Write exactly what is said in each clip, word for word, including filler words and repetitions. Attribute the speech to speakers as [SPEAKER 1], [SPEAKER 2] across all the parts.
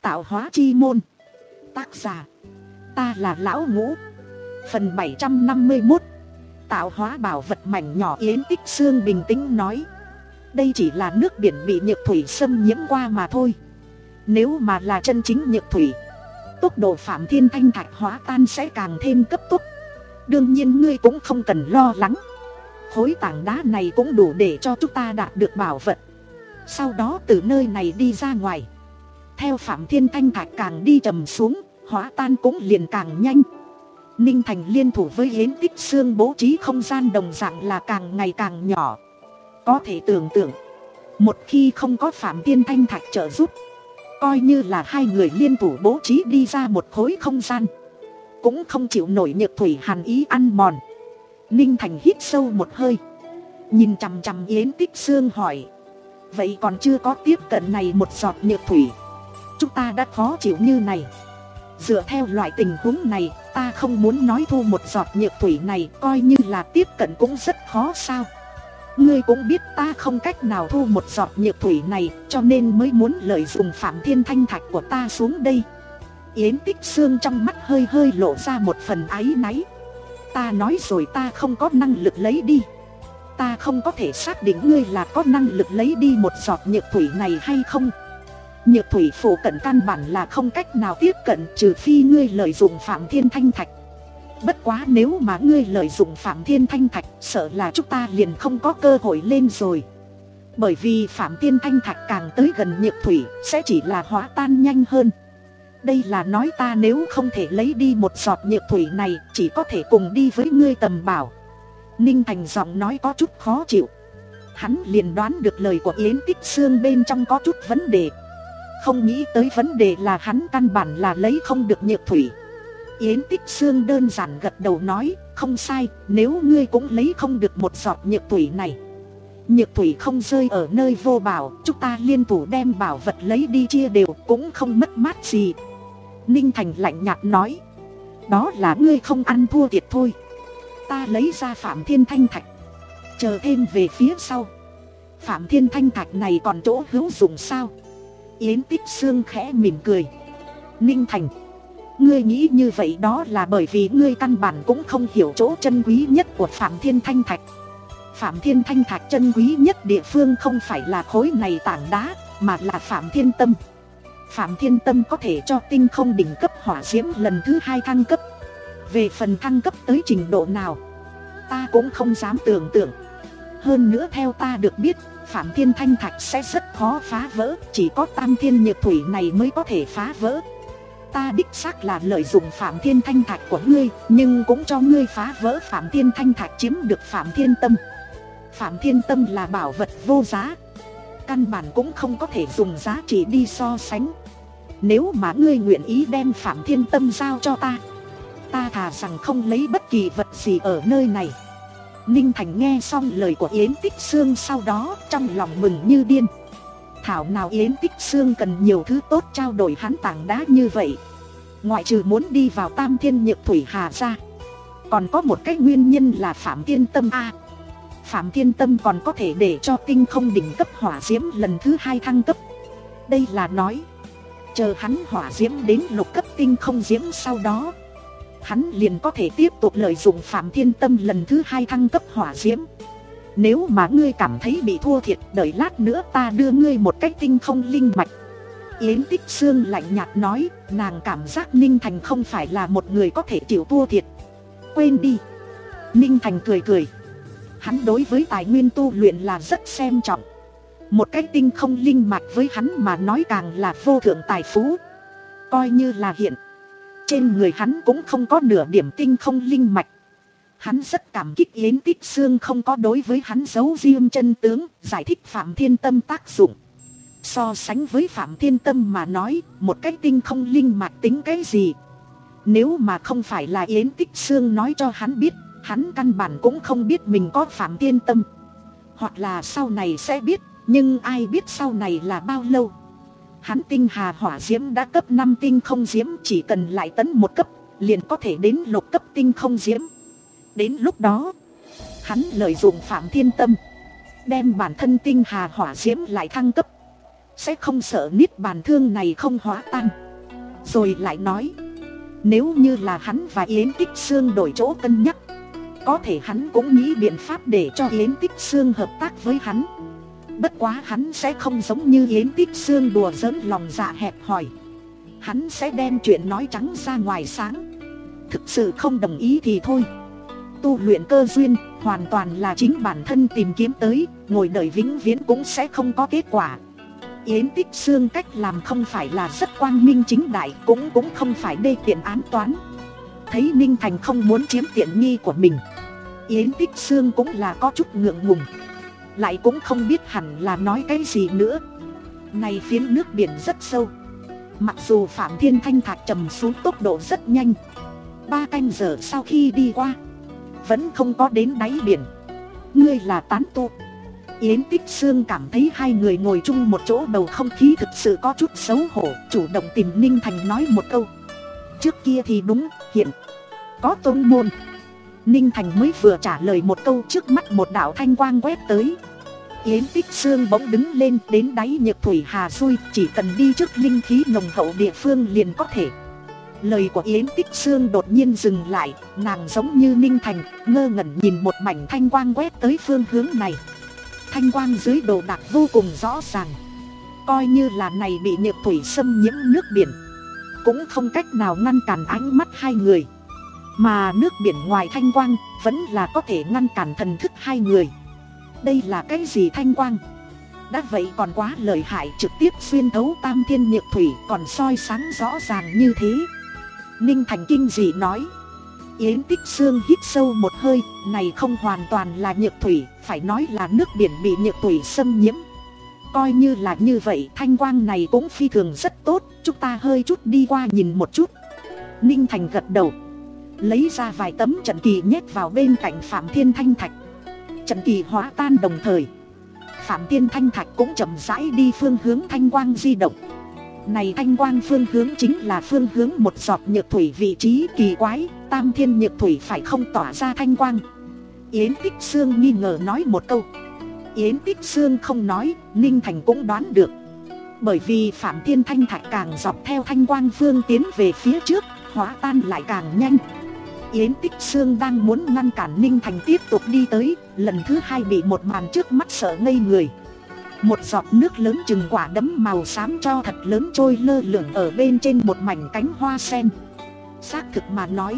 [SPEAKER 1] Tạo hóa chi môn. Tác giả: ta là Lão Ngũ. Phần bảy trăm năm mươi mốt. Tạo hóa bảo vật mảnh nhỏ. Yến Tích Xương bình tĩnh nói, đây chỉ là nước biển bị nhược thủy xâm nhiễm qua mà thôi. Nếu mà là chân chính nhược thủy, tốc độ Phạm Thiên Thanh Thạch hóa tan sẽ càng thêm cấp tốc. Đương nhiên ngươi cũng không cần lo lắng, khối tảng đá này cũng đủ để cho chúng ta đạt được bảo vật. Sau đó từ nơi này đi ra ngoài, theo Phạm Thiên Thanh Thạch càng đi trầm xuống, hóa tan cũng liền càng nhanh. Ninh Thành liên thủ với Yến Tích Xương bố trí không gian đồng dạng là càng ngày càng nhỏ. Có thể tưởng tượng, một khi không có Phạm Thiên Thanh Thạch trợ giúp, coi như là hai người liên thủ bố trí đi ra một khối không gian, cũng không chịu nổi nhược thủy hàn ý ăn mòn. Ninh Thành hít sâu một hơi, nhìn chằm chằm Yến Tích Xương hỏi, vậy còn chưa có tiếp cận này một giọt nhược thủy, chúng ta đã khó chịu như này. Dựa theo loại tình huống này, ta không muốn nói thu một giọt nhược thủy này, coi như là tiếp cận cũng rất khó sao. Ngươi cũng biết ta không cách nào thu một giọt nhược thủy này, cho nên mới muốn lợi dụng Phạm Thiên Thanh Thạch của ta xuống đây. Yến Tích Xương trong mắt hơi hơi lộ ra một phần áy náy. Ta nói rồi, ta không có năng lực lấy đi. Ta không có thể xác định ngươi là có năng lực lấy đi một giọt nhược thủy này hay không. Nhược thủy phủ cận căn bản là không cách nào tiếp cận, trừ phi ngươi lợi dụng Phạm Thiên Thanh Thạch. Bất quá nếu mà ngươi lợi dụng Phạm Thiên Thanh Thạch, sợ là chúng ta liền không có cơ hội lên rồi. Bởi vì Phạm Thiên Thanh Thạch càng tới gần nhược thủy, sẽ chỉ là hóa tan nhanh hơn. Đây là nói ta nếu không thể lấy đi một giọt nhược thủy này, chỉ có thể cùng đi với ngươi tầm bảo. Ninh Thành giọng nói có chút khó chịu. Hắn liền đoán được lời của Yến Tích Xương bên trong có chút vấn đề. Không nghĩ tới vấn đề là hắn căn bản là lấy không được nhược thủy. Yến Tích Xương đơn giản gật đầu nói, không sai, nếu ngươi cũng lấy không được một giọt nhược thủy này, nhược thủy không rơi ở nơi vô bảo, chúng ta liên thủ đem bảo vật lấy đi chia đều cũng không mất mát gì. Ninh Thành lạnh nhạt nói, đó là ngươi không ăn thua thiệt thôi. Ta lấy ra Phạm Thiên Thanh Thạch, chờ thêm về phía sau. Phạm Thiên Thanh Thạch này còn chỗ hữu dụng sao? Yến Tích Xương khẽ mỉm cười. Ninh Thành, ngươi nghĩ như vậy đó là bởi vì ngươi căn bản cũng không hiểu chỗ chân quý nhất của Phạm Thiên Thanh Thạch. Phạm Thiên Thanh Thạch chân quý nhất địa phương không phải là khối này tảng đá, mà là Phạm Thiên Tâm. Phạm Thiên Tâm có thể cho tinh không đỉnh cấp hỏa diễm lần thứ hai thăng cấp. Về phần thăng cấp tới trình độ nào, ta cũng không dám tưởng tượng. Hơn nữa theo ta được biết, Phạm Thiên Thanh Thạch sẽ rất khó phá vỡ, chỉ có Tam Thiên Nhược Thủy này mới có thể phá vỡ. Ta đích xác là lợi dụng Phạm Thiên Thanh Thạch của ngươi, nhưng cũng cho ngươi phá vỡ Phạm Thiên Thanh Thạch chiếm được Phạm Thiên Tâm. Phạm Thiên Tâm là bảo vật vô giá, căn bản cũng không có thể dùng giá trị đi so sánh. Nếu mà ngươi nguyện ý đem Phạm Thiên Tâm giao cho ta, ta thà rằng không lấy bất kỳ vật gì ở nơi này. Ninh Thành nghe xong lời của Yến Tích Xương sau đó, trong lòng mừng như điên. Thảo nào Yến Tích Xương cần nhiều thứ tốt trao đổi hắn tảng đá như vậy. Ngoại trừ muốn đi vào Tam Thiên Nhược Thủy Hà ra, còn có một cái nguyên nhân là Phạm Thiên Tâm a. Phạm Thiên Tâm còn có thể để cho tinh không đỉnh cấp hỏa diễm lần thứ hai thăng cấp. Đây là nói, chờ hắn hỏa diễm đến lục cấp tinh không diễm sau đó, hắn liền có thể tiếp tục lợi dụng Phạm Thiên Tâm lần thứ hai thăng cấp hỏa diễm. Nếu mà ngươi cảm thấy bị thua thiệt, đợi lát nữa ta đưa ngươi một cái tinh không linh mạch. Yến Tích Xương lạnh nhạt nói, nàng cảm giác Ninh Thành không phải là một người có thể chịu thua thiệt. Quên đi. Ninh Thành cười cười. Hắn đối với tài nguyên tu luyện là rất xem trọng. Một cái tinh không linh mạch với hắn mà nói càng là vô thượng tài phú. Coi như là hiện, trên người hắn cũng không có nửa điểm tinh không linh mạch. Hắn rất cảm kích Yến Tích Xương không có đối với hắn giấu riêng chân tướng, giải thích Phạm Thiên Tâm tác dụng. So sánh với Phạm Thiên Tâm mà nói, một cái tinh không linh mạch tính cái gì? Nếu mà không phải là Yến Tích Xương nói cho hắn biết, hắn căn bản cũng không biết mình có Phạm Thiên Tâm. Hoặc là sau này sẽ biết, nhưng ai biết sau này là bao lâu. Hắn tinh hà hỏa diễm đã cấp năm tinh không diễm, chỉ cần lại tấn một cấp, liền có thể đến lục cấp tinh không diễm. Đến lúc đó, hắn lợi dụng Phạm Thiên Tâm, đem bản thân tinh hà hỏa diễm lại thăng cấp. sẽ không sợ niết bàn thương này không hóa tan. Rồi lại nói, nếu như là hắn và Yến Tích Xương đổi chỗ cân nhắc, có thể hắn cũng nghĩ biện pháp để cho Yến Tích Xương hợp tác với hắn. Bất quá hắn sẽ không giống như Yến Tích Xương đùa giỡn lòng dạ hẹp hòi. Hắn sẽ đem chuyện nói trắng ra ngoài sáng. Thực sự không đồng ý thì thôi. Tu luyện cơ duyên hoàn toàn là chính bản thân tìm kiếm tới, ngồi đợi vĩnh viễn cũng sẽ không có kết quả. Yến Tích Xương cách làm không phải là rất quang minh chính đại, cũng cũng không phải đê tiện ám toán. Thấy Ninh Thành không muốn chiếm tiện nghi của mình, Yến Tích Xương cũng là có chút ngượng ngùng, lại cũng không biết hẳn là nói cái gì nữa. Này phiến nước biển rất sâu, mặc dù Phạm Thiên Thanh Thạch trầm xuống tốc độ rất nhanh, ba canh giờ sau khi đi qua vẫn không có đến đáy biển. Ngươi là tán tu? Yến Tích Xương cảm thấy hai người ngồi chung một chỗ bầu không khí thực sự có chút xấu hổ, chủ động tìm Ninh Thành nói một câu. Trước kia thì đúng, hiện có tôn môn. Ninh Thành mới vừa trả lời một câu, trước mắt một đạo thanh quang quét tới. Yến Tích Xương bỗng đứng lên, đến đáy Nhược Thủy Hà xuôi, chỉ cần đi trước linh khí nồng hậu địa phương liền có thể. Lời của Yến Tích Xương đột nhiên dừng lại, nàng giống như Ninh Thành, ngơ ngẩn nhìn một mảnh thanh quang quét tới phương hướng này. Thanh quang dưới đồ đạc vô cùng rõ ràng, coi như là này bị Nhược Thủy xâm nhiễm nước biển cũng không cách nào ngăn cản ánh mắt hai người. Mà nước biển ngoài thanh quang vẫn là có thể ngăn cản thần thức hai người. Đây là cái gì thanh quang? Đã vậy còn quá lợi hại, trực tiếp xuyên thấu tam thiên Nhược Thủy, còn soi sáng rõ ràng như thế. Ninh Thành kinh dị nói. Yến Tích Xương hít sâu một hơi, này không hoàn toàn là Nhược Thủy, phải nói là nước biển bị Nhược Thủy xâm nhiễm. Coi như là như vậy, thanh quang này cũng phi thường rất tốt, chúng ta hơi chút đi qua nhìn một chút. Ninh Thành gật đầu, lấy ra vài tấm trận kỳ nhét vào bên cạnh Phạm Thiên Thanh Thạch. Trận kỳ hóa tan đồng thời, Phạm Thiên Thanh Thạch cũng chậm rãi đi phương hướng thanh quang di động. Này thanh quang phương hướng chính là phương hướng một giọt Nhược Thủy, vị trí kỳ quái, tam thiên Nhược Thủy phải không tỏa ra thanh quang? Yến Tích Xương nghi ngờ nói một câu. Yến Tích Xương không nói, Ninh Thành cũng đoán được. Bởi vì Phạm Thiên Thanh Thạch càng dọc theo thanh quang phương tiến về phía trước, hóa tan lại càng nhanh. Yến Tích Xương đang muốn ngăn cản Ninh Thành tiếp tục đi tới, lần thứ hai bị một màn trước mắt sợ ngây người. Một giọt nước lớn chừng quả đấm màu xám cho thật lớn trôi lơ lửng ở bên trên một mảnh cánh hoa sen. Xác thực mà nói,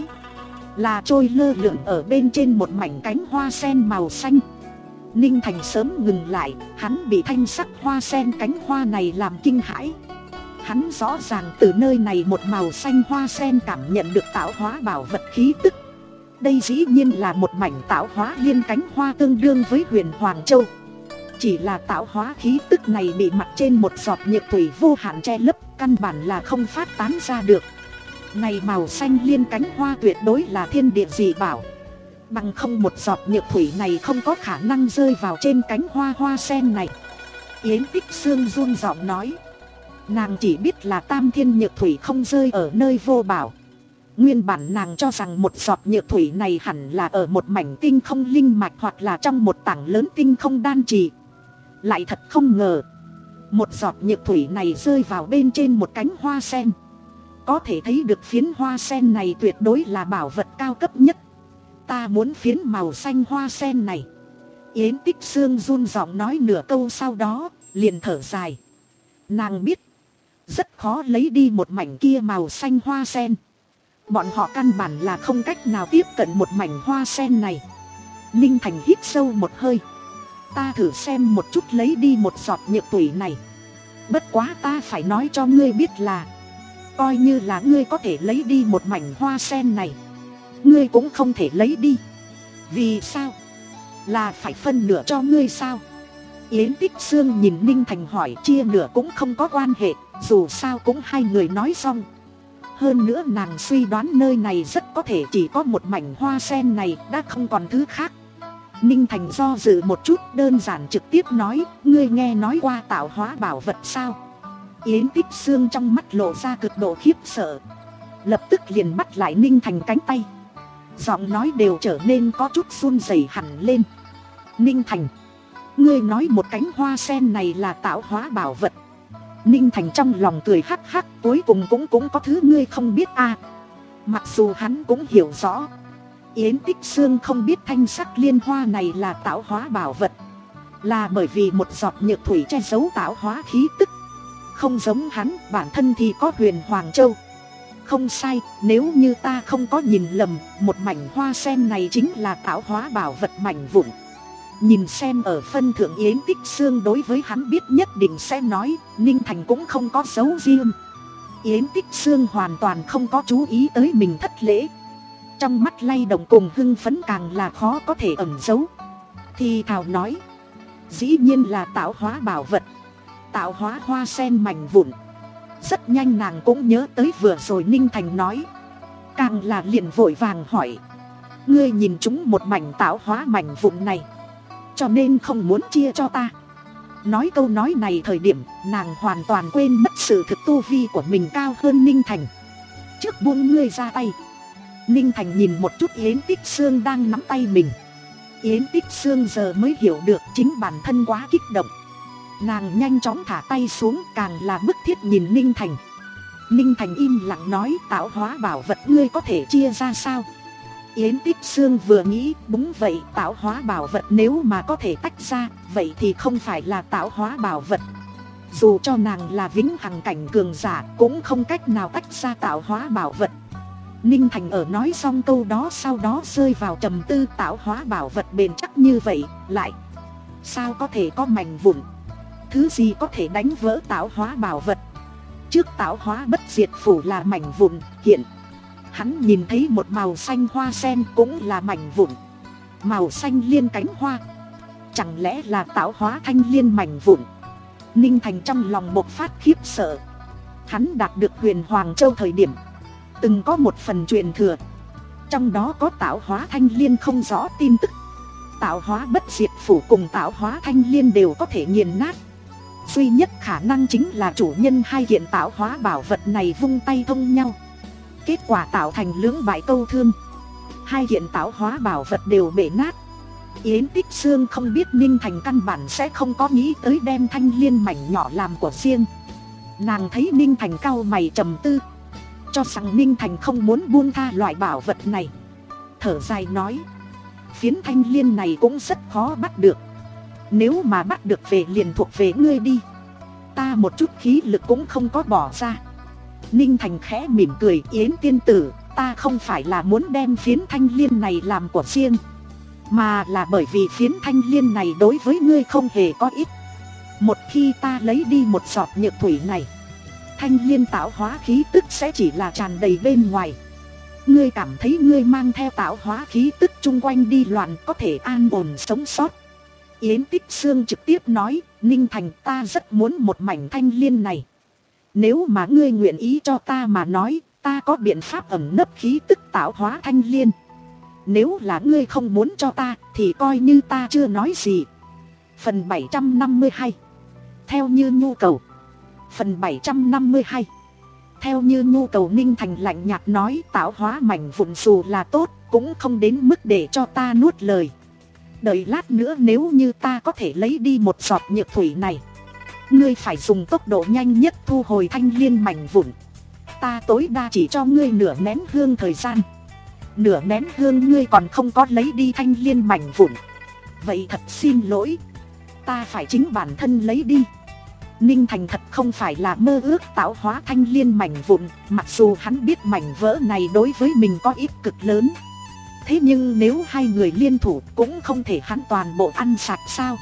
[SPEAKER 1] là trôi lơ lửng ở bên trên một mảnh cánh hoa sen màu xanh. Ninh Thành sớm ngừng lại, hắn bị thanh sắc hoa sen cánh hoa này làm kinh hãi. Hắn rõ ràng từ nơi này một màu xanh hoa sen cảm nhận được tạo hóa bảo vật khí tức. Đây dĩ nhiên là một mảnh tạo hóa liên cánh hoa tương đương với huyền Hoàng Châu. Chỉ là tạo hóa khí tức này bị mặt trên một giọt Nhược Thủy vô hạn che lấp, căn bản là không phát tán ra được. Này màu xanh liên cánh hoa tuyệt đối là thiên địa dị bảo, bằng không một giọt Nhược Thủy này không có khả năng rơi vào trên cánh hoa hoa sen này. Yến Tích Xương run giọng nói. Nàng chỉ biết là tam thiên Nhược Thủy không rơi ở nơi vô bảo. Nguyên bản nàng cho rằng một giọt Nhược Thủy này hẳn là ở một mảnh tinh không linh mạch, hoặc là trong một tảng lớn tinh không đan trì. Lại thật không ngờ, một giọt Nhược Thủy này rơi vào bên trên một cánh hoa sen. Có thể thấy được phiến hoa sen này tuyệt đối là bảo vật cao cấp nhất. Ta muốn phiến màu xanh hoa sen này. Yến Tích Xương run giọng nói nửa câu, sau đó liền thở dài. Nàng biết rất khó lấy đi một mảnh kia màu xanh hoa sen. Bọn họ căn bản là không cách nào tiếp cận một mảnh hoa sen này. Ninh Thành hít sâu một hơi. Ta thử xem một chút lấy đi một giọt Nhược Thủy này. Bất quá ta phải nói cho ngươi biết là, coi như là ngươi có thể lấy đi một mảnh hoa sen này, ngươi cũng không thể lấy đi. Vì sao? Là phải phân nửa cho ngươi sao? Yến Tích Xương nhìn Ninh Thành hỏi. Chia nửa cũng không có quan hệ, dù sao cũng hai người nói xong. Hơn nữa nàng suy đoán nơi này rất có thể chỉ có một mảnh hoa sen này, đã không còn thứ khác. Ninh Thành do dự một chút, đơn giản trực tiếp nói. Ngươi nghe nói qua tạo hóa bảo vật sao? Yến Tích Xương trong mắt lộ ra cực độ khiếp sợ, lập tức liền bắt lại Ninh Thành cánh tay, giọng nói đều trở nên có chút run rẩy hẳn lên. Ninh Thành, ngươi nói một cánh hoa sen này là tạo hóa bảo vật, Ninh Thành trong lòng cười hắc hắc, cuối cùng cũng cũng có thứ ngươi không biết à. Mặc dù hắn cũng hiểu rõ Yến Tích Xương không biết thanh sắc liên hoa này là tạo hóa bảo vật, là bởi vì một giọt nhược thủy che giấu tạo hóa khí tức. Không giống hắn, bản thân thì có huyền Hoàng Châu. Không sai, nếu như ta không có nhìn lầm, một mảnh hoa sen này chính là tạo hóa bảo vật mảnh vụn. Nhìn xem ở phân thượng Yến Tích Xương đối với hắn biết nhất định sẽ nói, Ninh Thành cũng không có giấu riêng. Yến Tích Xương hoàn toàn không có chú ý tới mình thất lễ. Trong mắt lay động cùng hưng phấn càng là khó có thể ẩn giấu. Thì thào nói, dĩ nhiên là tạo hóa bảo vật, tạo hóa hoa sen mảnh vụn. Rất nhanh nàng cũng nhớ tới vừa rồi Ninh Thành nói, càng là liền vội vàng hỏi, ngươi nhìn chúng một mảnh tạo hóa mảnh vụn này, cho nên không muốn chia cho ta. Nói câu nói này thời điểm, nàng hoàn toàn quên mất sự thực tu vi của mình cao hơn Ninh Thành. Trước buông ngươi ra tay. Ninh Thành nhìn một chút Yến Tích Xương đang nắm tay mình. Yến Tích Xương giờ mới hiểu được chính bản thân quá kích động. Nàng nhanh chóng thả tay xuống, càng là bức thiết nhìn Ninh Thành. Ninh Thành im lặng nói, tạo hóa bảo vật ngươi có thể chia ra sao? Yến Tích Xương vừa nghĩ, đúng vậy, tạo hóa bảo vật nếu mà có thể tách ra, vậy thì không phải là tạo hóa bảo vật. Dù cho nàng là vĩnh hằng cảnh cường giả, cũng không cách nào tách ra tạo hóa bảo vật. Ninh Thành ở nói xong câu đó sau đó rơi vào trầm tư, tạo hóa bảo vật bền chắc như vậy, lại sao có thể có mảnh vụn? Thứ gì có thể đánh vỡ tạo hóa bảo vật? Trước tạo hóa bất diệt phủ là mảnh vụn, hiện hắn nhìn thấy một màu xanh hoa sen cũng là mảnh vụn. Màu xanh liên cánh hoa, chẳng lẽ là tạo hóa thanh liên mảnh vụn? Ninh Thành trong lòng bộc phát khiếp sợ. Hắn đạt được huyền Hoàng Châu thời điểm, từng có một phần truyền thừa, trong đó có tạo hóa thanh liên không rõ tin tức. Tạo hóa bất diệt phủ cùng tạo hóa thanh liên đều có thể nghiền nát. Duy nhất khả năng chính là chủ nhân hai kiện tạo hóa bảo vật này vung tay thông nhau, kết quả tạo thành lưỡng bại câu thương. Hai kiện tạo hóa bảo vật đều bể nát. Yến Tích Xương không biết Ninh Thành căn bản sẽ không có nghĩ tới đem thanh liên mảnh nhỏ làm của riêng. Nàng thấy Ninh Thành cau mày trầm tư, cho rằng Ninh Thành không muốn buông tha loại bảo vật này. Thở dài nói, phiến thanh liên này cũng rất khó bắt được. Nếu mà bắt được về liền thuộc về ngươi đi, ta một chút khí lực cũng không có bỏ ra. Ninh Thành khẽ mỉm cười, Yến tiên tử, ta không phải là muốn đem phiến thanh liên này làm của riêng, mà là bởi vì phiến thanh liên này đối với ngươi không hề có ích. Một khi ta lấy đi một giọt nhược thủy này, thanh liên tạo hóa khí tức sẽ chỉ là tràn đầy bên ngoài. Ngươi cảm thấy ngươi mang theo tạo hóa khí tức chung quanh đi loạn có thể an ổn sống sót? Yến Tích Xương trực tiếp nói, Ninh Thành, ta rất muốn một mảnh thanh liên này. Nếu mà ngươi nguyện ý cho ta mà nói, ta có biện pháp ẩn nấp khí tức tạo hóa thanh liên. Nếu là ngươi không muốn cho ta, thì coi như ta chưa nói gì. Phần bảy trăm năm mươi hai. Theo như nhu cầu. Phần bảy trăm năm mươi hai. Theo như nhu cầu. Ninh Thành lạnh nhạt nói, tạo hóa mảnh vụn dù là tốt, cũng không đến mức để cho ta nuốt lời. Đợi lát nữa nếu như ta có thể lấy đi một giọt nhược thủy này, ngươi phải dùng tốc độ nhanh nhất thu hồi thanh liên mảnh vụn. Ta tối đa chỉ cho ngươi nửa nén hương thời gian. Nửa nén hương ngươi còn không có lấy đi thanh liên mảnh vụn, vậy thật xin lỗi, ta phải chính bản thân lấy đi. Ninh Thành thật không phải là mơ ước tạo hóa thanh liên mảnh vụn, mặc dù hắn biết mảnh vỡ này đối với mình có ích cực lớn. Thế nhưng nếu hai người liên thủ cũng không thể hắn toàn bộ ăn sạch sao?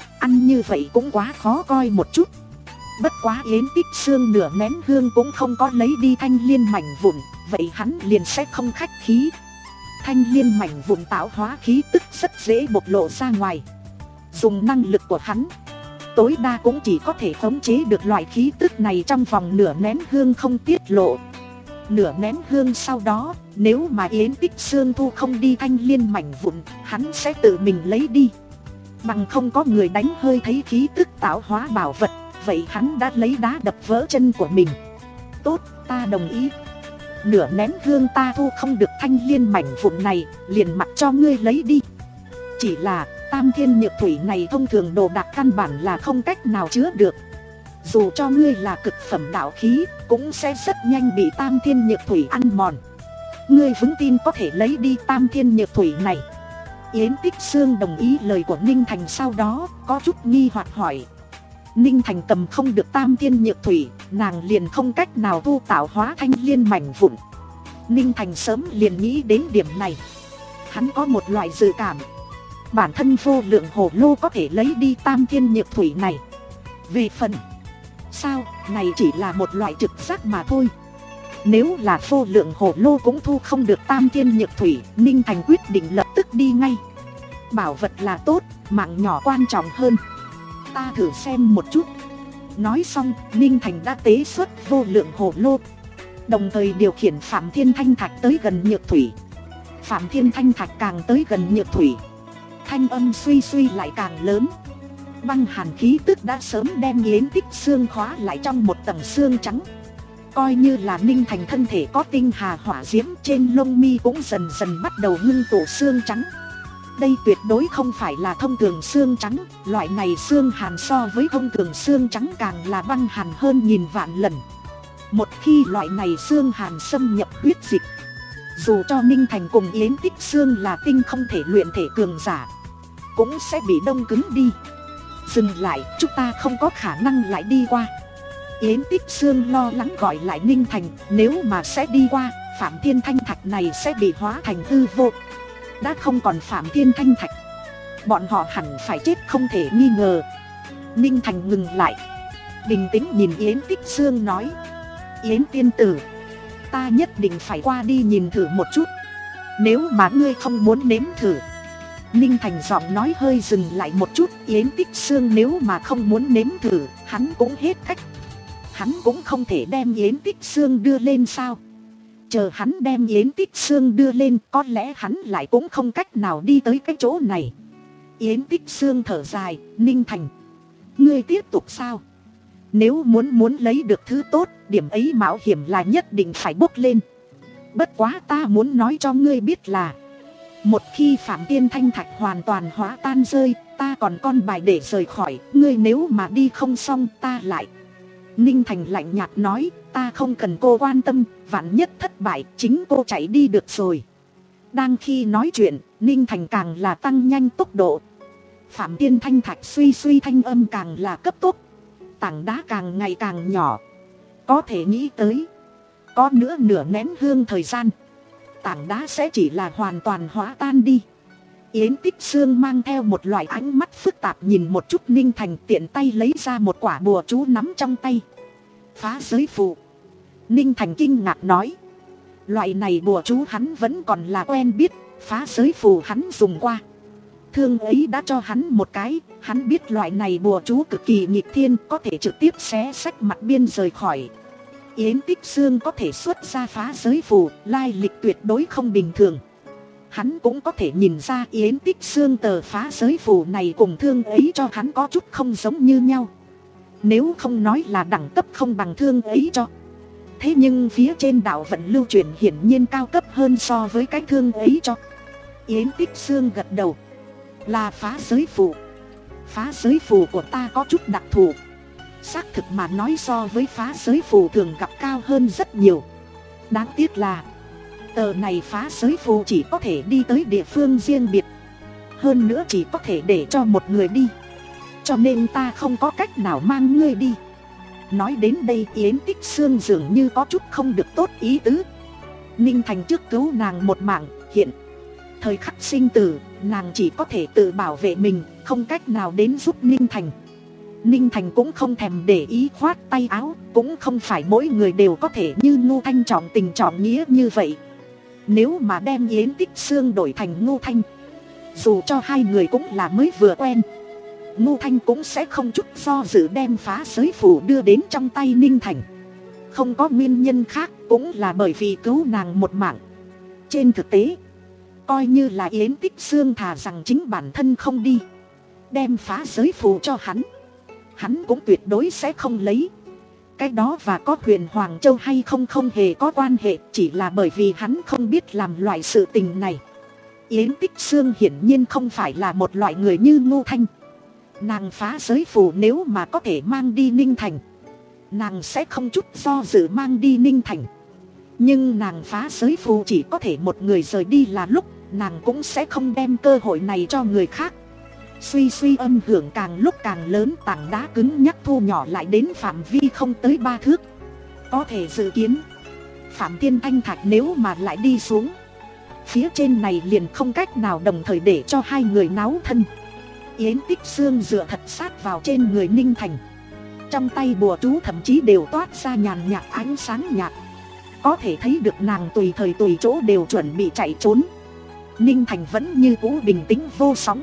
[SPEAKER 1] Ăn như vậy cũng quá khó coi một chút. Bất quá Yến Tích Xương nửa nén hương cũng không có lấy đi thanh liên mảnh vụn, vậy hắn liền sẽ không khách khí. Thanh liên mảnh vụn tạo hóa khí tức rất dễ bộc lộ ra ngoài. Dùng năng lực của hắn, tối đa cũng chỉ có thể khống chế được loại khí tức này trong vòng nửa nén hương không tiết lộ. Nửa nén hương sau đó, nếu mà Yến Tích Xương thu không đi thanh liên mảnh vụn, hắn sẽ tự mình lấy đi. Bằng không có người đánh hơi thấy khí tức tạo hóa bảo vật, vậy hắn đã lấy đá đập vỡ chân của mình. Tốt, ta đồng ý. Nửa nén hương ta thu không được thanh liên mảnh vụn này, liền mặc cho ngươi lấy đi. Chỉ là tam thiên nhược thủy này thông thường đồ đạc căn bản là không cách nào chứa được. dù cho ngươi là cực phẩm đạo khí, cũng sẽ rất nhanh bị Tam Thiên Nhược Thủy ăn mòn. Ngươi vững tin có thể lấy đi Tam Thiên Nhược Thủy này? Yến Tích Xương đồng ý lời của Ninh Thành, sau đó có chút nghi hoặc hỏi. Ninh Thành cầm không được Tam Thiên Nhược Thủy, nàng liền không cách nào thu tạo hóa thanh liên mảnh vụn. Ninh Thành sớm liền nghĩ đến điểm này. Hắn có một loại dự cảm, bản thân vô lượng hổ lô có thể lấy đi Tam Thiên Nhược Thủy này. Về phần sao, này chỉ là một loại trực giác mà thôi. Nếu là vô lượng hổ lô cũng thu không được Tam Thiên Nhược Thủy, Ninh Thành quyết định lập tức đi ngay. Bảo vật là tốt, mạng nhỏ quan trọng hơn. Ta thử xem một chút. Nói xong, Ninh Thành đã tế xuất vô lượng hổ lô, đồng thời điều khiển Phạm Thiên Thanh Thạch tới gần Nhược Thủy. Phạm Thiên Thanh Thạch càng tới gần Nhược Thủy, thanh âm suy suy lại càng lớn. Băng hàn khí tức đã sớm đem Yến Tích Xương khóa lại trong một tầng xương trắng. Coi như là Ninh Thành thân thể có tinh hà hỏa diễm, trên lông mi cũng dần dần bắt đầu ngưng tụ xương trắng. Đây tuyệt đối không phải là thông thường xương trắng, loại này xương hàn so với thông thường xương trắng càng là băng hàn hơn nghìn vạn lần. Một khi loại này xương hàn xâm nhập huyết dịch, dù cho Ninh Thành cùng Yến Tích Xương là tinh không thể luyện thể cường giả, cũng sẽ bị đông cứng đi. Dừng lại, chúng ta không có khả năng lại đi qua. Yến Tích Xương lo lắng gọi lại Ninh Thành, nếu mà sẽ đi qua, Phạm Thiên Thanh Thạch này sẽ bị hóa thành hư vô. Đã không còn Phạm Thiên Thanh Thạch, bọn họ hẳn phải chết không thể nghi ngờ. Ninh Thành ngừng lại, bình tĩnh nhìn Yến Tích Xương nói. Yến tiên tử, ta nhất định phải qua đi nhìn thử một chút. Nếu mà ngươi không muốn nếm thử. Ninh Thành giọng nói hơi dừng lại một chút. Yến Tích Xương nếu mà không muốn nếm thử, hắn cũng hết cách. Hắn cũng không thể đem Yến Tích Xương đưa lên sao? Chờ hắn đem Yến Tích Xương đưa lên, có lẽ hắn lại cũng không cách nào đi tới cái chỗ này. Yến Tích Xương thở dài. Ninh Thành, ngươi tiếp tục sao? Nếu muốn muốn lấy được thứ tốt, điểm ấy mạo hiểm là nhất định phải bốc lên. Bất quá ta muốn nói cho ngươi biết là, một khi Phạm Thiên Thanh Thạch hoàn toàn hóa tan rơi, ta còn con bài để rời khỏi. Ngươi nếu mà đi không xong, ta lại. Ninh Thành lạnh nhạt nói. Ta không cần cô quan tâm, vạn nhất thất bại, chính cô chạy đi được rồi. Đang khi nói chuyện, Ninh Thành càng là tăng nhanh tốc độ. Phạm Thiên Thanh Thạch suy suy thanh âm càng là cấp tốc. Tảng đá càng ngày càng nhỏ. Có thể nghĩ tới, có nữa nửa nén hương thời gian, tảng đá sẽ chỉ là hoàn toàn hóa tan đi. Yến Tích Xương mang theo một loại ánh mắt phức tạp nhìn một chút Ninh Thành, tiện tay lấy ra một quả bùa chú nắm trong tay. Phá giới phù. Ninh Thành kinh ngạc nói. Loại này bùa chú hắn vẫn còn là quen biết. Phá giới phù hắn dùng qua. Thương ấy đã cho hắn một cái. Hắn biết loại này bùa chú cực kỳ nghịch thiên, có thể trực tiếp xé xách mặt biên rời khỏi. Yến Tích Xương có thể xuất ra phá giới phù, lai lịch tuyệt đối không bình thường. Hắn cũng có thể nhìn ra Yến Tích Xương tờ phá giới phù này cùng thương ấy cho hắn có chút không giống như nhau. Nếu không nói là đẳng cấp không bằng thương ấy cho. Thế nhưng phía trên đạo vận lưu truyền hiển nhiên cao cấp hơn so với cái thương ấy cho. Yến Tích Xương gật đầu. Là phá giới phù. Phá giới phù của ta có chút đặc thù. Xác thực mà nói so với phá giới phù thường gặp cao hơn rất nhiều. Đáng tiếc là tờ này phá giới phù chỉ có thể đi tới địa phương riêng biệt. Hơn nữa chỉ có thể để cho một người đi. Cho nên ta không có cách nào mang ngươi đi. Nói đến đây Yến Tích Xương dường như có chút không được tốt ý tứ. Ninh Thành trước cứu nàng một mạng, hiện thời khắc sinh tử, nàng chỉ có thể tự bảo vệ mình, không cách nào đến giúp Ninh Thành. Ninh Thành cũng không thèm để ý khoát tay áo. Cũng không phải mỗi người đều có thể như Ngô Thanh trọng tình trọng nghĩa như vậy. Nếu mà đem Yến Tích Xương đổi thành Ngô Thanh, dù cho hai người cũng là mới vừa quen, Ngô Thanh cũng sẽ không chút do dự đem phá giới phù đưa đến trong tay Ninh Thành. Không có nguyên nhân khác, cũng là bởi vì cứu nàng một mạng. Trên thực tế, coi như là Yến Tích Xương thà rằng chính bản thân không đi, đem phá giới phù cho hắn, hắn cũng tuyệt đối sẽ không lấy. Cái đó và có Huyền Hoàng Châu hay không không hề có quan hệ, chỉ là bởi vì hắn không biết làm loại sự tình này. Yến Tích Xương hiển nhiên không phải là một loại người như Ngô Thanh. Nàng phá giới phù nếu mà có thể mang đi Ninh Thành, nàng sẽ không chút do dự mang đi Ninh Thành. Nhưng nàng phá giới phù chỉ có thể một người rời đi là lúc, nàng cũng sẽ không đem cơ hội này cho người khác. Suy suy âm hưởng càng lúc càng lớn, tảng đá cứng nhắc thu nhỏ lại đến phạm vi không tới ba thước. Có thể dự kiến, Phạm Thiên Thanh Thạch nếu mà lại đi xuống, phía trên này liền không cách nào đồng thời để cho hai người náo thân. Yến Tích Xương dựa thật sát vào trên người Ninh Thành, trong tay bùa chú thậm chí đều toát ra nhàn nhạt ánh sáng nhạt, có thể thấy được nàng tùy thời tùy chỗ đều chuẩn bị chạy trốn. Ninh Thành vẫn như cũ bình tĩnh vô sóng.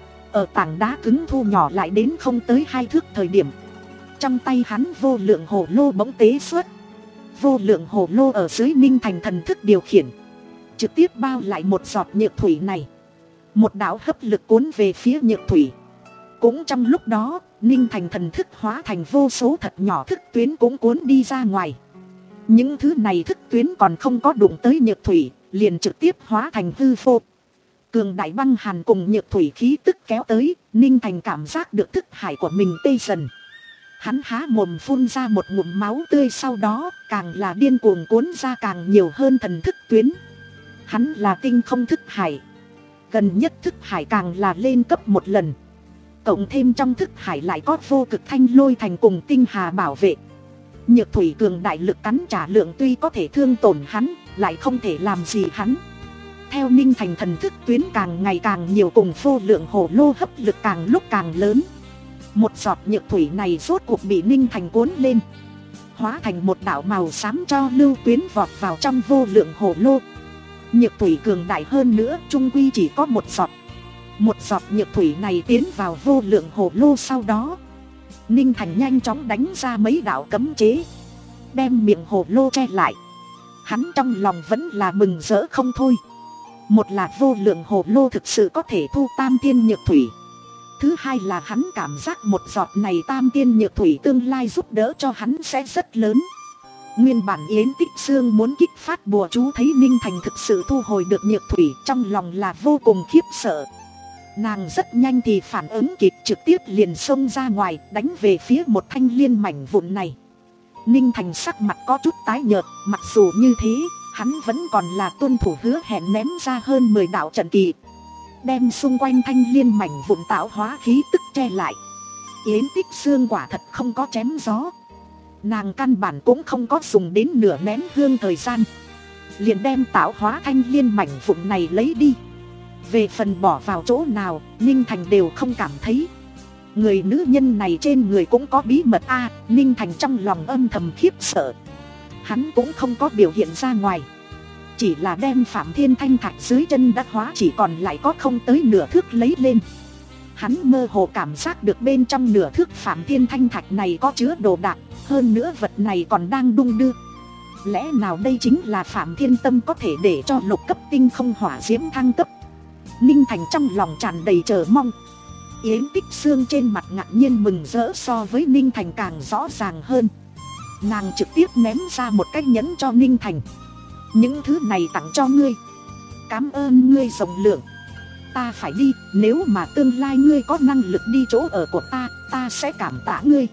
[SPEAKER 1] Ở tảng đá cứng thu nhỏ lại đến không tới hai thước thời điểm, trong tay hắn vô lượng hồ lô bỗng tế xuất. Vô lượng hồ lô ở dưới Ninh Thành thần thức điều khiển, trực tiếp bao lại một giọt nhược thủy này. Một đạo hấp lực cuốn về phía nhược thủy. Cũng trong lúc đó, Ninh Thành thần thức hóa thành vô số thật nhỏ thức tuyến cũng cuốn đi ra ngoài. Những thứ này thức tuyến còn không có đụng tới nhược thủy, liền trực tiếp hóa thành hư vô. Cường đại băng hàn cùng nhược thủy khí tức kéo tới, Ninh Thành cảm giác được thức hải của mình tê dần. Hắn há mồm phun ra một ngụm máu tươi, sau đó càng là điên cuồng cuốn ra càng nhiều hơn thần thức tuyến. Hắn là tinh không thức hải, gần nhất thức hải càng là lên cấp một lần. Cộng thêm trong thức hải lại có vô cực thanh lôi thành cùng tinh hà bảo vệ. Nhược thủy cường đại lực cắn trả lượng tuy có thể thương tổn hắn, lại không thể làm gì hắn. Theo Ninh Thành thần thức tuyến càng ngày càng nhiều cùng vô lượng hồ lô hấp lực càng lúc càng lớn, một giọt nhược thủy này rốt cuộc bị Ninh Thành cuốn lên, hóa thành một đạo màu xám cho lưu tuyến vọt vào trong vô lượng hồ lô. Nhược thủy cường đại hơn nữa, chung quy chỉ có một giọt. Một giọt nhược thủy này tiến vào vô lượng hồ lô, sau đó Ninh Thành nhanh chóng đánh ra mấy đạo cấm chế, đem miệng hồ lô che lại. Hắn trong lòng vẫn là mừng rỡ không thôi. Một là vô lượng hồ lô thực sự có thể thu tam tiên nhược thủy. Thứ hai là hắn cảm giác một giọt này tam tiên nhược thủy tương lai giúp đỡ cho hắn sẽ rất lớn. Nguyên bản Yến Tích Xương muốn kích phát bùa chú, thấy Ninh Thành thực sự thu hồi được nhược thủy, trong lòng là vô cùng khiếp sợ. Nàng rất nhanh thì phản ứng kịp, trực tiếp liền xông ra ngoài, đánh về phía một thanh liên mảnh vụn này. Ninh Thành sắc mặt có chút tái nhợt, mặc dù như thế, hắn vẫn còn là tuân thủ hứa hẹn, ném ra hơn mười đạo trận kỳ, đem xung quanh thanh liên mảnh vụn tạo hóa khí tức che lại. Yến Tích Xương quả thật không có chém gió. Nàng căn bản cũng không có dùng đến nửa nén hương thời gian, liền đem tạo hóa thanh liên mảnh vụn này lấy đi. Về phần bỏ vào chỗ nào, Ninh Thành đều không cảm thấy. Người nữ nhân này trên người cũng có bí mật a. À, Ninh Thành trong lòng âm thầm khiếp sợ. Hắn cũng không có biểu hiện ra ngoài, chỉ là đem Phạm Thiên Thanh Thạch dưới chân đã hóa chỉ còn lại có không tới nửa thước lấy lên. Hắn mơ hồ cảm giác được bên trong nửa thước Phạm Thiên Thanh Thạch này có chứa đồ đạc, hơn nữa vật này còn đang đung đưa. Lẽ nào đây chính là Phạm Thiên Tâm có thể để cho lục cấp tinh không hỏa diễm thăng cấp? Ninh Thành trong lòng tràn đầy chờ mong. Yến Tích Xương trên mặt ngạc nhiên mừng rỡ so với Ninh Thành càng rõ ràng hơn. Nàng trực tiếp ném ra một cái nhẫn cho Ninh Thành. Những thứ này tặng cho ngươi, cảm ơn ngươi rộng lượng. Ta phải đi, nếu mà tương lai ngươi có năng lực đi chỗ ở của ta, ta sẽ cảm tạ ngươi.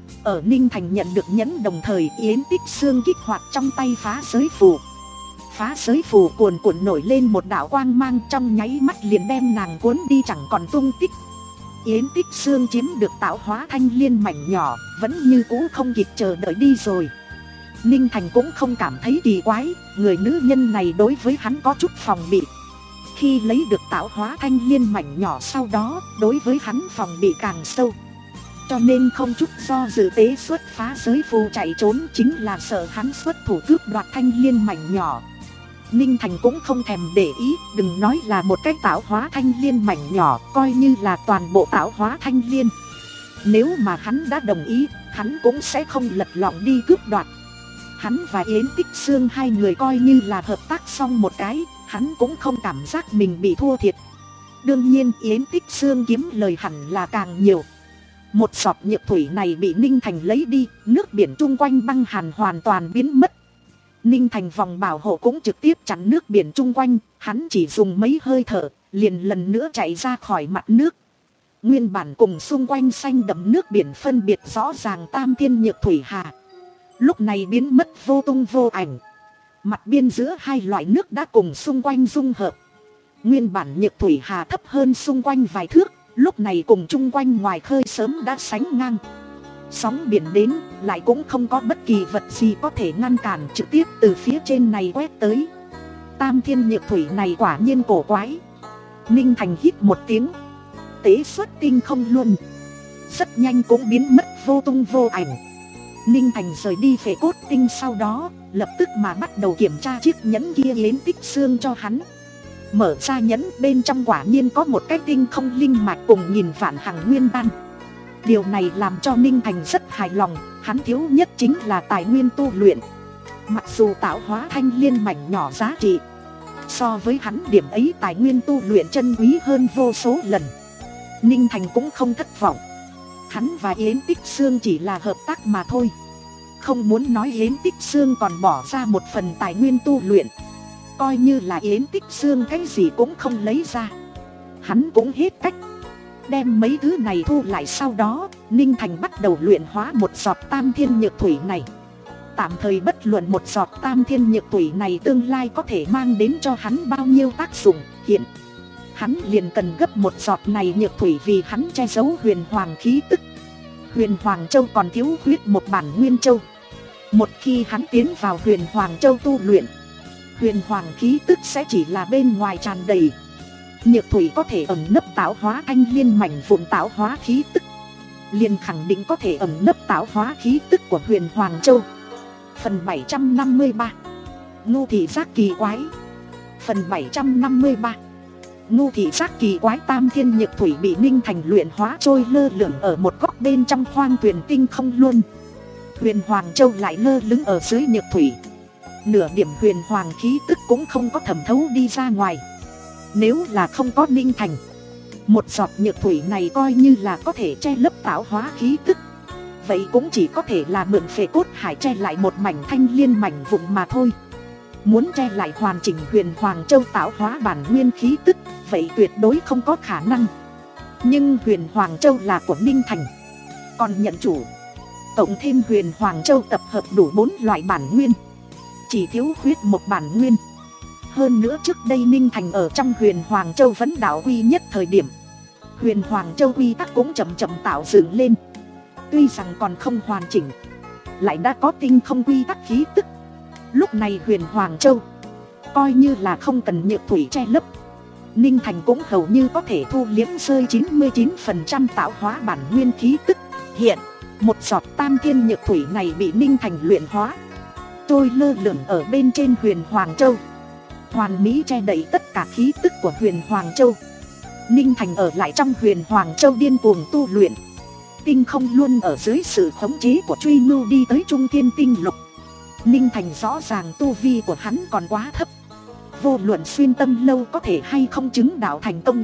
[SPEAKER 1] Ở Ninh Thành nhận được nhẫn đồng thời, Yến Tích Xương kích hoạt trong tay phá giới phù. Phá giới phù cuồn cuộn nổi lên một đạo quang mang, trong nháy mắt liền đem nàng cuốn đi chẳng còn tung tích. Yến Tích Xương chiếm được tạo hóa thanh liên mảnh nhỏ, vẫn như cũ không kịp chờ đợi đi rồi. Ninh Thành cũng không cảm thấy kỳ quái, người nữ nhân này đối với hắn có chút phòng bị. Khi lấy được tạo hóa thanh liên mảnh nhỏ sau đó, đối với hắn phòng bị càng sâu. Cho nên không chút do dự tế xuất phá giới phù chạy trốn, chính là sợ hắn xuất thủ cướp đoạt thanh liên mảnh nhỏ. Ninh Thành cũng không thèm để ý, đừng nói là một cái tạo hóa thanh liên mảnh nhỏ, coi như là toàn bộ tạo hóa thanh liên. Nếu mà hắn đã đồng ý, hắn cũng sẽ không lật lọng đi cướp đoạt. Hắn và Yến Tích Xương hai người coi như là hợp tác xong một cái, hắn cũng không cảm giác mình bị thua thiệt. Đương nhiên Yến Tích Xương kiếm lời hẳn là càng nhiều. Một giọt nhược thủy này bị Ninh Thành lấy đi, nước biển chung quanh băng hàn hoàn toàn biến mất. Ninh Thành vòng bảo hộ cũng trực tiếp chắn nước biển chung quanh, hắn chỉ dùng mấy hơi thở, liền lần nữa chạy ra khỏi mặt nước. Nguyên bản cùng xung quanh xanh đậm nước biển phân biệt rõ ràng Tam Thiên Nhược Thủy Hà, lúc này biến mất vô tung vô ảnh. Mặt biên giữa hai loại nước đã cùng xung quanh dung hợp. Nguyên bản Nhược Thủy Hà thấp hơn xung quanh vài thước, lúc này cùng chung quanh ngoài khơi sớm đã sánh ngang. Sóng biển đến lại cũng không có bất kỳ vật gì có thể ngăn cản, trực tiếp từ phía trên này quét tới. Tam Thiên Nhược Thủy này quả nhiên cổ quái. Ninh Thành hít một tiếng, tế xuất tinh không luôn, rất nhanh cũng biến mất vô tung vô ảnh. Ninh Thành rời đi Phệ Cốt Tinh sau đó, lập tức mà bắt đầu kiểm tra chiếc nhẫn kia Yến Tích Xương cho hắn. Mở ra nhẫn, bên trong quả nhiên có một cái tinh không linh mạch cùng nghìn vạn hằng nguyên đan. Điều này làm cho Ninh Thành rất hài lòng, hắn thiếu nhất chính là tài nguyên tu luyện. Mặc dù tạo hóa thanh liên mảnh nhỏ giá trị, so với hắn điểm ấy tài nguyên tu luyện chân quý hơn vô số lần, Ninh Thành cũng không thất vọng. Hắn và Yến Tích Xương chỉ là hợp tác mà thôi. Không muốn nói Yến Tích Xương còn bỏ ra một phần tài nguyên tu luyện, coi như là Yến Tích Xương cái gì cũng không lấy ra, hắn cũng hết cách. Đem mấy thứ này thu lại sau đó, Ninh Thành bắt đầu luyện hóa một giọt Tam Thiên Nhược Thủy này. Tạm thời bất luận một giọt Tam Thiên Nhược Thủy này tương lai có thể mang đến cho hắn bao nhiêu tác dụng, hiện hắn liền cần gấp một giọt này nhược thủy vì hắn che giấu huyền hoàng khí tức. Huyền Hoàng Châu còn thiếu khuyết một bản Nguyên Châu. Một khi hắn tiến vào Huyền Hoàng Châu tu luyện, huyền hoàng khí tức sẽ chỉ là bên ngoài tràn đầy. Nhược thủy có thể ẩn nấp tạo hóa thanh liên mảnh vụn tạo hóa khí tức, liền khẳng định có thể ẩn nấp tạo hóa khí tức của Huyền Hoàng Châu. Phần bảy trăm năm mươi ba, Ngu thị giác kỳ quái. Phần bảy trăm năm mươi ba, Ngu thị giác kỳ quái. Tam Thiên Nhược Thủy bị Ninh Thành luyện hóa trôi lơ lửng ở một góc bên trong khoang thuyền tinh không luôn. Huyền Hoàng Châu lại lơ lửng ở dưới nhược thủy, nửa điểm huyền hoàng khí tức cũng không có thẩm thấu đi ra ngoài. Nếu là không có Ninh Thành, một giọt nhược thủy này coi như là có thể che lấp tạo hóa khí tức, vậy cũng chỉ có thể là mượn Phệ Cốt Hải che lại một mảnh thanh liên mảnh vụn mà thôi. Muốn che lại hoàn chỉnh Huyền Hoàng Châu tạo hóa bản nguyên khí tức, vậy tuyệt đối không có khả năng. Nhưng Huyền Hoàng Châu là của Ninh Thành, còn nhận chủ, cộng thêm Huyền Hoàng Châu tập hợp đủ bốn loại bản nguyên, chỉ thiếu khuyết một bản nguyên. Hơn nữa trước đây Ninh Thành ở trong Huyền Hoàng Châu vấn đạo quy nhất thời điểm, Huyền Hoàng Châu quy tắc cũng chậm chậm tạo dựng lên. Tuy rằng còn không hoàn chỉnh, lại đã có tinh không quy tắc khí tức. Lúc này Huyền Hoàng Châu coi như là không cần nhược thủy che lấp, Ninh Thành cũng hầu như có thể thu liếm rơi chín mươi chín phần trăm tạo hóa bản nguyên khí tức. Hiện một giọt Tam Thiên Nhược Thủy này bị Ninh Thành luyện hóa, trôi lơ lửng ở bên trên Huyền Hoàng Châu, hoàn mỹ che đậy tất cả khí tức của Huyền Hoàng Châu. Ninh Thành ở lại trong Huyền Hoàng Châu điên cuồng tu luyện. Tinh không luôn ở dưới sự khống chế của Truy Ngưu đi tới Trung Thiên Tinh Lục. Ninh Thành rõ ràng tu vi của hắn còn quá thấp, vô luận xuyên tâm lâu có thể hay không chứng đạo thành công,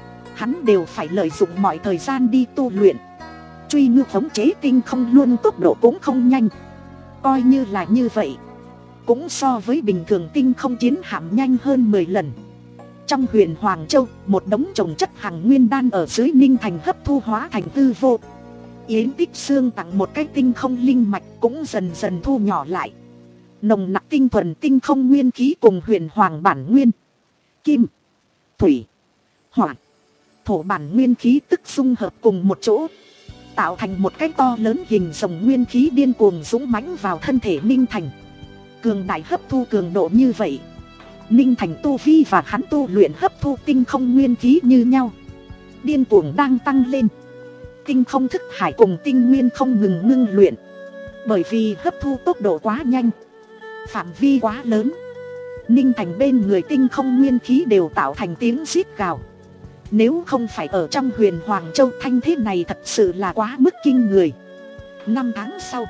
[SPEAKER 1] hắn đều phải lợi dụng mọi thời gian đi tu luyện. Truy Ngưu khống chế tinh không luôn tốc độ cũng không nhanh, coi như là như vậy cũng so với bình thường tinh không chiến hạm nhanh hơn mười lần. Trong Huyền Hoàng Châu, một đống trồng chất hằng nguyên đan ở dưới Ninh Thành hấp thu hóa thành tư vô. Yến Tích Xương tặng một cái tinh không linh mạch cũng dần dần thu nhỏ lại. Nồng nặc tinh thuần tinh không nguyên khí cùng huyền hoàng bản nguyên kim, thủy, hỏa, thổ bản nguyên khí tức xung hợp cùng một chỗ, tạo thành một cái to lớn hình rồng nguyên khí điên cuồng dũng mãnh vào thân thể Ninh Thành. Cường đại hấp thu cường độ như vậy, Ninh Thành tu vi và hắn tu luyện hấp thu tinh không nguyên khí như nhau, điên cuồng đang tăng lên. Tinh không thức hải cùng tinh nguyên không ngừng ngưng luyện, bởi vì hấp thu tốc độ quá nhanh, phạm vi quá lớn, Ninh Thành bên người tinh không nguyên khí đều tạo thành tiếng rít gào. Nếu không phải ở trong Huyền Hoàng Châu, thanh thế này thật sự là quá mức kinh người. Năm tháng sau,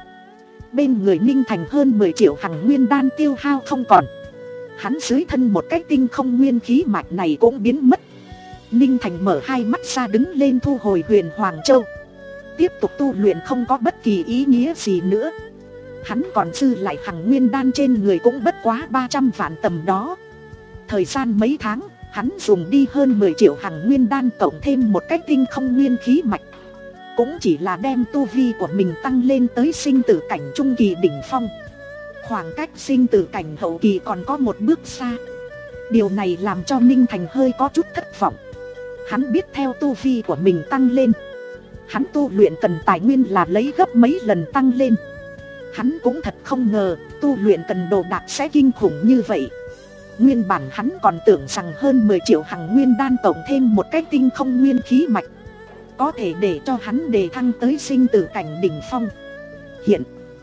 [SPEAKER 1] bên người Ninh Thành hơn mười triệu hằng nguyên đan tiêu hao không còn, hắn dưới thân một cái tinh không nguyên khí mạch này cũng biến mất. Ninh Thành mở hai mắt ra đứng lên thu hồi Huyền Hoàng Châu, tiếp tục tu luyện không có bất kỳ ý nghĩa gì nữa. Hắn còn dư lại hằng nguyên đan trên người cũng bất quá ba trăm vạn tầm đó. Thời gian mấy tháng, Hắn dùng đi hơn mười triệu hằng nguyên đan cộng thêm một cái tinh không nguyên khí mạch, cũng chỉ là đem tu vi của mình tăng lên tới sinh tử cảnh trung kỳ đỉnh phong. Khoảng cách sinh tử cảnh hậu kỳ còn có một bước xa. Điều này làm cho Ninh Thành hơi có chút thất vọng. Hắn biết theo tu vi của mình tăng lên, hắn tu luyện cần tài nguyên là lấy gấp mấy lần tăng lên. Hắn cũng thật không ngờ tu luyện cần đồ đạc sẽ kinh khủng như vậy. Nguyên bản hắn còn tưởng rằng hơn mười triệu hằng nguyên đan cộng thêm một cái tinh không nguyên khí mạch có thể để cho hắn đề thăng tới sinh tử cảnh đỉnh phong. Hiện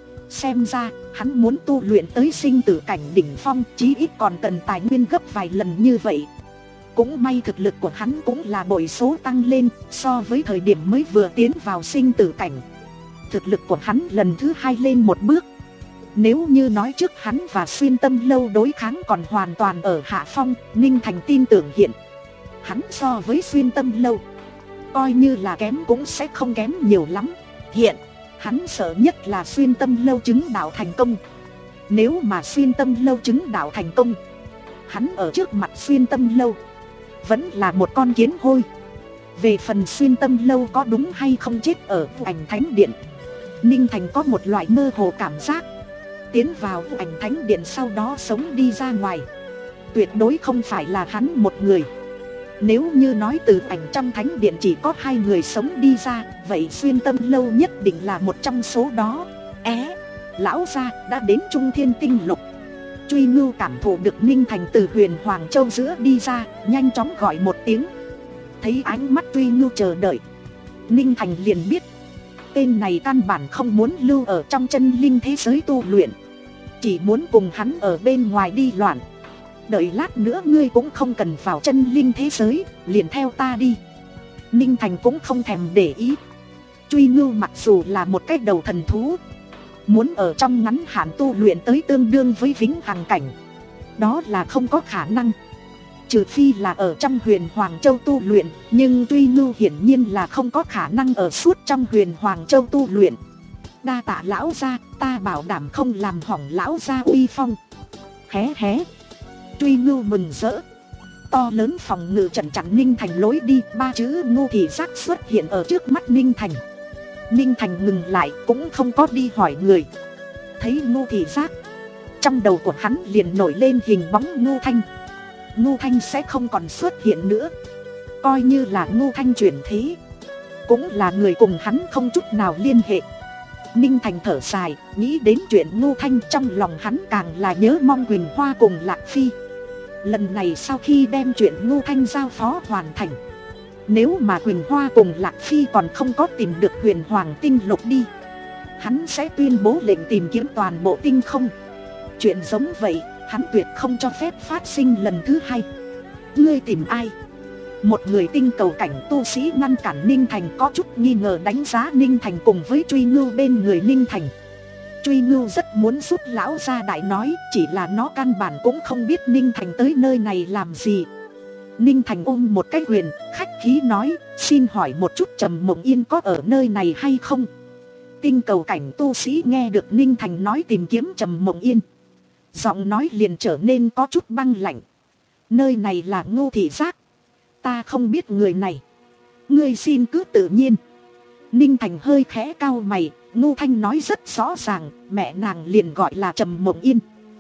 [SPEAKER 1] xem ra hắn muốn tu luyện tới sinh tử cảnh đỉnh phong chí ít còn cần tài nguyên gấp vài lần như vậy. Cũng may thực lực của hắn cũng là bội số tăng lên so với thời điểm mới vừa tiến vào sinh tử cảnh. Thực lực của hắn lần thứ hai lên một bước. Nếu như nói trước hắn và Xuyên Tâm Lâu đối kháng còn hoàn toàn ở hạ phong, Ninh Thành tin tưởng hiện hắn so với Xuyên Tâm Lâu coi như là kém cũng sẽ không kém nhiều lắm. Hiện hắn sợ nhất là Xuyên Tâm Lâu chứng đạo thành công. Nếu mà Xuyên Tâm Lâu chứng đạo thành công, hắn ở trước mặt Xuyên Tâm Lâu vẫn là một con kiến hôi. Về phần Xuyên Tâm Lâu có đúng hay không chết ở Ảnh Thánh Điện, Ninh Thành có một loại mơ hồ cảm giác tiến vào Ảnh Thánh Điện sau đó sống đi ra ngoài tuyệt đối không phải là hắn một người. Nếu như nói từ ảnh trong thánh điện chỉ có hai người sống đi ra, vậy Xuyên Tâm Lâu nhất định là một trong số đó. É, lão gia đã đến Trung Thiên Tinh Lục. Truy Ngưu cảm thụ được Ninh Thành từ Huyền Hoàng Châu giữa đi ra, nhanh chóng gọi một tiếng. Thấy ánh mắt Truy Ngưu chờ đợi, Ninh Thành liền biết tên này căn bản không muốn lưu ở trong chân linh thế giới tu luyện, chỉ muốn cùng hắn ở bên ngoài đi loạn. Đợi lát nữa ngươi cũng không cần vào chân linh thế giới, liền theo ta đi. Ninh Thành cũng không thèm để ý. Truy Ngưu mặc dù là một cái đầu thần thú, muốn ở trong ngắn hạn tu luyện tới tương đương với vĩnh hằng cảnh, đó là không có khả năng. Trừ phi là ở trong Huyền Hoàng Châu tu luyện, nhưng Truy Ngưu hiển nhiên là không có khả năng ở suốt trong Huyền Hoàng Châu tu luyện. Đa tạ lão gia, ta bảo đảm không làm hỏng lão gia uy phong. Hé hé. Truy Ngưu mừng rỡ. To lớn phòng ngự trận chặn Ninh Thành lối đi, ba chữ Ngưu Thị Giác xuất hiện ở trước mắt Ninh Thành. Ninh Thành ngừng lại cũng không có đi hỏi người. Thấy Ngưu Thị Giác, trong đầu của hắn liền nổi lên hình bóng Ngưu Thanh. Ngưu Thanh sẽ không còn xuất hiện nữa. Coi như là Ngưu Thanh chuyển thế, cũng là người cùng hắn không chút nào liên hệ. Ninh Thành thở dài, nghĩ đến chuyện Ngưu Thanh, trong lòng hắn càng là nhớ mong Quỳnh Hoa cùng Lạc Phi. Lần này sau khi đem chuyện Ngưu Thanh giao phó hoàn thành, nếu mà Quỳnh Hoa cùng Lạc Phi còn không có tìm được Huyền Hoàng Tinh Lục đi, hắn sẽ tuyên bố lệnh tìm kiếm toàn bộ tinh không. Chuyện giống vậy hắn tuyệt không cho phép phát sinh lần thứ hai. Ngươi tìm ai? Một người tinh cầu cảnh tu sĩ ngăn cản Ninh Thành, có chút nghi ngờ đánh giá Ninh Thành cùng với Truy Ngưu bên người Ninh Thành. Truy Ngưu rất muốn giúp lão gia đại nói, chỉ là nó căn bản cũng không biết Ninh Thành tới nơi này làm gì. Ninh Thành ôm một cái quyền, khách khí nói, xin hỏi một chút Trầm Mộng Yên có ở nơi này hay không? Tinh cầu cảnh tu sĩ nghe được Ninh Thành nói tìm kiếm Trầm Mộng Yên, giọng nói liền trở nên có chút băng lạnh. Nơi này là Ngưu Thị Giác, ta không biết người này, ngươi xin cứ tự nhiên. Ninh Thành hơi khẽ cau mày. Ngưu Thanh nói rất rõ ràng, mẹ nàng liền gọi là Trầm Mộng Yên.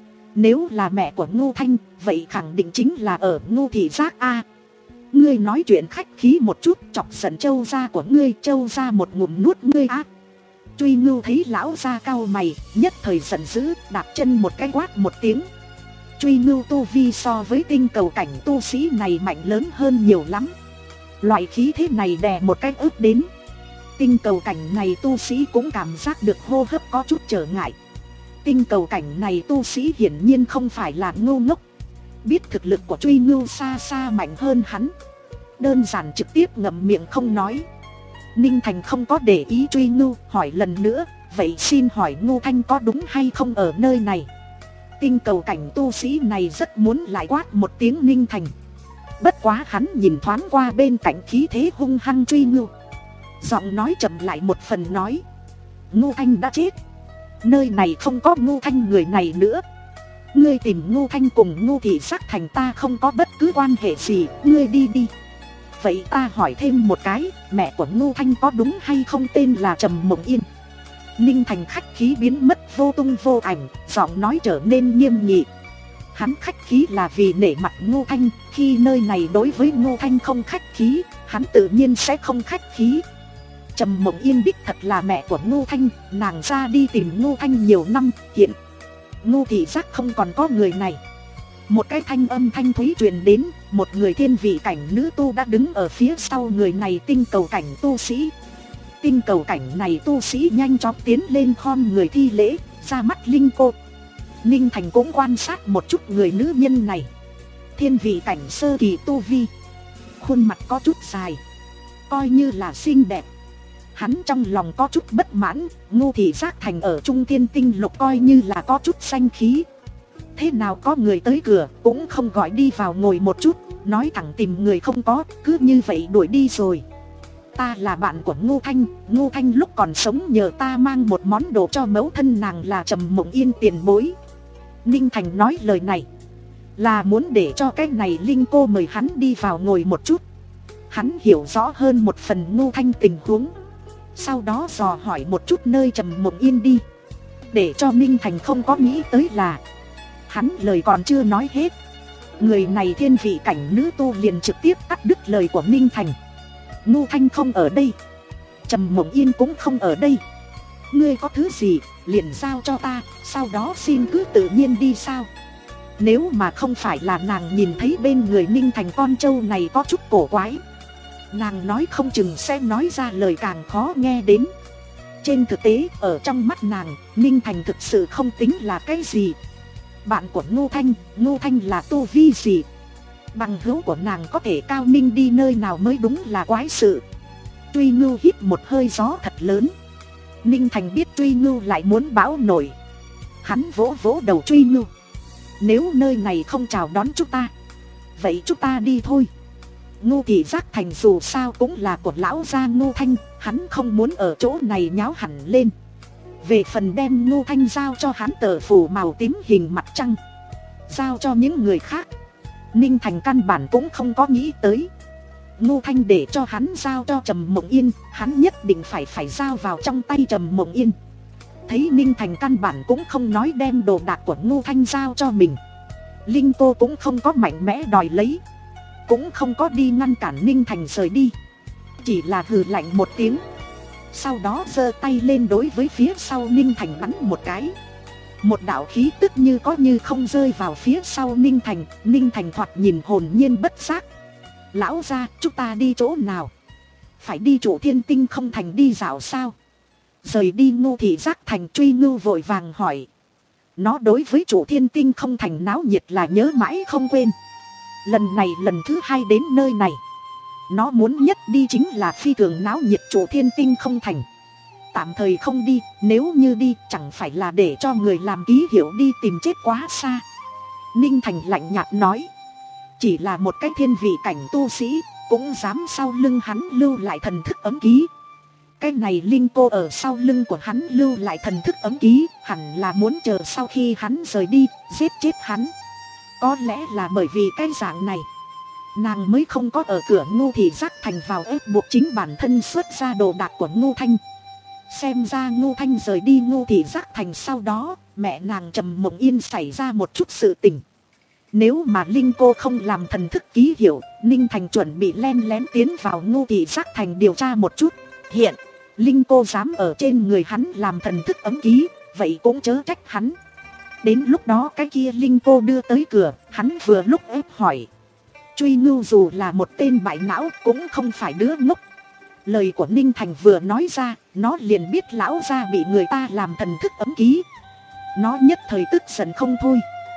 [SPEAKER 1] Nếu là mẹ của Ngưu Thanh, vậy khẳng định chính là ở Ngưu Thị Giác a. Ngươi nói chuyện khách khí một chút, chọc giận Châu gia của ngươi, Châu gia một ngụm nuốt ngươi á. Truy Ngưu thấy lão gia cau mày, nhất thời giận dữ, đạp chân một cái quát một tiếng. Truy Ngưu tu vi so với tinh cầu cảnh tu sĩ này mạnh lớn hơn nhiều lắm. Loại khí thế này đè một cái ướp đến, tinh cầu cảnh này tu sĩ cũng cảm giác được hô hấp có chút trở ngại. Tinh cầu cảnh này tu sĩ hiển nhiên không phải là ngu ngốc, biết thực lực của Truy Ngưu xa xa mạnh hơn hắn, đơn giản trực tiếp ngậm miệng không nói. Ninh Thành không có để ý Truy Ngưu, hỏi lần nữa, vậy xin hỏi Ngưu Thanh có đúng hay không ở nơi này? Tinh cầu cảnh tu sĩ này rất muốn lại quát một tiếng Ninh Thành, bất quá hắn nhìn thoáng qua bên cạnh khí thế hung hăng Truy Ngưu, giọng nói chậm lại một phần nói, Ngưu Thanh đã chết, nơi này không có Ngưu Thanh người này nữa. ngươi tìm Ngô Thanh cùng Ngô Thị Giác Thành ta không có bất cứ quan hệ gì, ngươi đi đi. Vậy ta hỏi thêm một cái, mẹ của Ngô Thanh có đúng hay không tên là Trầm Mộng Yên? Ninh Thành khách khí biến mất vô tung vô ảnh, giọng nói trở nên nghiêm nghị. Hắn khách khí là vì nể mặt Ngô Thanh, khi nơi này đối với Ngô Thanh không khách khí, hắn tự nhiên sẽ không khách khí. Trầm Mộng Yên đích thật là mẹ của Ngô Thanh, nàng ra đi tìm Ngô Thanh nhiều năm, hiện Ngô Thị Giác không còn có người này. Một cái thanh âm thanh thúy truyền đến, một người thiên vị cảnh nữ tu đã đứng ở phía sau người này, tinh cầu cảnh tu sĩ. Tinh cầu cảnh này tu sĩ nhanh chóng tiến lên khom người thi lễ, ra mắt Linh cô. Ninh Thành cũng quan sát một chút người nữ nhân này. Thiên vị cảnh sơ kỳ tu vi, khuôn mặt có chút dài, coi như là xinh đẹp. Hắn trong lòng có chút bất mãn, Ngô Thị Giác Thành ở Trung Thiên Tinh Lục coi như là có chút danh khí. Thế nào có người tới cửa cũng không gọi đi vào ngồi một chút, nói thẳng tìm người không có, cứ như vậy đuổi đi rồi. Ta là bạn của Ngô Thanh, Ngô Thanh lúc còn sống nhờ ta mang một món đồ cho mẫu thân nàng là Trầm Mộng Yên tiền bối. Ninh Thành nói lời này là muốn để cho cái này Linh cô mời hắn đi vào ngồi một chút. Hắn hiểu rõ hơn một phần Ngô Thanh tình huống, sau đó dò hỏi một chút nơi Trầm Mộng Yên đi. Để cho Ninh Thành không có nghĩ tới là hắn lời còn chưa nói hết, người này thiên vị cảnh nữ tu liền trực tiếp cắt đứt lời của Ninh Thành. Ngô Thanh không ở đây, Trầm Mộng Yên cũng không ở đây. Ngươi có thứ gì liền giao cho ta, sau đó xin cứ tự nhiên đi sao? Nếu mà không phải là nàng nhìn thấy bên người Ninh Thành con trâu này có chút cổ quái, nàng nói không chừng sẽ nói ra lời càng khó nghe đến. Trên thực tế ở trong mắt nàng, Ninh Thành thực sự không tính là cái gì. Bạn của Ngô Thanh, Ngô Thanh là tu vi gì? Bằng hữu của nàng có thể cao minh đi nơi nào mới đúng là quái sự. Truy Ngưu hít một hơi gió thật lớn. Ninh Thành biết Truy Ngưu lại muốn bão nổi. Hắn vỗ vỗ đầu Truy Ngưu. Nếu nơi này không chào đón chúng ta, vậy chúng ta đi thôi. Ngô Thị Giác Thành dù sao cũng là của lão gia Ngô Thanh, hắn không muốn ở chỗ này nháo hẳn lên. Về phần đem Ngô Thanh giao cho hắn tờ phủ màu tím hình mặt trăng, giao cho những người khác, Ninh Thành căn bản cũng không có nghĩ tới. Ngô Thanh để cho hắn giao cho Trầm Mộng Yên, hắn nhất định phải phải giao vào trong tay Trầm Mộng Yên. Thấy Ninh Thành căn bản cũng không nói đem đồ đạc của Ngô Thanh giao cho mình, Linh cô cũng không có mạnh mẽ đòi lấy, cũng không có đi ngăn cản Ninh Thành rời đi, chỉ là hừ lạnh một tiếng. Sau đó giơ tay lên đối với phía sau Ninh Thành bắn một cái. Một đạo khí tức như có như không rơi vào phía sau Ninh Thành. Ninh Thành thoạt nhìn hồn nhiên bất giác. Lão gia, chúng ta đi chỗ nào? Phải đi chỗ Thiên Tinh không thành đi dạo sao? Rời đi Ngô Thị Giác Thành, Truy Ngưu vội vàng hỏi. Nó đối với chỗ Thiên Tinh không thành náo nhiệt là nhớ mãi không quên. Lần này lần thứ hai đến nơi này, nó muốn nhất đi chính là phi thường náo nhiệt chỗ Thiên Tinh không thành. Tạm thời không đi, nếu như đi chẳng phải là để cho người làm ký hiệu đi tìm chết quá xa. Ninh Thành lạnh nhạt nói. Chỉ là một cái thiên vị cảnh tu sĩ, cũng dám sau lưng hắn lưu lại thần thức ấm ký. Cái này Linh cô ở sau lưng của hắn lưu lại thần thức ấm ký, hẳn là muốn chờ sau khi hắn rời đi, giết chết hắn. Có lẽ là bởi vì cái dạng này, nàng mới không có ở cửa Ngô Thị Giác Thành vào ép buộc chính bản thân xuất ra đồ đạc của Ngô Thanh. Xem ra Ngô Thanh rời đi Ngô Thị Giác Thành sau đó, mẹ nàng Trầm Mộng Yên xảy ra một chút sự tình. Nếu mà Linh cô không làm thần thức ký hiệu, Ninh Thành chuẩn bị len lén tiến vào Ngô Thị Giác Thành điều tra một chút. Hiện, Linh cô dám ở trên người hắn làm thần thức ấm ký, vậy cũng chớ trách hắn. Đến lúc đó cái kia Linh cô đưa tới cửa, hắn vừa lúc ép hỏi. Truy Ngưu dù là một tên bại não cũng không phải đứa ngốc. Lời của Ninh Thành vừa nói ra, nó liền biết lão gia bị người ta làm thần thức ấm ký. Nó nhất thời tức giận không thôi.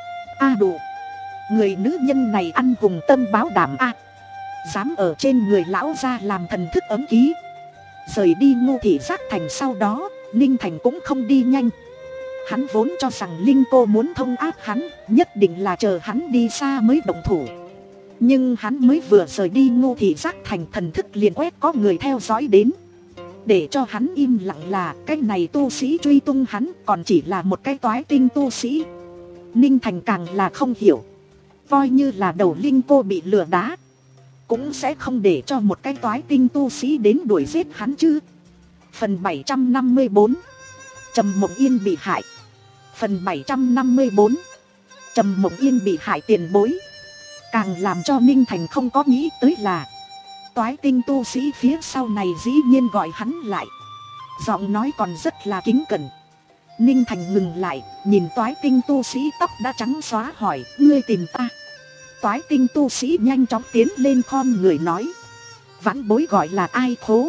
[SPEAKER 1] A đủ, người nữ nhân này ăn hùng tâm báo đảm a, dám ở trên người lão gia làm thần thức ấm ký. Rời đi Ngô Thị Giác Thành sau đó, Ninh Thành cũng không đi nhanh. Hắn vốn cho rằng Linh cô muốn thông áp hắn, nhất định là chờ hắn đi xa mới động thủ. Nhưng hắn mới vừa rời đi Ngô Thị Giác Thành, thần thức liền quét có người theo dõi đến. Để cho hắn im lặng là cái này tu sĩ truy tung hắn còn chỉ là một cái toái tinh tu sĩ. Ninh Thành càng là không hiểu. Coi như là đầu linh cô bị lừa đá, cũng sẽ không để cho một cái toái tinh tu sĩ đến đuổi giết hắn chứ. Phần bảy trăm năm mươi bốn, Trầm Mộng Yên bị hại. Phần bảy trăm năm mươi bốn, Trầm Mộng Yên bị hại tiền bối. Càng làm cho Ninh Thành không có nghĩ tới là toái tinh tu sĩ phía sau này dĩ nhiên gọi hắn lại. Giọng nói còn rất là kính cẩn. Ninh Thành ngừng lại, nhìn toái tinh tu sĩ tóc đã trắng xóa hỏi, ngươi tìm ta? Toái tinh tu sĩ nhanh chóng tiến lên khom người nói, vãn bối gọi là Ai Khố.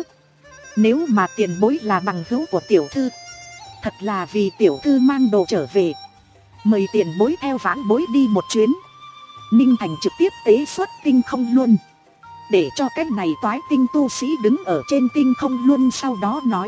[SPEAKER 1] Nếu mà tiền bối là bằng hữu của tiểu thư, thật là vì tiểu thư mang đồ trở về, mời tiền bối theo vãn bối đi một chuyến. Ninh Thành trực tiếp tế xuất tinh không luân, để cho cái này toái tinh tu sĩ đứng ở trên tinh không luân, sau đó nói,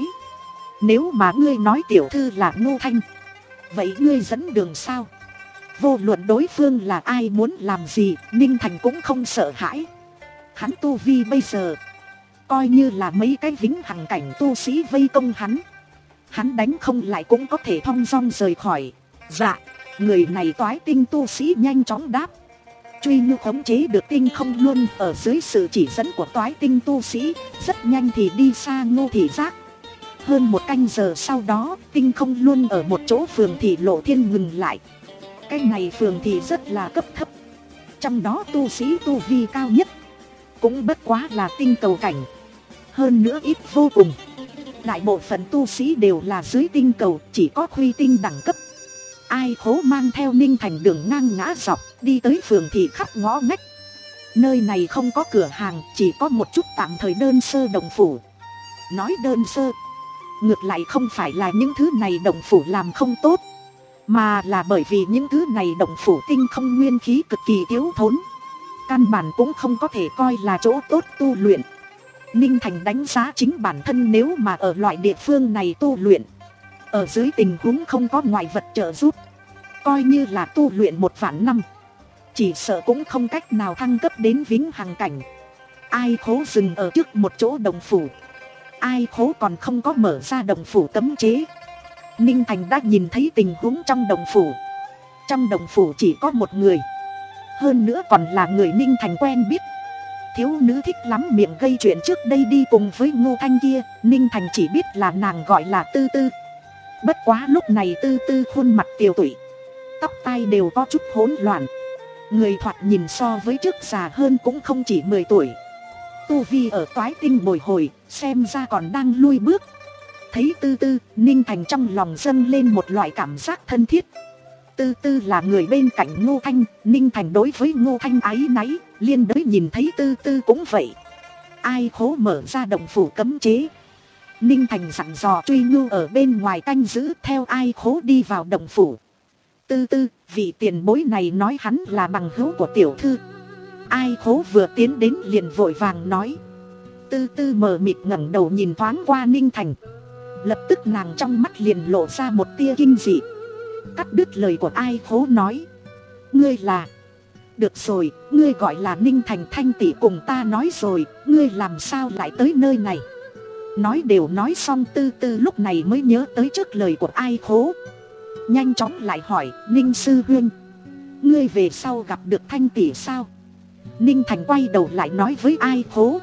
[SPEAKER 1] nếu mà ngươi nói tiểu thư là Ngô Thanh, vậy ngươi dẫn đường sao? Vô luận đối phương là ai, muốn làm gì, Ninh Thành cũng không sợ hãi. Hắn tu vi bây giờ, coi như là mấy cái vĩnh hằng cảnh tu sĩ vây công hắn, hắn đánh không lại cũng có thể thong dong rời khỏi. Dạ, người này toái tinh tu sĩ nhanh chóng đáp. Truy Ngư khống chế được tinh không luân ở dưới sự chỉ dẫn của toái tinh tu sĩ, rất nhanh thì đi xa Ngô Thị Giác. Hơn một canh giờ sau đó, tinh không luân ở một chỗ phường thị Lộ Thiên ngừng lại. Cái này phường thị rất là cấp thấp, trong đó tu sĩ tu vi cao nhất cũng bất quá là tinh cầu cảnh, hơn nữa ít vô cùng. Đại bộ phận tu sĩ đều là dưới tinh cầu, chỉ có khuy tinh đẳng cấp. Ai Khố mang theo Ninh Thành đường ngang ngã dọc, đi tới phường thị khắp ngõ ngách. Nơi này không có cửa hàng, chỉ có một chút tạm thời đơn sơ đồng phủ. Nói đơn sơ, ngược lại không phải là những thứ này đồng phủ làm không tốt, mà là bởi vì những thứ này đồng phủ tinh không nguyên khí cực kỳ thiếu thốn, căn bản cũng không có thể coi là chỗ tốt tu luyện. Ninh Thành đánh giá chính bản thân, nếu mà ở loại địa phương này tu luyện, ở dưới tình huống không có ngoại vật trợ giúp, coi như là tu luyện một vạn năm, chỉ sợ cũng không cách nào thăng cấp đến vĩnh hằng cảnh. Ai Khố dừng ở trước một chỗ đồng phủ. Ai Khố còn không có mở ra đồng phủ cấm chế, Ninh Thành đã nhìn thấy tình huống trong đồng phủ. Trong đồng phủ chỉ có một người, hơn nữa còn là người Ninh Thành quen biết. Thiếu nữ thích lắm miệng gây chuyện trước đây đi cùng với Ngô Thanh kia, Ninh Thành chỉ biết là nàng gọi là Tư Tư. Bất quá lúc này Tư Tư khuôn mặt tiều tụy, tóc tai đều có chút hỗn loạn, người thoạt nhìn so với trước già hơn cũng không chỉ mười tuổi. Tu vi ở toái tinh bồi hồi, xem ra còn đang lui bước. Thấy Tư Tư, Ninh Thành trong lòng dâng lên một loại cảm giác thân thiết. Tư Tư là người bên cạnh Ngô Thanh, Ninh Thành đối với Ngô Thanh áy náy, liên đới nhìn thấy Tư Tư cũng vậy. Ai Khố mở ra đồng phủ cấm chế, Ninh Thành dặn dò Truy Ngưu ở bên ngoài canh giữ, theo Ai Khố đi vào đồng phủ. Tư Tư, vị tiền bối này nói hắn là bằng hữu của tiểu thư. Ai Khố vừa tiến đến liền vội vàng nói. Tư Tư mờ mịt ngẩng đầu nhìn thoáng qua Ninh Thành, lập tức nàng trong mắt liền lộ ra một tia kinh dị, cắt đứt lời của Ai Khố nói, ngươi là... Được rồi, ngươi gọi là Ninh Thành, Thanh tỷ cùng ta nói rồi, ngươi làm sao lại tới nơi này? Nói đều nói xong, Tư Tư lúc này mới nhớ tới trước lời của Ai Khố, nhanh chóng lại hỏi, Ninh sư huynh, ngươi về sau gặp được Thanh tỷ sao? Ninh Thành quay đầu lại nói với Ai Khố,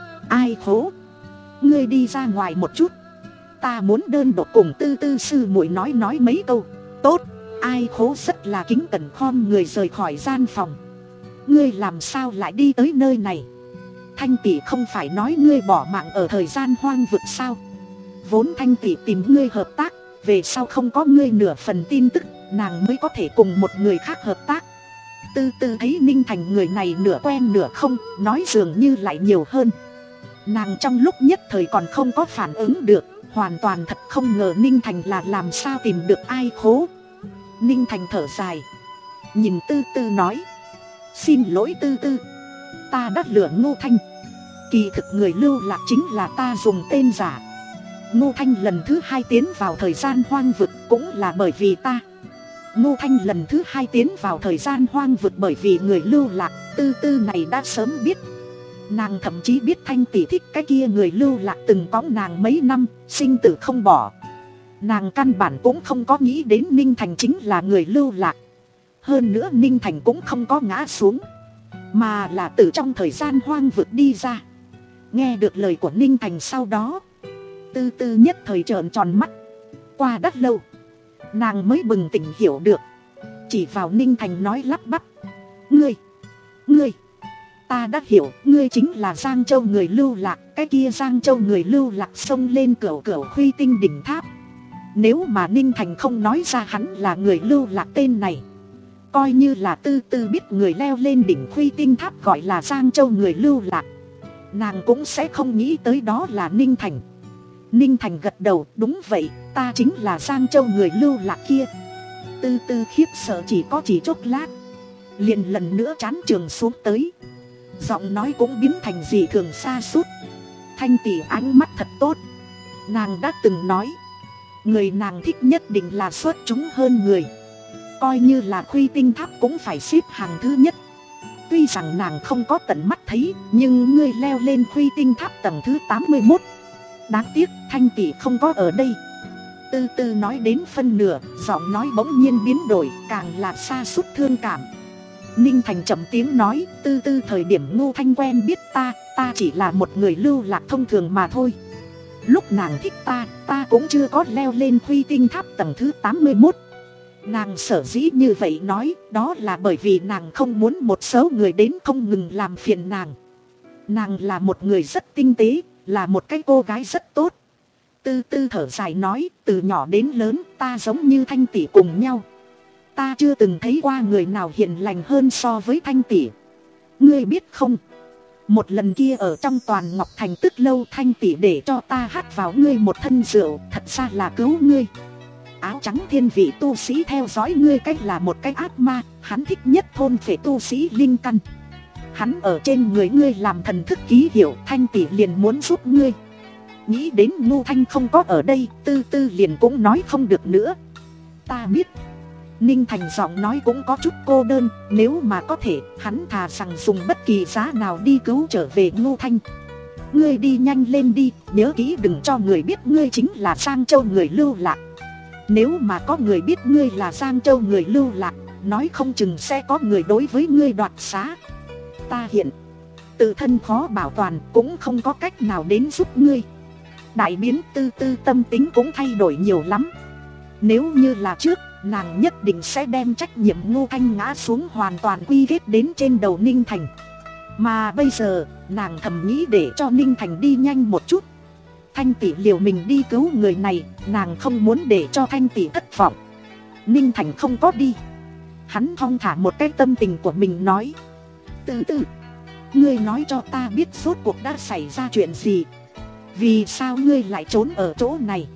[SPEAKER 1] Ai Khố, ngươi đi ra ngoài một chút, ta muốn đơn độc cùng Tư Tư sư muội nói nói mấy câu. Tốt. Ai Khố rất là kính cẩn khom người rời khỏi gian phòng. Ngươi làm sao lại đi tới nơi này? Thanh tỷ không phải nói ngươi bỏ mạng ở thời gian hoang vực sao? Vốn Thanh tỷ tìm ngươi hợp tác, về sau không có ngươi nửa phần tin tức, nàng mới có thể cùng một người khác hợp tác. Tư Tư thấy Ninh Thành người này nửa quen nửa không, nói dường như lại nhiều hơn. Nàng trong lúc nhất thời còn không có phản ứng được, hoàn toàn thật không ngờ Ninh Thành là làm sao tìm được Ai Khố. Ninh Thành thở dài, nhìn Tư Tư nói, xin lỗi Tư Tư, ta đã lừa Ngô Thanh, kỳ thực người lưu lạc chính là ta dùng tên giả. Ngô Thanh lần thứ hai tiến vào thời gian hoang vực cũng là bởi vì ta. Ngô Thanh lần thứ hai tiến vào thời gian hoang vực bởi vì người lưu lạc. Tư Tư này đã sớm biết, nàng thậm chí biết Thanh tỷ thích cái kia người lưu lạc từng có nàng mấy năm, sinh tử không bỏ. Nàng căn bản cũng không có nghĩ đến Ninh Thành chính là người lưu lạc. Hơn nữa Ninh Thành cũng không có ngã xuống, mà là từ trong thời gian hoang vực đi ra. Nghe được lời của Ninh Thành sau đó, Tư Tư nhất thời trợn tròn mắt. Qua rất lâu, nàng mới bừng tỉnh hiểu được, chỉ vào Ninh Thành nói lắp bắp: Ngươi, ngươi, ta đã hiểu, ngươi chính là Giang Châu người lưu lạc. Cái kia Giang Châu người lưu lạc xông lên cửu cửu Huy Tinh đỉnh tháp. Nếu mà Ninh Thành không nói ra hắn là người lưu lạc tên này, coi như là Tư Tư biết người leo lên đỉnh Huy Tinh tháp gọi là Giang Châu người lưu lạc, nàng cũng sẽ không nghĩ tới đó là Ninh Thành. Ninh Thành gật đầu: đúng vậy, ta chính là Giang Châu người lưu lạc kia. Tư Tư khiếp sợ chỉ có chỉ chốc lát, liền lần nữa trán trường xuống tới, giọng nói cũng biến thành gì thường xa sút Thanh tỷ ánh mắt thật tốt. Nàng đã từng nói, người nàng thích nhất định là xuất chúng hơn người, coi như là Huy Tinh tháp cũng phải xếp hàng thứ nhất. Tuy rằng nàng không có tận mắt thấy, nhưng ngươi leo lên Huy Tinh tháp tầng thứ tám mươi mốt. Đáng tiếc Thanh tỷ không có ở đây. Tư Tư nói đến phân nửa, giọng nói bỗng nhiên biến đổi, càng là xa sút thương cảm. Ninh Thành trầm tiếng nói: Tư Tư thời điểm Ngô Thanh quen biết ta, ta chỉ là một người lưu lạc thông thường mà thôi. Lúc nàng thích ta, ta cũng chưa có leo lên Huy Tinh tháp tầng thứ tám mươi mốt. Nàng sở dĩ như vậy nói, đó là bởi vì nàng không muốn một số người đến không ngừng làm phiền nàng. Nàng là một người rất tinh tế, là một cái cô gái rất tốt. Tư Tư thở dài nói: từ nhỏ đến lớn ta giống như Thanh tỷ cùng nhau, ta chưa từng thấy qua người nào hiền lành hơn so với Thanh tỷ. Ngươi biết không, một lần kia ở trong Toàn Ngọc Thành Tức Lâu, Thanh tỷ để cho ta hát vào ngươi một thân rượu, thật ra là cứu ngươi. Áo trắng thiên vị tu sĩ theo dõi ngươi cách là một cái ác ma, hắn thích nhất thôn phệ tu sĩ linh căn. Hắn ở trên người ngươi làm thần thức ký hiệu, Thanh tỷ liền muốn giúp ngươi. Nghĩ đến Ngô Thanh không có ở đây, Tư Tư liền cũng nói không được nữa. Ta biết. Ninh Thành giọng nói cũng có chút cô đơn, nếu mà có thể, hắn thà rằng dùng bất kỳ giá nào đi cứu trở về Ngô Thanh. Ngươi đi nhanh lên đi, nhớ kỹ đừng cho người biết ngươi chính là Giang Châu người lưu lạc. Nếu mà có người biết ngươi là Giang Châu người lưu lạc, nói không chừng sẽ có người đối với ngươi đoạt xá. Ta hiện tự thân khó bảo toàn, cũng không có cách nào đến giúp ngươi. Đại biến. Tư Tư tâm tính cũng thay đổi nhiều lắm. Nếu như là trước, nàng nhất định sẽ đem trách nhiệm Ngô Thanh ngã xuống hoàn toàn quy kết đến trên đầu Ninh Thành. Mà bây giờ, nàng thầm nghĩ để cho Ninh Thành đi nhanh một chút. Thanh tỷ liều mình đi cứu người này, nàng không muốn để cho Thanh tỷ thất vọng. Ninh Thành không có đi. Hắn thong thả một cái tâm tình của mình nói: Tư Tư, ngươi nói cho ta biết rốt cuộc đã xảy ra chuyện gì. Vì sao ngươi lại trốn ở chỗ này?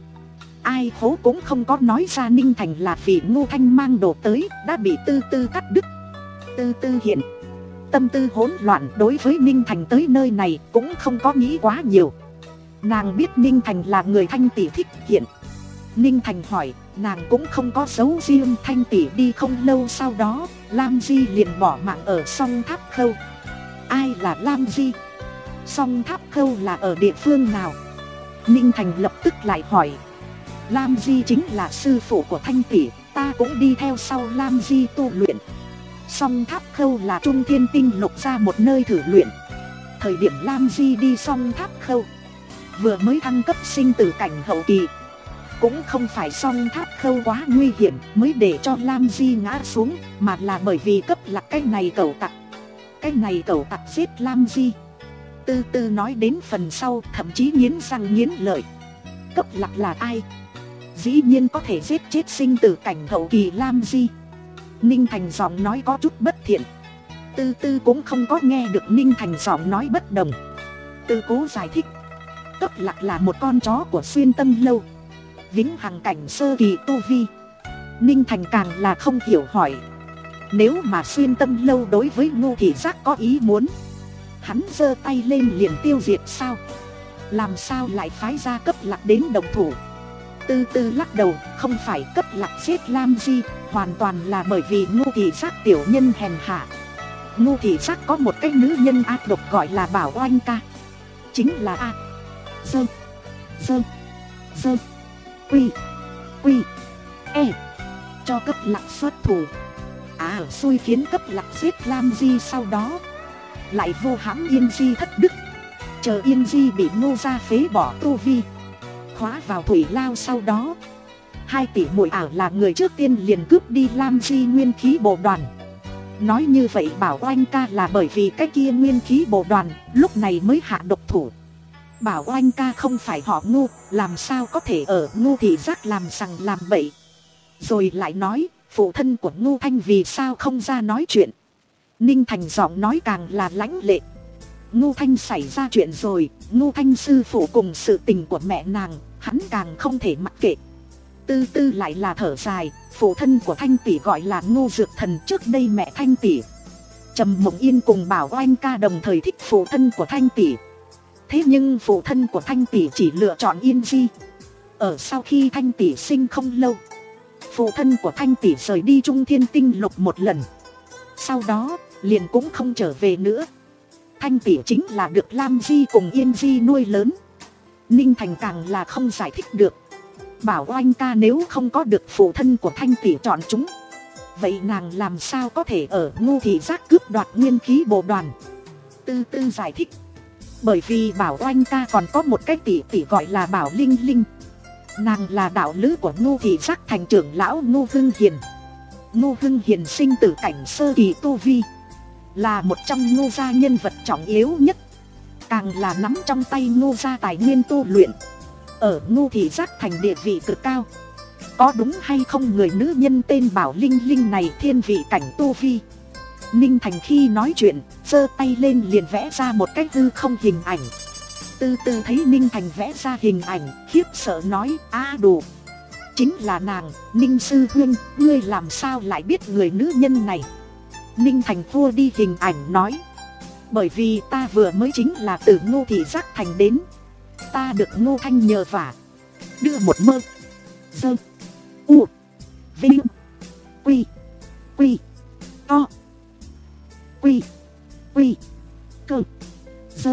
[SPEAKER 1] Ai hố cũng không có nói ra Ninh Thành là vì Ngô Thanh mang đồ tới, đã bị Tư Tư cắt đứt. Tư Tư hiện tâm tư hỗn loạn, đối với Ninh Thành tới nơi này cũng không có nghĩ quá nhiều. Nàng biết Ninh Thành là người Thanh tỷ thích. Hiện Ninh Thành hỏi, nàng cũng không có giấu riêng. Thanh tỷ đi không lâu sau đó, Lam Di liền bỏ mạng ở Song Tháp Khâu. Ai là Lam Di? Song Tháp Khâu là ở địa phương nào? Ninh Thành lập tức lại hỏi. Lam Di chính là sư phụ của Thanh tỷ, ta cũng đi theo sau Lam Di tu luyện. Song Tháp Khâu là Trung Thiên Tinh Lục ra một nơi thử luyện. Thời điểm Lam Di đi Song Tháp Khâu, vừa mới thăng cấp sinh tử cảnh hậu kỳ. Cũng không phải Song Tháp Khâu quá nguy hiểm mới để cho Lam Di ngã xuống, mà là bởi vì cấp lạc cái này cẩu tặc. Cái này cẩu tặc giết Lam Di. Tư Tư nói đến phần sau thậm chí nghiến răng nghiến lợi. Cấp lạc là ai? Dĩ nhiên có thể giết chết sinh tử cảnh hậu kỳ Lam Di. Ninh Thành giọng nói có chút bất thiện. Tư Tư cũng không có nghe được Ninh Thành giọng nói bất đồng. Tư cố giải thích. Cấp lạc là một con chó của Xuyên Tâm Lâu, vĩnh hằng cảnh sơ kỳ tu vi. Ninh Thành càng là không hiểu hỏi. Nếu mà Xuyên Tâm Lâu đối với Ngô Thị Giác có ý muốn, hắn giơ tay lên liền tiêu diệt sao? Làm sao lại phái ra cấp lạc đến đồng thủ? Tư Tư lắc đầu, không phải cấp lạc giết Lam Di, hoàn toàn là bởi vì Ngô Thị Giác tiểu nhân hèn hạ. Ngô Thị Giác có một cái nữ nhân ác độc gọi là Bảo Oanh Ca. Chính là A Dơ Dơ Dơ Quy Quy E cho cấp lạc xuất thủ. À, ảo xui khiến cấp lạc giết Lam Di, sau đó lại vô hãm Yên Di thất đức. Chờ Yên Di bị Ngô gia phế bỏ tu vi, khóa vào thủy lao, sau đó hai tỷ muội ảo là người trước tiên liền cướp đi Lam Di nguyên khí bộ đoàn. Nói như vậy Bảo Oanh ca là bởi vì cái kia nguyên khí bộ đoàn lúc này mới hạ độc thủ. Bảo Oanh ca không phải họ Ngô, làm sao có thể ở Ngô thị giác làm sằng làm bậy. Rồi lại nói phụ thân của Ngô Thanh vì sao không ra nói chuyện. Ninh Thành giọng nói càng là lãnh lệ. Ngô Thanh xảy ra chuyện rồi, Ngô Thanh sư phụ cùng sự tình của mẹ nàng, hắn càng không thể mặc kệ. Tư Tư lại là thở dài, phụ thân của Thanh tỷ gọi là Ngô Dược Thần, trước đây mẹ Thanh tỷ Trầm Mộng Yên cùng Bảo Oanh ca đồng thời thích phụ thân của Thanh tỷ. Thế nhưng phụ thân của Thanh tỷ chỉ lựa chọn Yên Di. Ở sau khi Thanh tỷ sinh không lâu, phụ thân của Thanh tỷ rời đi Trung Thiên Tinh Lục một lần, sau đó liền cũng không trở về nữa. Thanh tỷ chính là được Lam Di cùng Yên Di nuôi lớn. Ninh Thành càng là không giải thích được. Bảo Oanh ca nếu không có được phụ thân của Thanh tỷ chọn chúng, vậy nàng làm sao có thể ở Ngô thị giác cướp đoạt nguyên khí bộ đoàn. Tư Tư giải thích, bởi vì Bảo Oanh ca còn có một cái tỷ tỷ gọi là Bảo Linh Linh. Nàng là đạo lữ của Ngô thị giác thành trưởng lão Ngô Hưng Hiền. Ngô Hưng Hiền sinh tử cảnh sơ kỳ tu vi, là một trong Ngô gia nhân vật trọng yếu nhất, càng là nắm trong tay Ngô gia tài nguyên tu luyện. Ở Ngô thị giác thành địa vị cực cao. Có đúng hay không người nữ nhân tên Bảo Linh Linh này thiên vị cảnh tu vi. Ninh Thành khi nói chuyện giơ tay lên liền vẽ ra một cái hư không hình ảnh. Tư Tư thấy Ninh Thành vẽ ra hình ảnh, khiếp sợ nói, a đủ, chính là nàng. Ninh sư huynh, ngươi làm sao lại biết người nữ nhân này? Ninh Thành vua đi hình ảnh nói, bởi vì ta vừa mới chính là từ Ngô thị giác thành đến. Ta được Ngô Thanh nhờ vả, đưa một mơ dơ u vinh quy quy to quy quy cơ dơ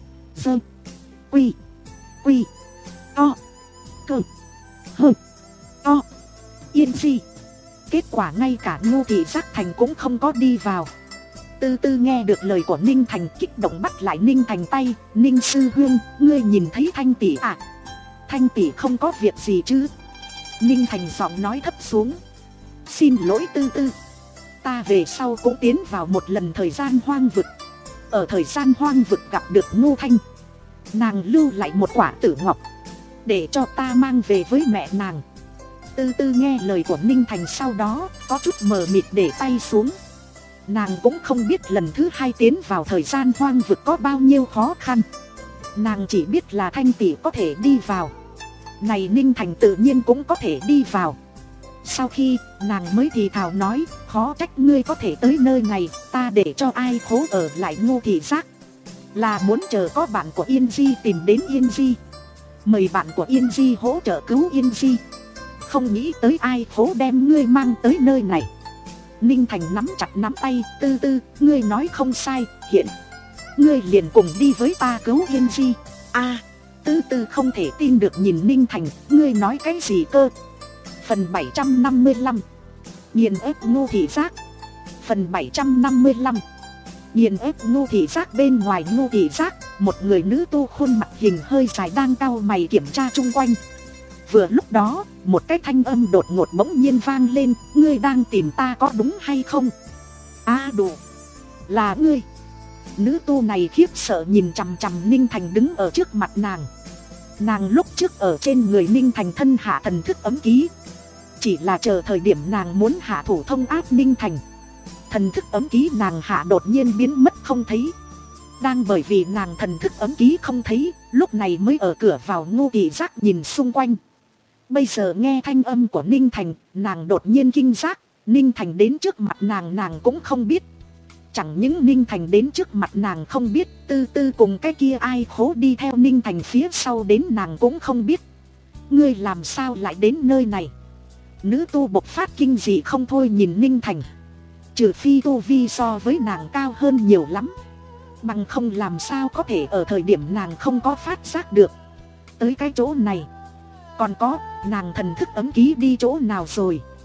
[SPEAKER 1] dơ quy quy to cơ hơ to Yên Di. Kết quả ngay cả Ngô thị giác thành cũng không có đi vào. Tư Tư nghe được lời của Ninh Thành kích động bắt lại Ninh Thành tay. Ninh sư huynh, ngươi nhìn thấy Thanh tỷ à? Thanh tỷ không có việc gì chứ? Ninh Thành giọng nói thấp xuống, xin lỗi Tư Tư, ta về sau cũng tiến vào một lần thời gian hoang vực. Ở thời gian hoang vực gặp được Ngô Thanh, nàng lưu lại một quả tử ngọc để cho ta mang về với mẹ nàng. Tư Tư nghe lời của Ninh Thành sau đó có chút mờ mịt để tay xuống. Nàng cũng không biết lần thứ hai tiến vào thời gian hoang vực có bao nhiêu khó khăn. Nàng chỉ biết là Thanh tỷ có thể đi vào, này Ninh Thành tự nhiên cũng có thể đi vào. Sau khi nàng mới thì thào nói, khó trách ngươi có thể tới nơi này, ta để cho ai khố ở lại Ngô thị giác, là muốn chờ có bạn của Yên Di tìm đến Yên Di, mời bạn của Yên Di hỗ trợ cứu Yên Di. Không nghĩ tới ai khố đem ngươi mang tới nơi này. Ninh Thành nắm chặt nắm tay, Tư Tư, ngươi nói không sai, hiện ngươi liền cùng đi với ta cứu Yên Di. A, Tư Tư không thể tin được nhìn Ninh Thành, ngươi nói cái gì cơ? Phần bảy trăm năm mươi lăm, nghiền ép Ngô thị giác. Phần bảy trăm năm mươi lăm, nghiền ép Ngô thị giác. Bên ngoài Ngô thị giác, một người nữ tu khuôn mặt hình hơi dài đang cau mày kiểm tra chung quanh. Vừa lúc đó, một cái thanh âm đột ngột bỗng nhiên vang lên, ngươi đang tìm ta có đúng hay không? A đủ, là ngươi. Nữ tu này khiếp sợ nhìn chằm chằm Ninh Thành đứng ở trước mặt nàng. Nàng lúc trước ở trên người Ninh Thành thân hạ thần thức ấm ký, chỉ là chờ thời điểm nàng muốn hạ thủ thông áp Ninh Thành, thần thức ấm ký nàng hạ đột nhiên biến mất không thấy. Đang bởi vì nàng thần thức ấm ký không thấy, lúc này mới ở cửa vào Ngô thị giác nhìn xung quanh. Bây giờ nghe thanh âm của Ninh Thành, nàng đột nhiên kinh giác. Ninh Thành đến trước mặt nàng nàng cũng không biết. Chẳng những Ninh Thành đến trước mặt nàng không biết, Tư Tư cùng cái kia ai khố đi theo Ninh Thành phía sau đến nàng cũng không biết. Ngươi làm sao lại đến nơi này? Nữ tu bộc phát kinh dị không thôi nhìn Ninh Thành. Trừ phi tu vi so với nàng cao hơn nhiều lắm, bằng không làm sao có thể ở thời điểm nàng không có phát giác được tới cái chỗ này. Còn có, nàng thần thức ấm ký đi chỗ nào rồi?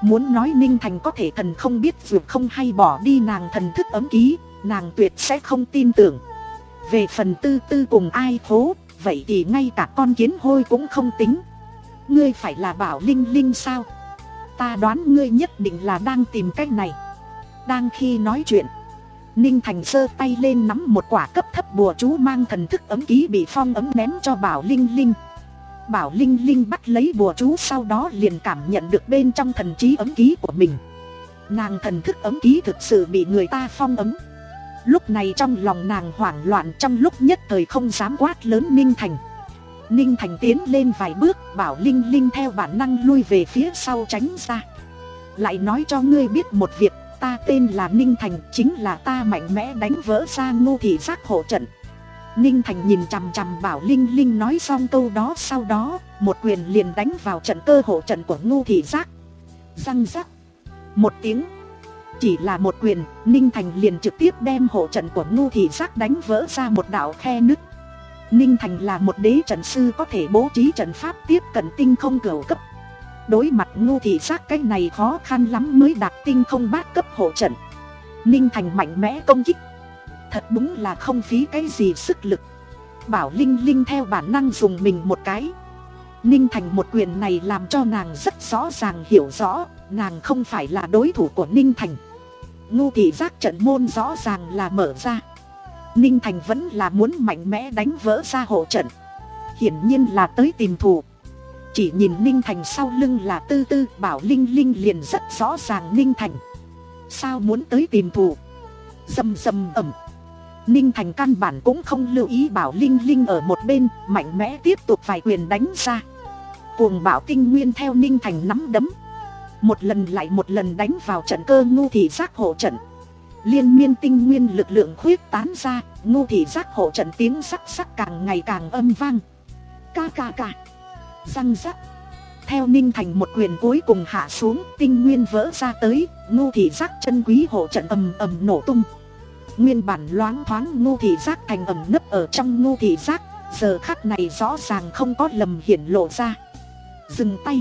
[SPEAKER 1] Muốn nói Ninh Thành có thể thần không biết vượt không hay bỏ đi nàng thần thức ấm ký, nàng tuyệt sẽ không tin tưởng. Về phần Tư Tư cùng ai khố, vậy thì ngay cả con kiến hôi cũng không tính. Ngươi phải là Bảo Linh Linh sao? Ta đoán ngươi nhất định là đang tìm cách này. Đang khi nói chuyện, Ninh Thành giơ tay lên nắm một quả cấp thấp bùa chú mang thần thức ấm ký bị phong ấm ném cho Bảo Linh Linh. Bảo Linh Linh bắt lấy bùa chú, sau đó liền cảm nhận được bên trong thần trí ấm ký của mình. Nàng thần thức ấm ký thực sự bị người ta phong ấm. Lúc này trong lòng nàng hoảng loạn, trong lúc nhất thời không dám quát lớn Ninh Thành. Ninh Thành tiến lên vài bước, Bảo Linh Linh theo bản năng lui về phía sau tránh ra. Lại nói cho ngươi biết một việc, ta tên là Ninh Thành, chính là ta mạnh mẽ đánh vỡ ra Ngô Thị Giác hộ trận. Ninh Thành nhìn chằm chằm Bảo Linh Linh nói xong câu đó, sau đó một quyền liền đánh vào trận cơ hộ trận của Ngô Thị Giác. Răng rắc một tiếng, chỉ là một quyền, Ninh Thành liền trực tiếp đem hộ trận của Ngô Thị Giác đánh vỡ ra một đạo khe nứt. Ninh Thành là một đế trận sư có thể bố trí trận pháp tiếp cận tinh không cửu cấp. Đối mặt Ngô Thị Giác cái này khó khăn lắm mới đạt tinh không bát cấp hộ trận. Ninh Thành mạnh mẽ công kích, thật đúng là không phí cái gì sức lực. Bảo Linh Linh theo bản năng dùng mình một cái. Ninh Thành một quyền này làm cho nàng rất rõ ràng hiểu rõ, nàng không phải là đối thủ của Ninh Thành. Ngô Thị Giác trận môn rõ ràng là mở ra, Ninh Thành vẫn là muốn mạnh mẽ đánh vỡ ra hộ trận. Hiển nhiên là tới tìm thù. Chỉ nhìn Ninh Thành sau lưng là Tư Tư, Bảo Linh Linh liền rất rõ ràng Ninh Thành sao muốn tới tìm thù. Rầm rầm ầm, Ninh Thành căn bản cũng không lưu ý Bảo Linh Linh ở một bên, mạnh mẽ tiếp tục vài quyền đánh ra. Cuồng bạo tinh nguyên theo Ninh Thành nắm đấm, một lần lại một lần đánh vào trận cơ Ngô Thị Giác hộ trận. Liên miên tinh nguyên lực lượng khuyết tán ra, Ngô Thị Giác hộ trận tiếng sắc sắc càng ngày càng âm vang. Ca ca ca, răng rắc. Theo Ninh Thành một quyền cuối cùng hạ xuống, tinh nguyên vỡ ra tới, Ngô Thị Giác chân quý hộ trận ầm ầm nổ tung. Nguyên bản loáng thoáng Ngô Thị Giác thành ẩm nấp ở trong Ngô Thị Giác, giờ khắc này rõ ràng không có lầm hiển lộ ra. Dừng tay.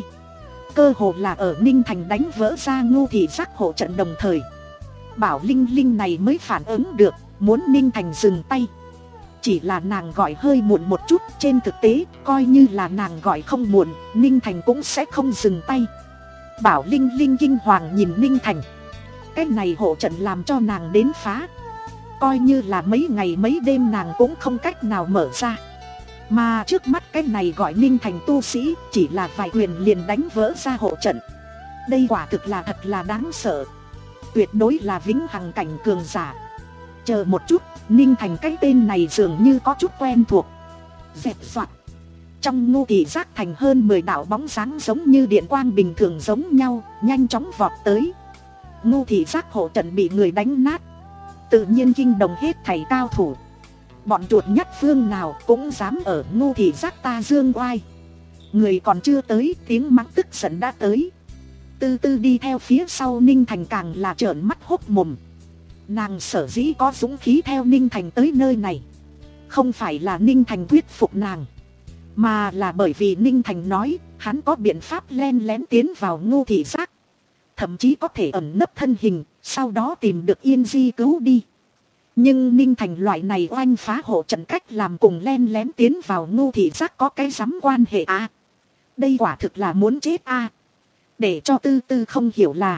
[SPEAKER 1] Cơ hồ là ở Ninh Thành đánh vỡ ra Ngô Thị Giác hộ trận đồng thời, Bảo Linh Linh này mới phản ứng được, muốn Ninh Thành dừng tay. Chỉ là nàng gọi hơi muộn một chút, trên thực tế, coi như là nàng gọi không muộn, Ninh Thành cũng sẽ không dừng tay. Bảo Linh Linh kinh hoàng nhìn Ninh Thành. Cái này hộ trận làm cho nàng đến phá, coi như là mấy ngày mấy đêm nàng cũng không cách nào mở ra. Mà trước mắt cái này gọi Ninh Thành tu sĩ, chỉ là vài quyền liền đánh vỡ ra hộ trận. Đây quả thực là thật là đáng sợ, tuyệt đối là vĩnh hằng cảnh cường giả. Chờ một chút, Ninh Thành cái tên này dường như có chút quen thuộc. Dẹp soạt, trong Ngô Thị Giác thành hơn mười đạo bóng dáng giống như điện quang bình thường giống nhau, nhanh chóng vọt tới. Ngô Thị Giác hộ trận bị người đánh nát, tự nhiên kinh động hết thảy cao thủ. Bọn chuột nhắt phương nào cũng dám ở Ngô Thị Giác ta dương oai. Người còn chưa tới, tiếng mắng tức giận đã tới. Tư Tư đi theo phía sau Ninh Thành càng là trợn mắt hốt mồm. Nàng sở dĩ có dũng khí theo Ninh Thành tới nơi này, không phải là Ninh Thành thuyết phục nàng, mà là bởi vì Ninh Thành nói hắn có biện pháp len lén tiến vào Ngô Thị Giác, thậm chí có thể ẩn nấp thân hình, sau đó tìm được Yên Di cứu đi. Nhưng Ninh Thành loại này oanh phá hộ trận cách làm cùng len lén tiến vào Ngô Thị Giác có cái dám quan hệ à? Đây quả thực là muốn chết à? Để cho Tư Tư không hiểu là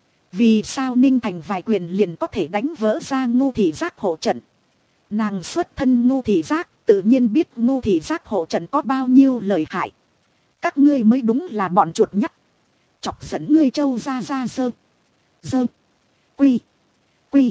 [SPEAKER 1] vì sao Ninh Thành vài quyền liền có thể đánh vỡ ra Ngô Thị Giác hộ trận. Nàng xuất thân Ngô Thị Giác, tự nhiên biết Ngô Thị Giác hộ trận có bao nhiêu lợi hại. Các ngươi mới đúng là bọn chuột nhắt, chọc giận ngươi châu ra ra dơ dơ quy quy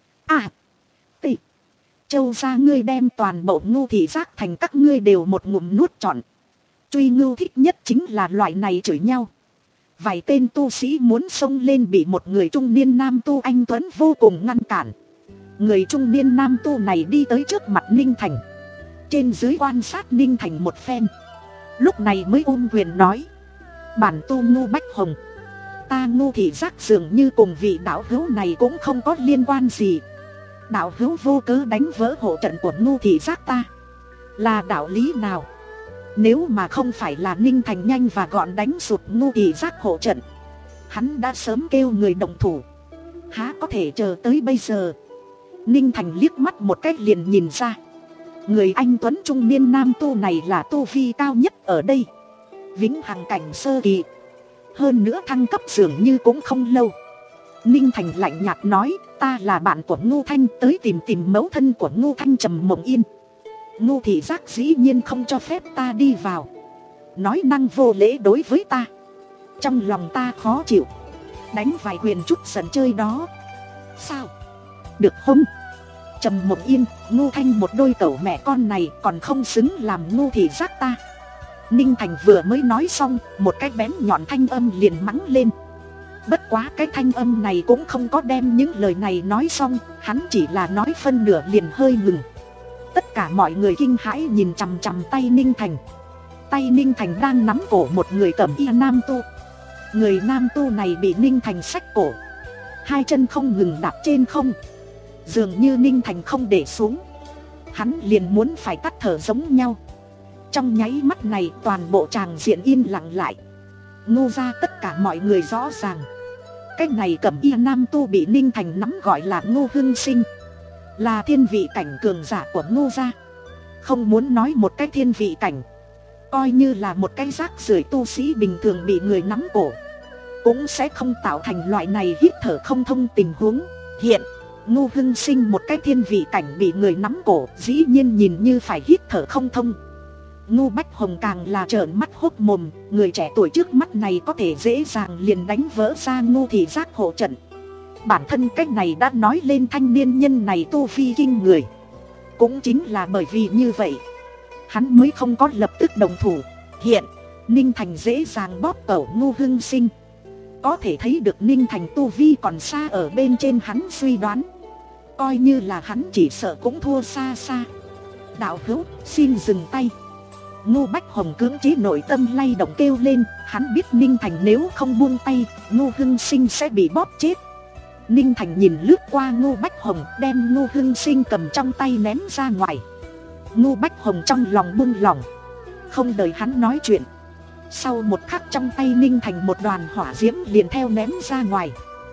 [SPEAKER 1] à tị. Châu ra ngươi đem toàn bộ Ngô Thị Giác thành các ngươi đều một ngụm nuốt trọn. Truy Ngưu thích nhất chính là loại này chửi nhau. Vài tên tu sĩ muốn xông lên bị một người trung niên nam tu anh tuấn vô cùng ngăn cản. Người trung niên nam tu này đi tới trước mặt Ninh Thành, trên dưới quan sát Ninh Thành một phen, lúc này mới ôm quyền nói: bản tu Ngô Bách Hồng, ta Ngô Thị Giác dường như cùng vị đạo hữu này cũng không có liên quan gì. Đạo hữu vô cớ đánh vỡ hộ trận của Ngô Thị Giác ta, là đạo lý nào? Nếu mà không phải là Ninh Thành nhanh và gọn đánh sụp Ngô Thị Giác hộ trận, Hắn đã sớm kêu người động thủ, há có thể chờ tới bây giờ. Ninh Thành liếc mắt một cách liền nhìn ra, người anh tuấn trung niên nam tu này là tu vi cao nhất ở đây, vĩnh hằng cảnh sơ kỳ. Hơn nữa thăng cấp dường như cũng không lâu. Ninh Thành lạnh nhạt nói, ta là bạn của Ngô Thanh, tới tìm tìm mẫu thân của Ngô Thanh Trầm Mộng Yên. Ngô thị giác dĩ nhiên không cho phép ta đi vào, nói năng vô lễ đối với ta. Trong lòng ta khó chịu, đánh vài quyền chút giận chơi đó. Sao? Được không? Trầm Mộng Yên, Ngô Thanh một đôi cẩu mẹ con này còn không xứng làm Ngô thị giác ta. Ninh Thành vừa mới nói xong, một cái bén nhọn thanh âm liền mắng lên. Bất quá cái thanh âm này cũng không có đem những lời này nói xong, hắn chỉ là nói phân nửa liền hơi ngừng. Tất cả mọi người kinh hãi nhìn chằm chằm tay Ninh Thành. Tay Ninh Thành đang nắm cổ một người cẩm y nam tu. Người nam tu này bị Ninh Thành xách cổ, hai chân không ngừng đạp trên không. Dường như Ninh Thành không để xuống, hắn liền muốn phải tắt thở giống nhau. Trong nháy mắt này toàn bộ tràng diện yên lặng lại. Ngô ra tất cả mọi người rõ ràng, cái này cẩm y nam tu bị Ninh Thành nắm gọi là Ngô Hưng Sinh, là thiên vị cảnh cường giả của Ngô gia. Không muốn nói một cái thiên vị cảnh, coi như là một cái rác rưởi tu sĩ bình thường bị người nắm cổ, cũng sẽ không tạo thành loại này hít thở không thông tình huống. Hiện Ngô Hưng Sinh một cái thiên vị cảnh bị người nắm cổ, dĩ nhiên nhìn như phải hít thở không thông. Ngô Bách Hồng càng là trợn mắt hốt mồm, người trẻ tuổi trước mắt này có thể dễ dàng liền đánh vỡ ra Ngô thị giác hộ trận. Bản thân cách này đã nói lên thanh niên nhân này tu vi kinh người. Cũng chính là bởi vì như vậy, hắn mới không có lập tức đồng thủ. Hiện Ninh Thành dễ dàng bóp cẩu Ngô Hưng Sinh, có thể thấy được Ninh Thành tu vi còn xa ở bên trên hắn suy đoán. Coi như là hắn chỉ sợ cũng thua xa xa. Đạo hữu, xin dừng tay. Ngô Bách Hồng cưỡng chế nội tâm lay động kêu lên, hắn biết Ninh Thành nếu không buông tay, Ngô Hưng Sinh sẽ bị bóp chết. Ninh Thành nhìn lướt qua Ngô Bách Hồng, đem Ngô Hưng Sinh cầm trong tay ném ra ngoài. Ngô Bách Hồng trong lòng buông lỏng, không đợi hắn nói chuyện, sau một khắc trong tay Ninh Thành một đoàn hỏa diễm liền theo ném ra ngoài.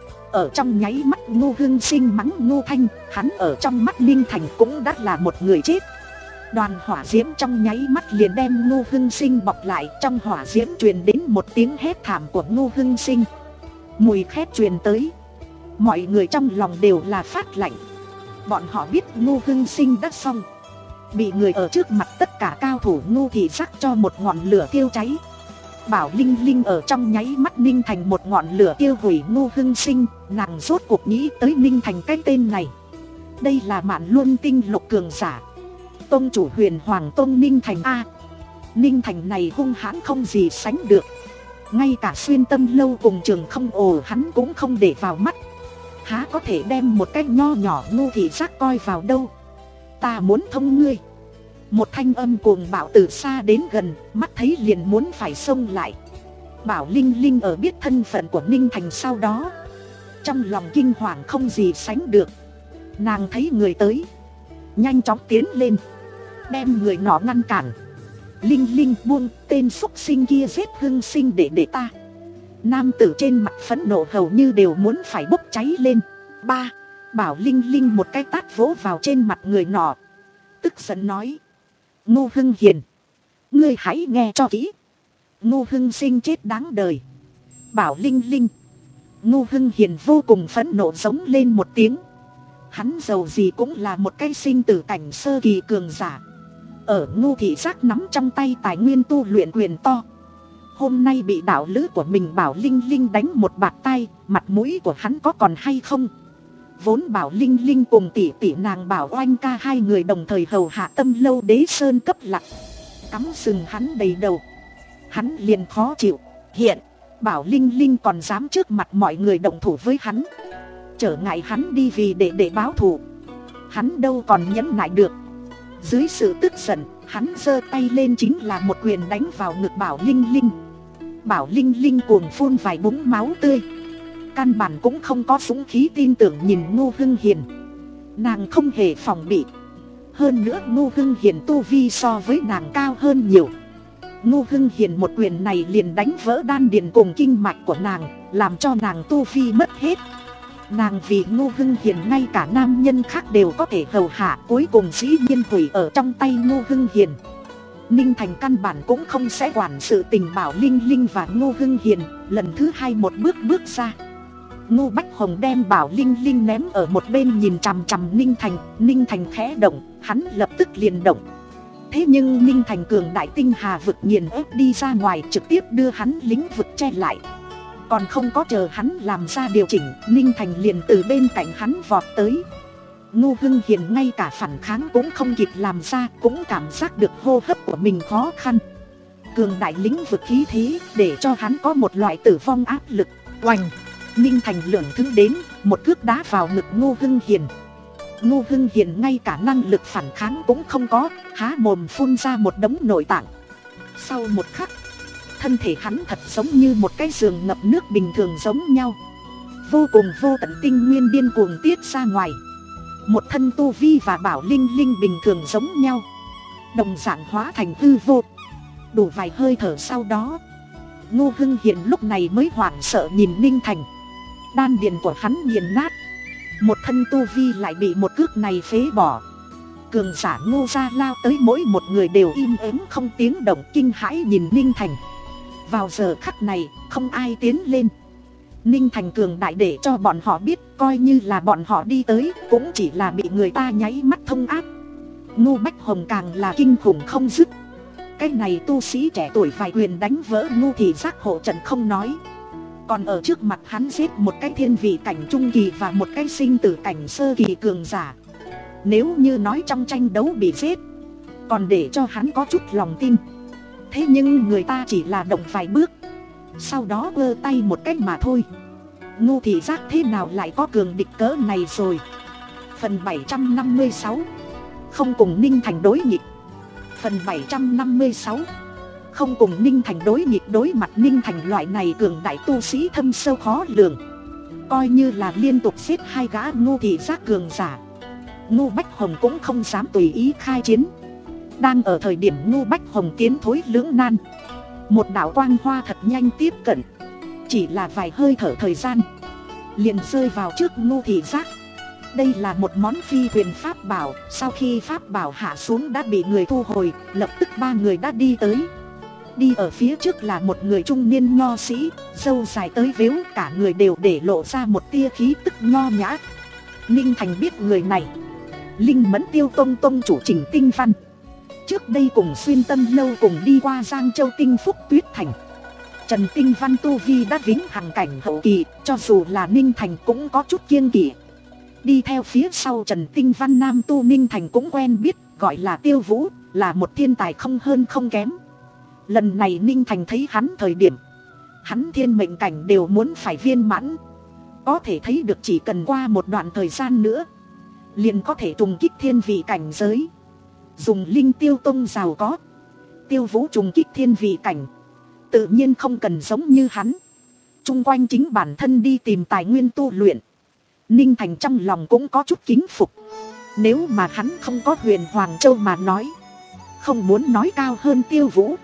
[SPEAKER 1] Ở trong nháy mắt Ngô Hưng Sinh mắng Ngô Thanh, hắn ở trong mắt Ninh Thành cũng đã là một người chết. Đoàn hỏa diễm trong nháy mắt liền đem Ngô Hưng Sinh bọc lại, trong hỏa diễm truyền đến một tiếng hét thảm của Ngô Hưng Sinh. Mùi khét truyền tới, mọi người trong lòng đều là phát lạnh. Bọn họ biết Ngô Hưng Sinh đã xong, bị người ở trước mặt tất cả cao thủ Ngô thị giác cho một ngọn lửa thiêu cháy. Bảo Linh Linh ở trong nháy mắt Ninh Thành một ngọn lửa tiêu hủy Ngô Hưng Sinh, nàng rốt cuộc nghĩ tới Ninh Thành cái tên này. Đây là Mạn Luân Tinh Lục cường giả, tông chủ Huyền Hoàng Tông Ninh Thành a. Ninh Thành này hung hãn không gì sánh được, ngay cả Xuyên Tâm Lâu cùng Trường Không Ồ hắn cũng không để vào mắt. Há có thể đem một cái nho nhỏ Ngô thị giác coi vào đâu. Ta muốn thông ngươi. Một thanh âm cuồng bạo từ xa đến gần, mắt thấy liền muốn phải xông lại. Bảo Linh Linh ở biết thân phận của Ninh Thành sau đó, trong lòng kinh hoàng không gì sánh được. Nàng thấy người tới, nhanh chóng tiến lên, đem người nọ ngăn cản. Linh Linh buông, tên xúc sinh kia giết Hưng Sinh để để ta. Nam tử trên mặt phẫn nộ hầu như đều muốn phải bốc cháy lên. Ba, Bảo Linh Linh một cái tát vỗ vào trên mặt người nọ, tức giận nói: Ngô Hưng Hiền, ngươi hãy nghe cho kỹ. Ngô Hưng Sinh chết đáng đời. Bảo Linh Linh. Ngô Hưng Hiền vô cùng phẫn nộ giống lên một tiếng. Hắn giàu gì cũng là một cái sinh tử cảnh sơ kỳ cường giả, ở Ngô thị giác nắm trong tay tài nguyên tu luyện quyền to. Hôm nay bị đạo lữ của mình Bảo Linh Linh đánh một bạt tay, mặt mũi của hắn có còn hay không? Vốn Bảo Linh Linh cùng tỷ tỷ nàng Bảo Oanh ca hai người đồng thời hầu hạ Tâm Lâu Đế Sơn cấp lạc, cắm sừng hắn đầy đầu, hắn liền khó chịu. Hiện Bảo Linh Linh còn dám trước mặt mọi người động thủ với hắn, trở ngại hắn đi vì để để báo thù, hắn đâu còn nhẫn nại được. Dưới sự tức giận, hắn giơ tay lên chính là một quyền đánh vào ngực Bảo Linh Linh. Bảo Linh Linh cuồng phun vài búng máu tươi, căn bản cũng không có dũng khí tin tưởng nhìn Ngô Hưng Hiền. Nàng không hề phòng bị, hơn nữa Ngô Hưng Hiền tu vi so với nàng cao hơn nhiều. Ngô Hưng Hiền một quyền này liền đánh vỡ đan điền cùng kinh mạch của nàng, làm cho nàng tu vi mất hết. Nàng vì Ngô Hưng Hiền ngay cả nam nhân khác đều có thể hầu hạ, cuối cùng dĩ nhiên hủy ở trong tay Ngô Hưng Hiền. Ninh Thành căn bản cũng không sẽ quản sự tình Bảo Linh Linh và Ngô Hưng Hiền, lần thứ hai một bước bước ra. Ngô Bách Hồng đem Bảo Linh Linh ném ở một bên nhìn chằm chằm Ninh Thành. Ninh Thành khẽ động, hắn lập tức liền động. Thế nhưng Ninh Thành cường đại tinh hà vực nghiền ép đi ra ngoài, trực tiếp đưa hắn lĩnh vực che lại. Còn không có chờ hắn làm ra điều chỉnh, Ninh Thành liền từ bên cạnh hắn vọt tới. Ngô Hưng Hiền ngay cả phản kháng cũng không kịp làm ra, cũng cảm giác được hô hấp của mình khó khăn. Cường đại lĩnh vực khí thế để cho hắn có một loại tử vong áp lực. Oành! Ninh Thành lưỡng thứ đến, một cước đá vào ngực Ngô Hưng Hiền. Ngô Hưng Hiền ngay cả năng lực phản kháng cũng không có, há mồm phun ra một đống nội tạng. Sau một khắc, thân thể hắn thật giống như một cái giường ngập nước bình thường giống nhau. Vô cùng vô tận tinh nguyên điên cuồng tiết ra ngoài. Một thân tu vi và Bảo Linh Linh bình thường giống nhau, đồng dạng hóa thành hư vô. Đủ vài hơi thở sau đó, Ngô Hưng Hiền lúc này mới hoảng sợ nhìn Ninh Thành. Đan điền của hắn nghiền nát, một thân tu vi lại bị một cước này phế bỏ. Cường giả Ngô gia lao tới, mỗi một người đều im ắng không tiếng động, kinh hãi nhìn Ninh Thành. Vào giờ khắc này không ai tiến lên. Ninh Thành cường đại để cho bọn họ biết, coi như là bọn họ đi tới cũng chỉ là bị người ta nháy mắt thông áp. Ngô Bách Hồng càng là kinh khủng không dứt. Cái này tu sĩ trẻ tuổi vài quyền đánh vỡ Ngô Thị Giác hộ trận không nói, còn ở trước mặt hắn giết một cái thiên vị cảnh trung kỳ và một cái sinh tử cảnh sơ kỳ cường giả. Nếu như nói trong tranh đấu bị giết, còn để cho hắn có chút lòng tin. Thế nhưng người ta chỉ là động vài bước, sau đó vơ tay một cách mà thôi. Ngô Thị Giác thế nào lại có cường địch cỡ này rồi. Phần bảy trăm năm mươi sáu, không cùng Ninh Thành đối nghịch. Phần bảy trăm năm mươi sáu, không cùng Ninh Thành đối nghịch. Đối mặt Ninh Thành loại này cường đại tu sĩ thâm sâu khó lường, coi như là liên tục giết hai gã Ngô Thị Giác cường giả, Ngô Bách Hồng cũng không dám tùy ý khai chiến. Đang ở thời điểm Ngô Bách Hồng tiến thối lưỡng nan, một đạo quang hoa thật nhanh tiếp cận, chỉ là vài hơi thở thời gian liền rơi vào trước Ngô Thị Giác. Đây là một món phi huyền pháp bảo, sau khi pháp bảo hạ xuống đã bị người thu hồi, lập tức ba người đã đi tới. Đi ở phía trước là một người trung niên nho sĩ, râu dài tới vếu, cả người đều để lộ ra một tia khí tức nho nhã. Ninh Thành biết người này, Linh Mẫn Tiêu Tông tông chủ Trình Tinh Văn. Trước đây cùng Xuyên Tâm Lâu cùng đi qua Giang Châu Tinh Phúc Tuyết Thành. Trần Tinh Văn tu vi đã vĩnh hằng cảnh hậu kỳ, cho dù là Ninh Thành cũng có chút kiêng kỵ. Đi theo phía sau Trần Tinh Văn nam tu Ninh Thành cũng quen biết, gọi là Tiêu Vũ, là một thiên tài không hơn không kém. Lần này Ninh Thành thấy hắn thời điểm, hắn thiên mệnh cảnh đều muốn phải viên mãn. Có thể thấy được chỉ cần qua một đoạn thời gian nữa, liền có thể trùng kích thiên vị cảnh giới. Dùng Linh Tiêu Tông giàu có, Tiêu Vũ trùng kích thiên vị cảnh, tự nhiên không cần giống như hắn chung quanh chính bản thân đi tìm tài nguyên tu luyện. Ninh Thành trong lòng cũng có chút kính phục. Nếu mà hắn không có Huyền Hoàng Châu mà nói, không muốn nói cao hơn Tiêu Vũ,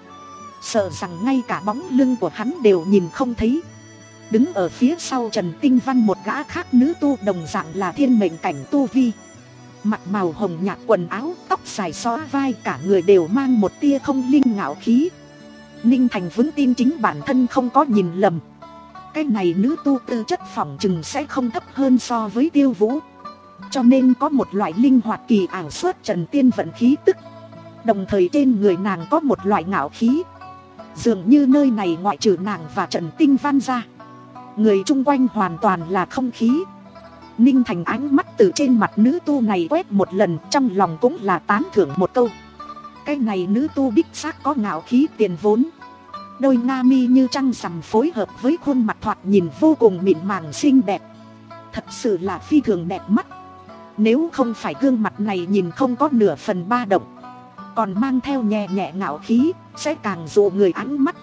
[SPEAKER 1] sợ rằng ngay cả bóng lưng của hắn đều nhìn không thấy. Đứng ở phía sau Trần Tinh Văn một gã khác nữ tu đồng dạng là thiên mệnh cảnh tu vi, mặc màu hồng nhạt quần áo, tóc dài xõa vai, cả người đều mang một tia không linh ngạo khí. Ninh Thành vững tin chính bản thân không có nhìn lầm. Cái này nữ tu tư chất phỏng chừng sẽ không thấp hơn so với Tiêu Vũ, cho nên có một loại linh hoạt kỳ ảo xuất trần tiên vận khí tức. Đồng thời trên người nàng có một loại ngạo khí, dường như nơi này ngoại trừ nàng và Trần Tinh Văn ra, người chung quanh hoàn toàn là không khí. Ninh Thành ánh mắt từ trên mặt nữ tu này quét một lần, trong lòng cũng là tán thưởng một câu. Cái này nữ tu đích xác có ngạo khí tiền vốn. Đôi nga mi như trăng rằm phối hợp với khuôn mặt thoạt nhìn vô cùng mịn màng xinh đẹp, thật sự là phi thường đẹp mắt. Nếu không phải gương mặt này nhìn không có nửa phần ba động, còn mang theo nhẹ nhẹ ngạo khí, sẽ càng dụ người ánh mắt.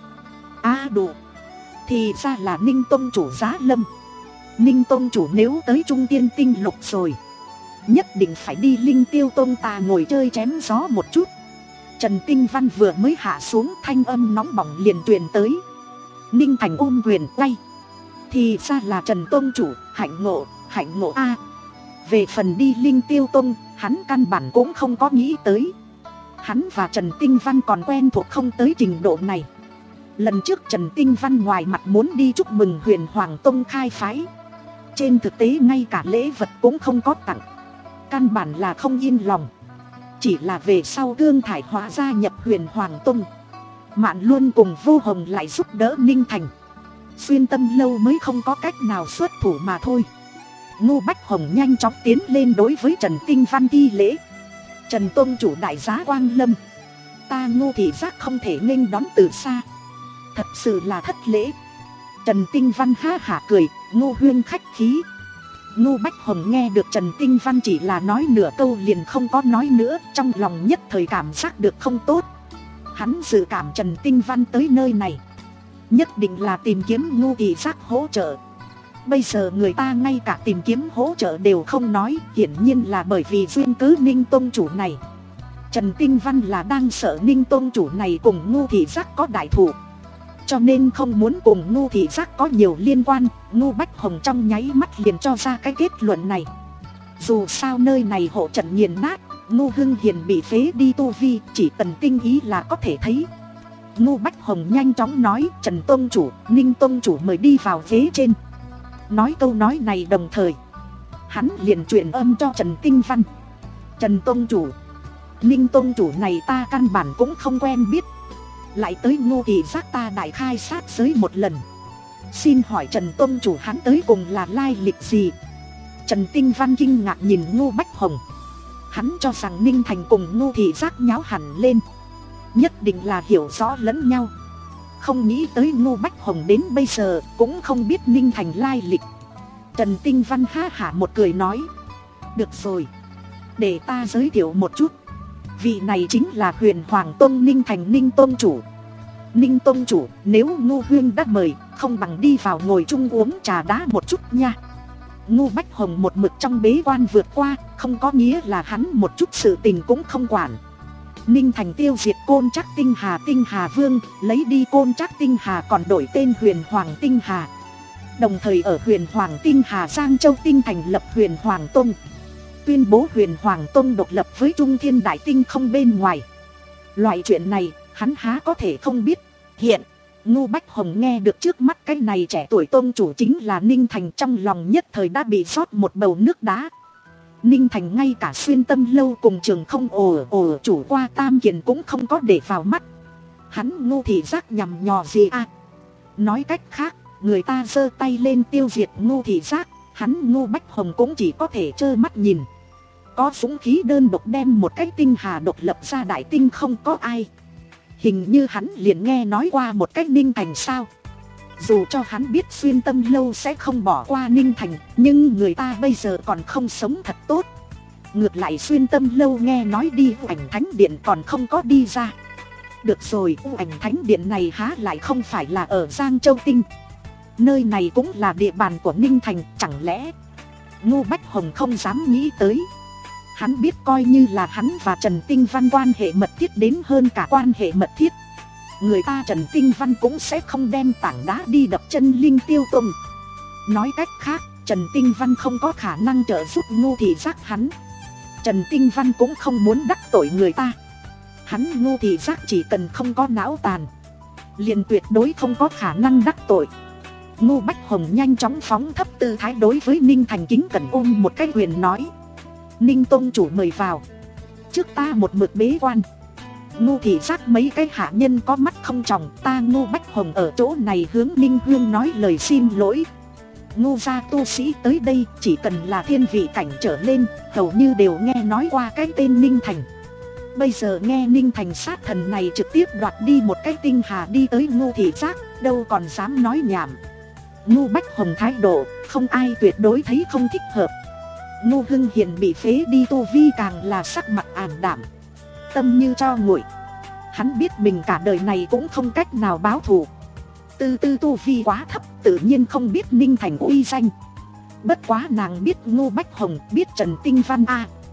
[SPEAKER 1] À đủ, thì ra là Ninh Tông chủ Giá Lâm. Ninh Tông chủ nếu tới Trung Tiên Tinh Lục rồi, nhất định phải đi Linh Tiêu Tông ta ngồi chơi chém gió một chút. Trần Tinh Văn vừa mới hạ xuống, thanh âm nóng bỏng liền truyền tới. Ninh Thành ôm quyền quay. Thì ra là Trần Tông chủ, hạnh ngộ, hạnh ngộ a. Về phần đi Linh Tiêu Tông, hắn căn bản cũng không có nghĩ tới. Hắn và Trần Tinh Văn còn quen thuộc không tới trình độ này. Lần trước Trần Tinh Văn ngoài mặt muốn đi chúc mừng Huyền Hoàng Tông khai phái, trên thực tế ngay cả lễ vật cũng không có tặng. Căn bản là không yên lòng. Chỉ là về sau Cương Thải Hóa gia nhập Huyền Hoàng Tông, Mạn Luân cùng Vô Hồng lại giúp đỡ Ninh Thành, Xuyên Tâm Lâu mới không có cách nào xuất thủ mà thôi. Ngô Bách Hồng nhanh chóng tiến lên đối với Trần Tinh Văn thi lễ. Trần Tông chủ đại giá quang lâm, ta Ngô thị giác không thể nghênh đón từ xa, thật sự là thất lễ. Trần Tinh Văn ha hả cười, Ngô huyên khách khí. Ngô Bách Hồng nghe được Trần Tinh Văn chỉ là nói nửa câu liền không có nói nữa, trong lòng nhất thời cảm giác được không tốt. Hắn dự cảm Trần Tinh Văn tới nơi này nhất định là tìm kiếm Ngô thị giác hỗ trợ. Bây giờ người ta ngay cả tìm kiếm hỗ trợ đều không nói, hiển nhiên là bởi vì duyên cớ Ninh Tông chủ này. Trần Tinh Văn là đang sợ Ninh Tông chủ này cùng Ngô thị giác có đại thủ, cho nên không muốn cùng Ngô thị giác có nhiều liên quan. Ngô Bách Hồng trong nháy mắt liền cho ra cái kết luận này. Dù sao nơi này hộ trận nghiền nát, Ngô Hưng Hiền bị phế đi tu vi, chỉ cần tinh ý là có thể thấy. Ngô Bách Hồng nhanh chóng nói, Trần Tông chủ, Ninh Tông chủ mời đi vào ghế trên. Nói câu nói này đồng thời, hắn liền truyền âm cho Trần Tinh Văn. Trần Tông chủ, Ninh Tông chủ này ta căn bản cũng không quen biết, lại tới Ngô thị giác ta đại khai sát giới một lần. Xin hỏi Trần Tông chủ hắn tới cùng là lai lịch gì? Trần Tinh Văn kinh ngạc nhìn Ngô Bách Hồng. Hắn cho rằng Ninh Thành cùng Ngô thị giác nháo hẳn lên, nhất định là hiểu rõ lẫn nhau. Không nghĩ tới Ngô Bách Hồng đến bây giờ cũng không biết Ninh Thành lai lịch. Trần Tinh Văn ha hả một cười nói, được rồi, để ta giới thiệu một chút. Vị này chính là Huyền Hoàng Tông Ninh Thành Ninh Tông chủ. Ninh Tông chủ, nếu Ngô huyên đã mời, không bằng đi vào ngồi chung uống trà đá một chút nha. Ngô Bách Hồng một mực trong bế quan vượt qua, không có nghĩa là hắn một chút sự tình cũng không quản. Ninh Thành tiêu diệt Côn Trác Tinh Hà Tinh Hà Vương, lấy đi Côn Trác Tinh Hà còn đổi tên Huyền Hoàng Tinh Hà. Đồng thời ở Huyền Hoàng Tinh Hà Giang Châu Tinh thành lập Huyền Hoàng Tông, tuyên bố Huyền Hoàng Tông độc lập với Trung Thiên Đại Tinh không bên ngoài. Loại chuyện này hắn há có thể không biết. Hiện Ngô Bách Hồng nghe được trước mắt cái này trẻ tuổi tông chủ chính là Ninh Thành, trong lòng nhất thời đã bị rót một bầu nước đá. Ninh Thành ngay cả Xuyên Tâm Lâu cùng Trường Không ồ ồ chủ qua Tam Kiền cũng không có để vào mắt. Hắn Ngô thị giác nhằm nhò gì à? Nói cách khác, người ta giơ tay lên tiêu diệt Ngô thị giác, hắn Ngô Bách Hồng cũng chỉ có thể trơ mắt nhìn. Có dũng khí đơn độc đem một cái tinh hà độc lập ra đại tinh không có ai. Hình như hắn liền nghe nói qua một cách Ninh Thành sao. Dù cho hắn biết Xuyên Tâm Lâu sẽ không bỏ qua Ninh Thành, nhưng người ta bây giờ còn không sống thật tốt. Ngược lại Xuyên Tâm Lâu nghe nói đi U Ảnh Thánh Điện còn không có đi ra. Được rồi, U Ảnh Thánh Điện này há lại không phải là ở Giang Châu Tinh. Nơi này cũng là địa bàn của Ninh Thành, chẳng lẽ Ngô Bách Hồng không dám nghĩ tới. Hắn biết coi như là hắn và Trần Tinh Văn quan hệ mật thiết đến hơn cả quan hệ mật thiết, người ta Trần Tinh Văn cũng sẽ không đem tảng đá đi đập chân Linh Tiêu Tông. Nói cách khác, Trần Tinh Văn không có khả năng trợ giúp Ngô thị giác hắn. Trần Tinh Văn cũng không muốn đắc tội người ta. Hắn Ngô thị giác chỉ cần không có não tàn, liền tuyệt đối không có khả năng đắc tội. Ngô Bách Hồng nhanh chóng phóng thấp tư thái đối với Ninh Thành kính cẩn ôm một cái quyền nói, Ninh Tông chủ mời vào. Trước ta một mực bế quan, Ngô thị giác mấy cái hạ nhân có mắt không tròng, ta Ngô Bách Hồng ở chỗ này hướng Ninh Huyên nói lời xin lỗi. Ngô gia tu sĩ tới đây chỉ cần là thiên vị cảnh trở lên, hầu như đều nghe nói qua cái tên Ninh Thành. Bây giờ nghe Ninh Thành sát thần này trực tiếp đoạt đi một cái tinh hà đi tới Ngô thị giác, đâu còn dám nói nhảm. Ngô Bách Hồng thái độ, không ai tuyệt đối thấy không thích hợp. Ngô Hưng Hiền bị phế đi tu vi càng là sắc mặt ảm đạm, tâm như cho nguội. Hắn biết mình cả đời này cũng không cách nào báo thù. Tư tư tu vi quá thấp, tự nhiên không biết Ninh Thành uy danh. Bất quá nàng biết Ngô Bách Hồng, biết Trần Tinh Văn a.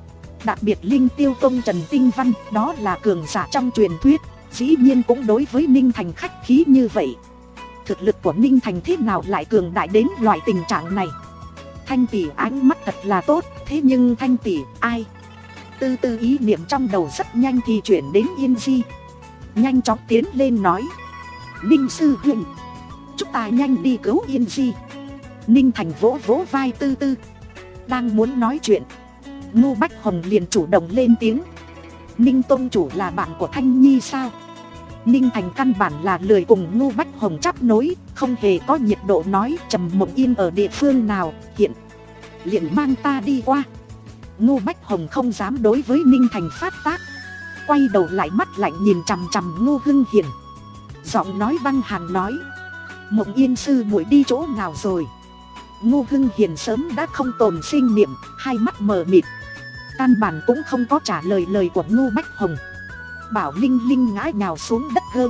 [SPEAKER 1] Đặc biệt Linh Tiêu Tông Trần Tinh Văn, đó là cường giả trong truyền thuyết, dĩ nhiên cũng đối với Ninh Thành khách khí như vậy. Thực lực của Ninh Thành thế nào lại cường đại đến loại tình trạng này? Thanh tỷ ánh mắt thật là tốt, thế nhưng Thanh tỷ ai? Tư tư ý niệm trong đầu rất nhanh thì chuyển đến Yên Di. Nhanh chóng tiến lên nói: Ninh sư huynh, chúng ta nhanh đi cứu Yên Di. Ninh Thành vỗ vỗ vai Tư tư. Đang muốn nói chuyện, Ngô Bách Hồng liền chủ động lên tiếng: Ninh tông chủ là bạn của Thanh Nhi sao? Ninh Thành căn bản là lười cùng Ngô Bách Hồng chấp nối, không hề có nhiệt độ nói: Trầm Mộng Yên ở địa phương nào, hiện liền mang ta đi qua. Ngô Bách Hồng không dám đối với Ninh Thành phát tác, quay đầu lại mắt lạnh nhìn chằm chằm Ngô Hưng Hiền. Giọng nói băng hàn nói: Mộng Yên sư muội đi chỗ nào rồi? Ngô Hưng Hiền sớm đã không tồn sinh niệm, hai mắt mờ mịt, căn bản cũng không có trả lời lời của Ngô Bách Hồng. Bảo Linh Linh ngã nhào xuống đất gơ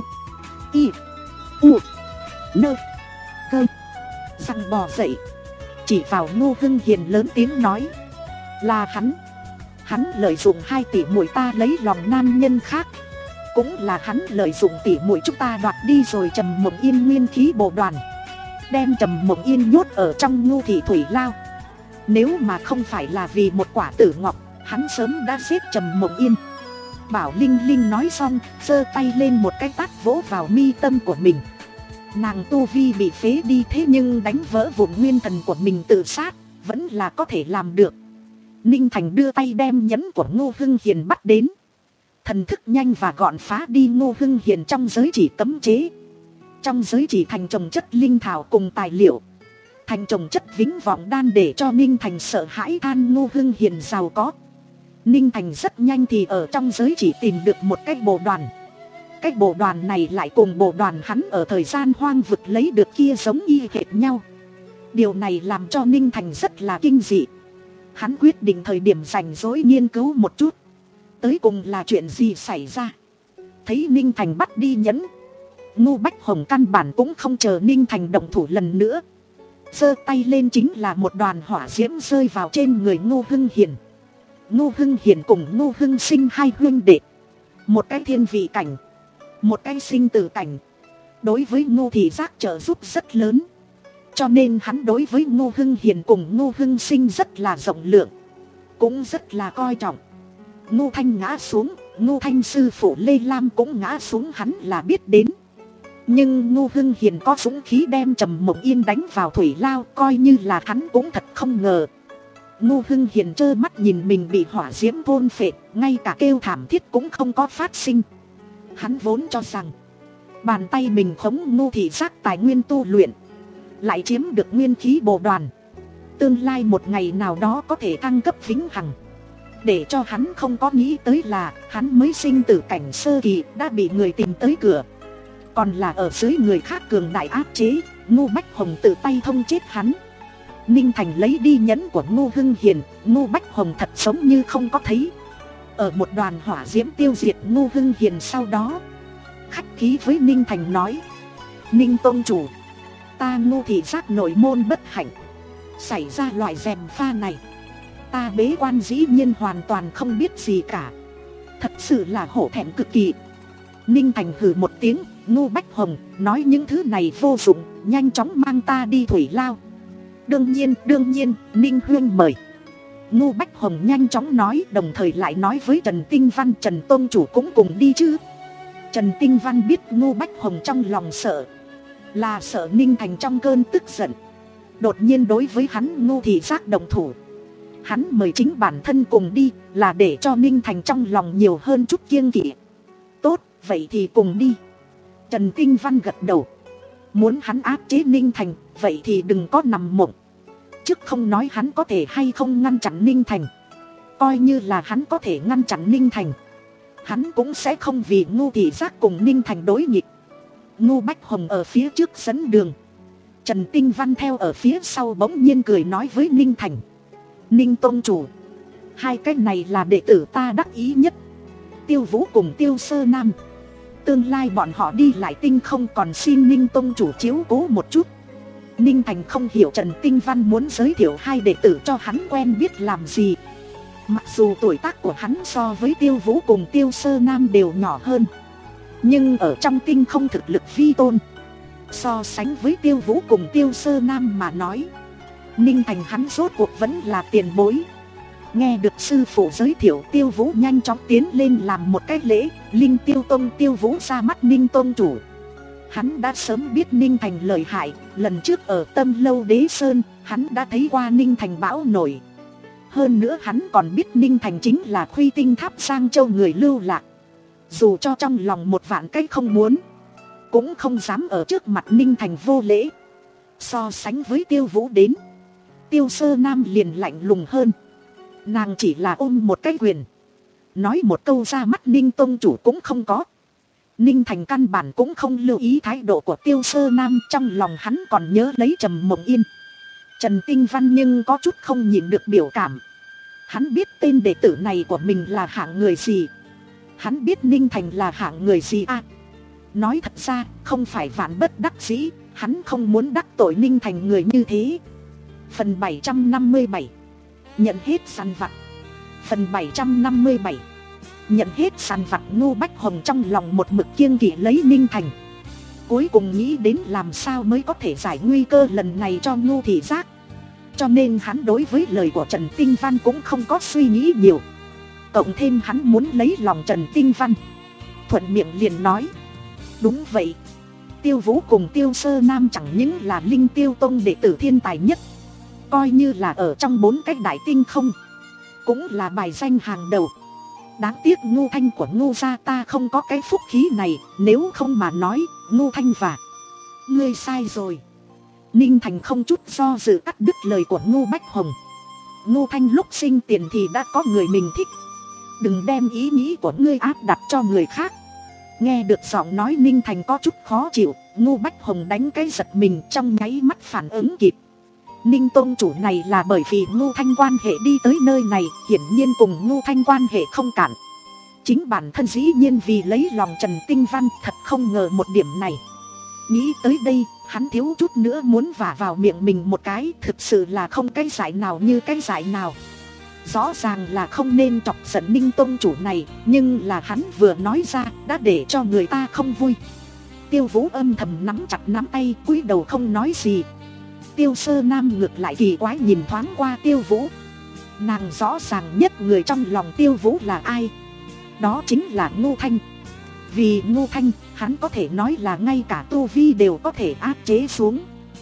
[SPEAKER 1] y u nơ gơ răng bò dậy, chỉ vào Ngô Hưng Hiền lớn tiếng nói: Là hắn, hắn lợi dụng hai tỷ muội ta lấy lòng nam nhân khác, cũng là hắn lợi dụng tỷ muội chúng ta đoạt đi rồi Trầm Mộng Yên nguyên khí bộ đoàn, đem Trầm Mộng Yên nhốt ở trong Ngô thị thủy lao. Nếu mà không phải là vì một quả tử ngọc, hắn sớm đã giết Trầm Mộng Yên. Bảo Linh Linh nói xong, giơ tay lên một cái tát vỗ vào mi tâm của mình. Nàng tu vi bị phế đi, thế nhưng đánh vỡ vụn nguyên thần của mình tự sát vẫn là có thể làm được. Ninh Thành đưa tay đem nhẫn của Ngô Hưng Hiền bắt đến. Thần thức nhanh và gọn phá đi Ngô Hưng Hiền trong giới chỉ cấm chế. Trong giới chỉ thành trồng chất linh thảo cùng tài liệu, thành trồng chất vĩnh vọng đan, để cho Ninh Thành sợ hãi than Ngô Hưng Hiền giàu có. Ninh Thành rất nhanh thì ở trong giới chỉ tìm được một cái bộ đoàn. Cái bộ đoàn này lại cùng bộ đoàn hắn ở thời gian hoang vực lấy được kia giống y hệt nhau. Điều này làm cho Ninh Thành rất là kinh dị. Hắn quyết định thời điểm rảnh rỗi nghiên cứu một chút, tới cùng là chuyện gì xảy ra. Thấy Ninh Thành bắt đi nhẫn, Ngô Bách Hồng căn bản cũng không chờ Ninh Thành động thủ lần nữa, giơ tay lên chính là một đoàn hỏa diễm rơi vào trên người Ngô Hưng Hiền. Ngô Hưng Hiền cùng Ngô Hưng Sinh hai huynh đệ, một cái thiên vị cảnh, một cái sinh tử cảnh, đối với Ngô thị giác trợ giúp rất lớn. Cho nên hắn đối với Ngô Hưng Hiền cùng Ngô Hưng Sinh rất là rộng lượng, cũng rất là coi trọng. Ngô Thanh ngã xuống, Ngô Thanh sư phụ Lê Lam cũng ngã xuống, hắn là biết đến. Nhưng Ngô Hưng Hiền có dũng khí đem Trầm Mộng Yên đánh vào thủy lao, coi như là hắn cũng thật không ngờ. Ngô Hưng Hiền trơ mắt nhìn mình bị hỏa diễm thôn phệ, ngay cả kêu thảm thiết cũng không có phát sinh. Hắn vốn cho rằng bàn tay mình khống Ngô thị giác tài nguyên tu luyện, lại chiếm được nguyên khí bộ đoàn, tương lai một ngày nào đó có thể thăng cấp vĩnh hằng. Để cho hắn không có nghĩ tới là hắn mới sinh tử cảnh sơ kỳ đã bị người tìm tới cửa, còn là ở dưới người khác cường đại áp chế. Ngô Bách Hồng tự tay thông chết hắn. Ninh Thành lấy đi nhẫn của Ngô Hưng Hiền, Ngô Bách Hồng thật giống như không có thấy. Ở một đoàn hỏa diễm tiêu diệt Ngô Hưng Hiền sau đó, khách khí với Ninh Thành nói: Ninh tông chủ, ta Ngô thị giác nội môn bất hạnh, xảy ra loại gièm pha này. Ta bế quan dĩ nhiên hoàn toàn không biết gì cả, thật sự là hổ thẹn cực kỳ. Ninh Thành hừ một tiếng: Ngô Bách Hồng, nói những thứ này vô dụng, nhanh chóng mang ta đi thủy lao. Đương nhiên, đương nhiên, Ninh huynh mời. Ngô Bách Hồng nhanh chóng nói, đồng thời lại nói với Trần Tinh Văn: Trần tôn chủ cũng cùng đi chứ? Trần Tinh Văn biết Ngô Bách Hồng trong lòng sợ, là sợ Ninh Thành trong cơn tức giận đột nhiên đối với hắn Ngô thị giác động thủ. Hắn mời chính bản thân cùng đi, là để cho Ninh Thành trong lòng nhiều hơn chút kiêng kỵ. Tốt, vậy thì cùng đi. Trần Tinh Văn gật đầu. Muốn hắn áp chế Ninh Thành, vậy thì đừng có nằm mộng. Chứ không nói hắn có thể hay không ngăn chặn Ninh Thành, coi như là hắn có thể ngăn chặn Ninh Thành, hắn cũng sẽ không vì Ngô thị giác cùng Ninh Thành đối nghịch. Ngô Bách Hồng ở phía trước dẫn đường, Trần Tinh Văn theo ở phía sau, bỗng nhiên cười nói với Ninh Thành: Ninh tôn chủ, hai cái này là đệ tử ta đắc ý nhất, Tiêu Vũ cùng Tiêu Sơ Nam. Tương lai bọn họ đi lại tinh không, còn xin Ninh tôn chủ chiếu cố một chút. Ninh Thành không hiểu Trần Tinh Văn muốn giới thiệu hai đệ tử cho hắn quen biết làm gì. Mặc dù tuổi tác của hắn so với Tiêu Vũ cùng Tiêu Sơ Nam đều nhỏ hơn, nhưng ở trong tinh không thực lực vi tôn. So sánh với Tiêu Vũ cùng Tiêu Sơ Nam mà nói, Ninh Thành hắn rốt cuộc vẫn là tiền bối. Nghe được sư phụ giới thiệu, Tiêu Vũ nhanh chóng tiến lên làm một cái lễ. Linh Tiêu Tông Tiêu Vũ ra mắt Ninh Tông chủ. Hắn đã sớm biết Ninh Thành lợi hại. Lần trước ở Tâm Lâu Đế Sơn, hắn đã thấy qua Ninh Thành bão nổi. Hơn nữa hắn còn biết Ninh Thành chính là Khuy Tinh Tháp Giang Châu người lưu lạc. Dù cho trong lòng một vạn cách không muốn, cũng không dám ở trước mặt Ninh Thành vô lễ. So sánh với Tiêu Vũ đến, Tiêu Sơ Nam liền lạnh lùng hơn. Nàng chỉ là ôm một cái quyền, nói một câu ra mắt Ninh Tông chủ cũng không có. Ninh Thành căn bản cũng không lưu ý thái độ của Tiêu Sơ Nam. Trong lòng hắn còn nhớ lấy Trầm Mộng Yên, Trần Tinh Văn, nhưng có chút không nhịn được biểu cảm. Hắn biết tên đệ tử này của mình là hạng người gì. Hắn biết Ninh Thành là hạng người gì à. Nói thật ra không phải vạn bất đắc dĩ, hắn không muốn đắc tội Ninh Thành người như thế. Phần bảy trăm năm mươi bảy, nhận hết săn vặt. Phần bảy trăm năm mươi bảy, nhận hết săn vặt. Ngô Bách Hồng trong lòng một mực kiêng kỵ lấy Ninh Thành. Cuối cùng nghĩ đến làm sao mới có thể giải nguy cơ lần này cho Ngô Thị Giác. Cho nên hắn đối với lời của Trần Tinh Văn cũng không có suy nghĩ nhiều. Cộng thêm hắn muốn lấy lòng Trần Tinh Văn, thuận miệng liền nói: đúng vậy, Tiêu Vũ cùng Tiêu Sơ Nam chẳng những là Linh Tiêu Tông đệ tử thiên tài nhất, coi như là ở trong bốn cái đại tinh không cũng là bài danh hàng đầu. Đáng tiếc Ngô Thanh của Ngô gia ta không có cái phúc khí này. Nếu không mà nói, Ngô Thanh và ngươi sai rồi. Ninh Thành không chút do dự cắt đứt lời của Ngô Bách Hồng. Ngô Thanh lúc sinh tiền thì đã có người mình thích, đừng đem ý nghĩ của ngươi áp đặt cho người khác. Nghe được giọng nói Ninh Thành có chút khó chịu, Ngô Bách Hồng đánh cái giật mình, trong nháy mắt phản ứng kịp. Ninh Tông chủ này là bởi vì Ngô Thanh quan hệ đi tới nơi này, hiển nhiên cùng Ngô Thanh quan hệ không cạn. Chính bản thân dĩ nhiên vì lấy lòng Trần Tinh Văn, thật không ngờ một điểm này. Nghĩ tới đây, hắn thiếu chút nữa muốn vả vào miệng mình một cái. Thực sự là không cái giải nào như cái giải nào. Rõ ràng là không nên chọc giận Ninh Tông chủ này, nhưng là hắn vừa nói ra đã để cho người ta không vui. Tiêu Vũ âm thầm nắm chặt nắm tay, cúi đầu không nói gì. Tiêu Sơ Nam ngược lại kỳ quái nhìn thoáng qua Tiêu Vũ. Nàng rõ ràng nhất người trong lòng Tiêu Vũ là ai? Đó chính là Ngô Thanh. Vì Ngô Thanh, hắn có thể nói là ngay cả tu vi đều có thể áp chế xuống.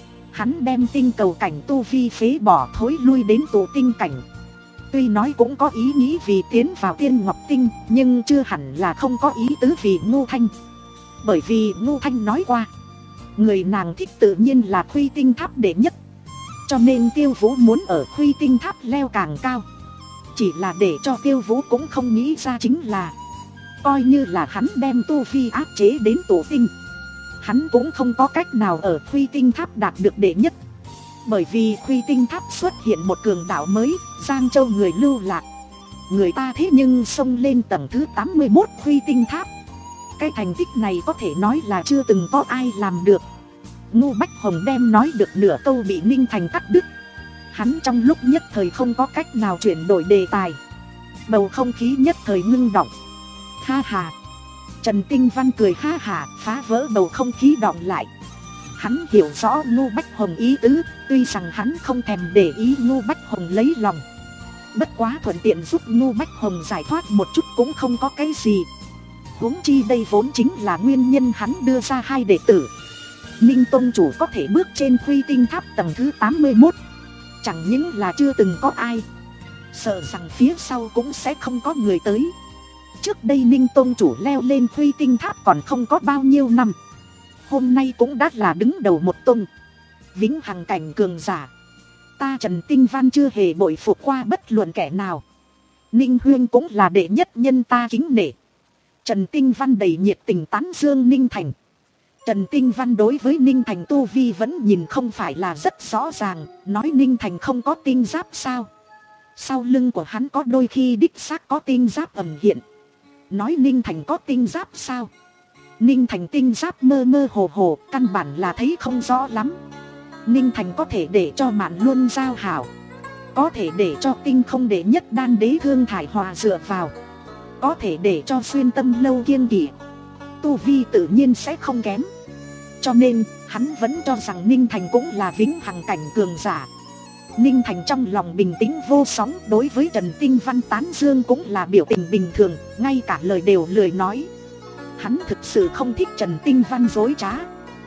[SPEAKER 1] Hắn đem tinh cầu cảnh tu vi phế bỏ, thối lui đến tụ tinh cảnh. Tuy nói cũng có ý nghĩ vì tiến vào Tiên Ngọc Tinh, nhưng chưa hẳn là không có ý tứ vì Ngô Thanh. Bởi vì Ngô Thanh nói qua, người nàng thích tự nhiên là Khuy Tinh Tháp đệ nhất. Cho nên Tiêu Vũ muốn ở Khuy Tinh Tháp leo càng cao. Chỉ là để cho Tiêu Vũ cũng không nghĩ ra chính là, coi như là hắn đem tu vi áp chế đến tổ tinh, hắn cũng không có cách nào ở Khuy Tinh Tháp đạt được đệ nhất. Bởi vì Khuy Tinh Tháp xuất hiện một cường đạo mới, Giang Châu người lưu lạc. Người ta thế nhưng xông lên tầng thứ tám mươi mốt Khuy Tinh Tháp. Cái thành tích này có thể nói là chưa từng có ai làm được. Ngô Bách Hồng đem nói được nửa câu bị Ninh Thành cắt đứt. Hắn trong lúc nhất thời không có cách nào chuyển đổi đề tài. Bầu không khí nhất thời ngưng động. Ha ha. Trần Tinh Văn cười ha ha, phá vỡ bầu không khí đọng lại. Hắn hiểu rõ Ngô Bách Hồng ý tứ, tuy rằng hắn không thèm để ý Ngô Bách Hồng lấy lòng. Bất quá thuận tiện giúp Ngô Bách Hồng giải thoát một chút cũng không có cái gì. Huống chi đây vốn chính là nguyên nhân hắn đưa ra hai đệ tử. Ninh Tông chủ có thể bước trên Khuy Tinh Tháp tầng thứ tám mươi mốt, chẳng những là chưa từng có ai, sợ rằng phía sau cũng sẽ không có người tới. Trước đây Ninh Tông chủ leo lên Khuy Tinh Tháp còn không có bao nhiêu năm, hôm nay cũng đã là đứng đầu một tông, vĩnh hằng cảnh cường giả. Ta Trần Tinh Văn chưa hề bội phục qua bất luận kẻ nào. Ninh Huyên cũng là đệ nhất nhân ta kính nể. Trần Tinh Văn đầy nhiệt tình tán dương Ninh Thành. Trần Tinh Văn đối với Ninh Thành tu vi vẫn nhìn không phải là rất rõ ràng, nói Ninh Thành không có tinh giáp sao? Sau lưng của hắn có đôi khi đích xác có tinh giáp ẩn hiện. Nói Ninh Thành có tinh giáp sao? Ninh Thành tinh giáp mơ mơ hồ hồ, căn bản là thấy không rõ lắm. Ninh Thành có thể để cho Mạn Luân giao hảo. có thể để cho tinh không đệ nhất đan đế Thương Thải Hòa dựa vào, có thể để cho Xuyên Tâm Lâu kiêng kỵ, tu vi tự nhiên sẽ không kém. Cho nên hắn vẫn cho rằng Ninh Thành cũng là vĩnh hằng cảnh cường giả. Ninh Thành trong lòng bình tĩnh vô sóng, đối với Trần Tinh Văn tán dương cũng là biểu tình bình thường, ngay cả lời đều lười nói. Hắn thực sự không thích Trần Tinh Văn dối trá.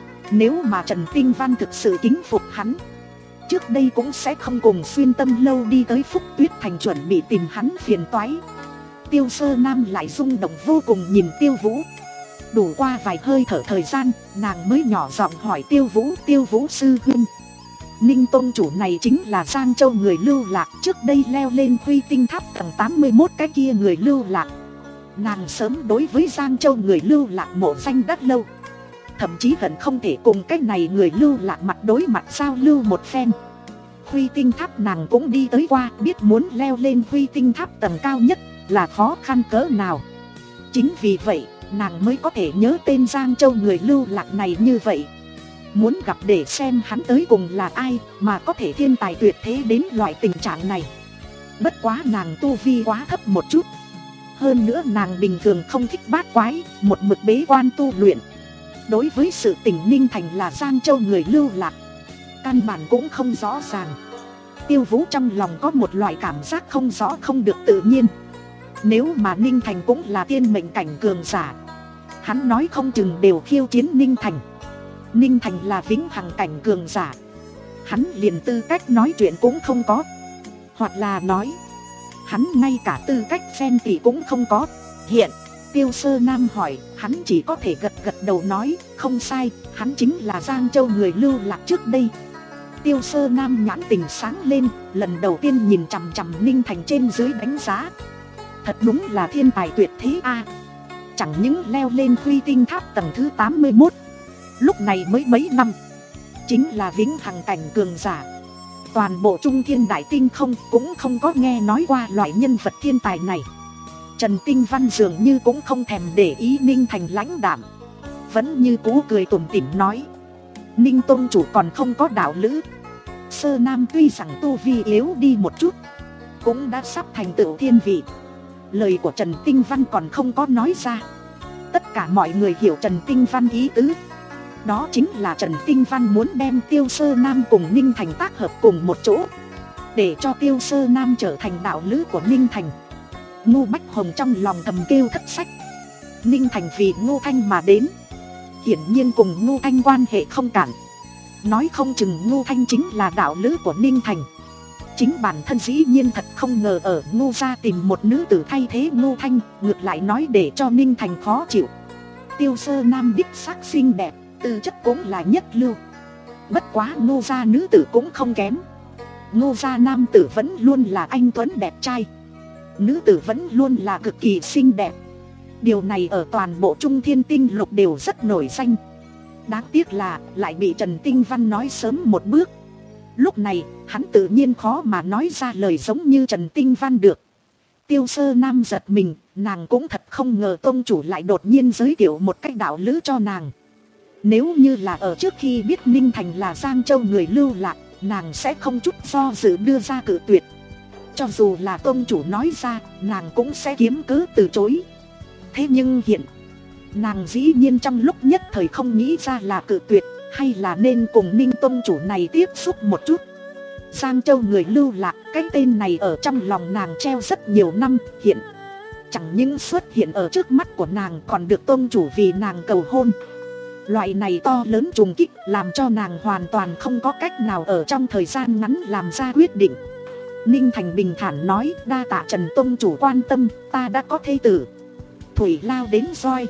[SPEAKER 1] Nếu mà Trần Tinh Văn thực sự kính phục hắn, trước đây cũng sẽ không cùng Xuyên Tâm Lâu đi tới Phúc Tuyết Thành chuẩn bị tìm hắn phiền toái. Tiêu Sơ Nam lại rung động vô cùng nhìn Tiêu Vũ. Đủ qua vài hơi thở thời gian, nàng mới nhỏ giọng hỏi Tiêu Vũ: Tiêu Vũ sư huynh, Ninh tôn chủ này chính là Giang Châu người lưu lạc trước đây leo lên Huy Tinh Tháp tầng tám mươi mốt cái kia người lưu lạc. Nàng sớm đối với Giang Châu người lưu lạc mộ danh đắt lâu, thậm chí hận không thể cùng cái này người lưu lạc mặt đối mặt giao lưu một phen. Huy Tinh Tháp nàng cũng đi tới qua, biết muốn leo lên Huy Tinh Tháp tầng cao nhất là khó khăn cỡ nào. Chính vì vậy nàng mới có thể nhớ tên Giang Châu người lưu lạc này như vậy. Muốn gặp để xem hắn tới cùng là ai mà có thể thiên tài tuyệt thế đến loại tình trạng này. Bất quá nàng tu vi quá thấp một chút. Hơn nữa nàng bình thường không thích bát quái, một mực bế quan tu luyện. Đối với sự tình Ninh Thành là Giang Châu người lưu lạc, căn bản cũng không rõ ràng. Tiêu Vũ trong lòng có một loại cảm giác không rõ không được tự nhiên. Nếu mà Ninh Thành cũng là tiên mệnh cảnh cường giả, hắn nói không chừng đều khiêu chiến Ninh Thành. Ninh Thành là vĩnh hằng cảnh cường giả, hắn liền tư cách nói chuyện cũng không có. Hoặc là nói, hắn ngay cả tư cách phen tỉ cũng không có. Hiện, Tiêu Sơ Nam hỏi, hắn chỉ có thể gật gật đầu nói, không sai, hắn chính là Giang Châu người lưu lạc trước đây. Tiêu Sơ Nam nhãn tình sáng lên, lần đầu tiên nhìn chằm chằm Ninh Thành trên dưới đánh giá. Thật đúng là thiên tài tuyệt thế a. Chẳng những leo lên Huy Tinh Tháp tầng thứ tám mươi mốt, lúc này mới mấy năm, chính là vĩnh hằng cảnh cường giả. Toàn bộ Trung Thiên Đại Tinh không cũng không có nghe nói qua loại nhân vật thiên tài này. Trần Tinh Văn dường như cũng không thèm để ý Ninh Thành lãnh đạm, vẫn như cũ cười tủm tỉm nói: Ninh tôn chủ còn không có đạo lữ. Sơ Nam tuy rằng tu vi yếu đi một chút, cũng đã sắp thành tựu thiên vị. Lời của Trần Tinh Văn còn không có nói ra. Tất cả mọi người hiểu Trần Tinh Văn ý tứ. Đó chính là Trần Tinh Văn muốn đem Tiêu Sơ Nam cùng Ninh Thành tác hợp cùng một chỗ, để cho Tiêu Sơ Nam trở thành đạo lữ của Ninh Thành. Ngô Bách Hồng trong lòng thầm kêu thất sách. Ninh Thành vì Ngô Thanh mà đến, hiển nhiên cùng Ngô Thanh quan hệ không cạn. Nói không chừng Ngô Thanh chính là đạo lữ của Ninh Thành. Chính bản thân dĩ nhiên thật không ngờ ở Ngô gia tìm một nữ tử thay thế Ngô Thanh, ngược lại nói để cho Ninh Thành khó chịu. Tiêu Sơ Nam đích xác xinh đẹp, tư chất cũng là nhất lưu. Bất quá Ngô gia nữ tử cũng không kém. Ngô gia nam tử vẫn luôn là anh tuấn đẹp trai, nữ tử vẫn luôn là cực kỳ xinh đẹp. Điều này ở toàn bộ Trung Thiên Tinh Lục đều rất nổi danh. Đáng tiếc là lại bị Trần Tinh Văn nói sớm một bước. Lúc này hắn tự nhiên khó mà nói ra lời giống như Trần Tinh Văn được. Tiêu Sơ Nam giật mình, nàng cũng thật không ngờ tông chủ lại đột nhiên giới thiệu một cách đạo lữ cho nàng. Nếu như là ở trước khi biết Ninh Thành là Giang Châu người lưu lạc, nàng sẽ không chút do dự đưa ra cự tuyệt. Cho dù là tông chủ nói ra, nàng cũng sẽ kiếm cớ từ chối. Thế nhưng hiện, nàng dĩ nhiên trong lúc nhất thời không nghĩ ra là cự tuyệt, hay là nên cùng Ninh tông chủ này tiếp xúc một chút. Giang Châu người lưu lạc, cái tên này ở trong lòng nàng treo rất nhiều năm. Hiện, chẳng những xuất hiện ở trước mắt của nàng, còn được tông chủ vì nàng cầu hôn. Loại này to lớn trùng kích làm cho nàng hoàn toàn không có cách nào ở trong thời gian ngắn làm ra quyết định. Ninh Thành bình thản nói, đa tạ Trần tông chủ quan tâm, ta đã có thê tử. Thủy lao đến roi.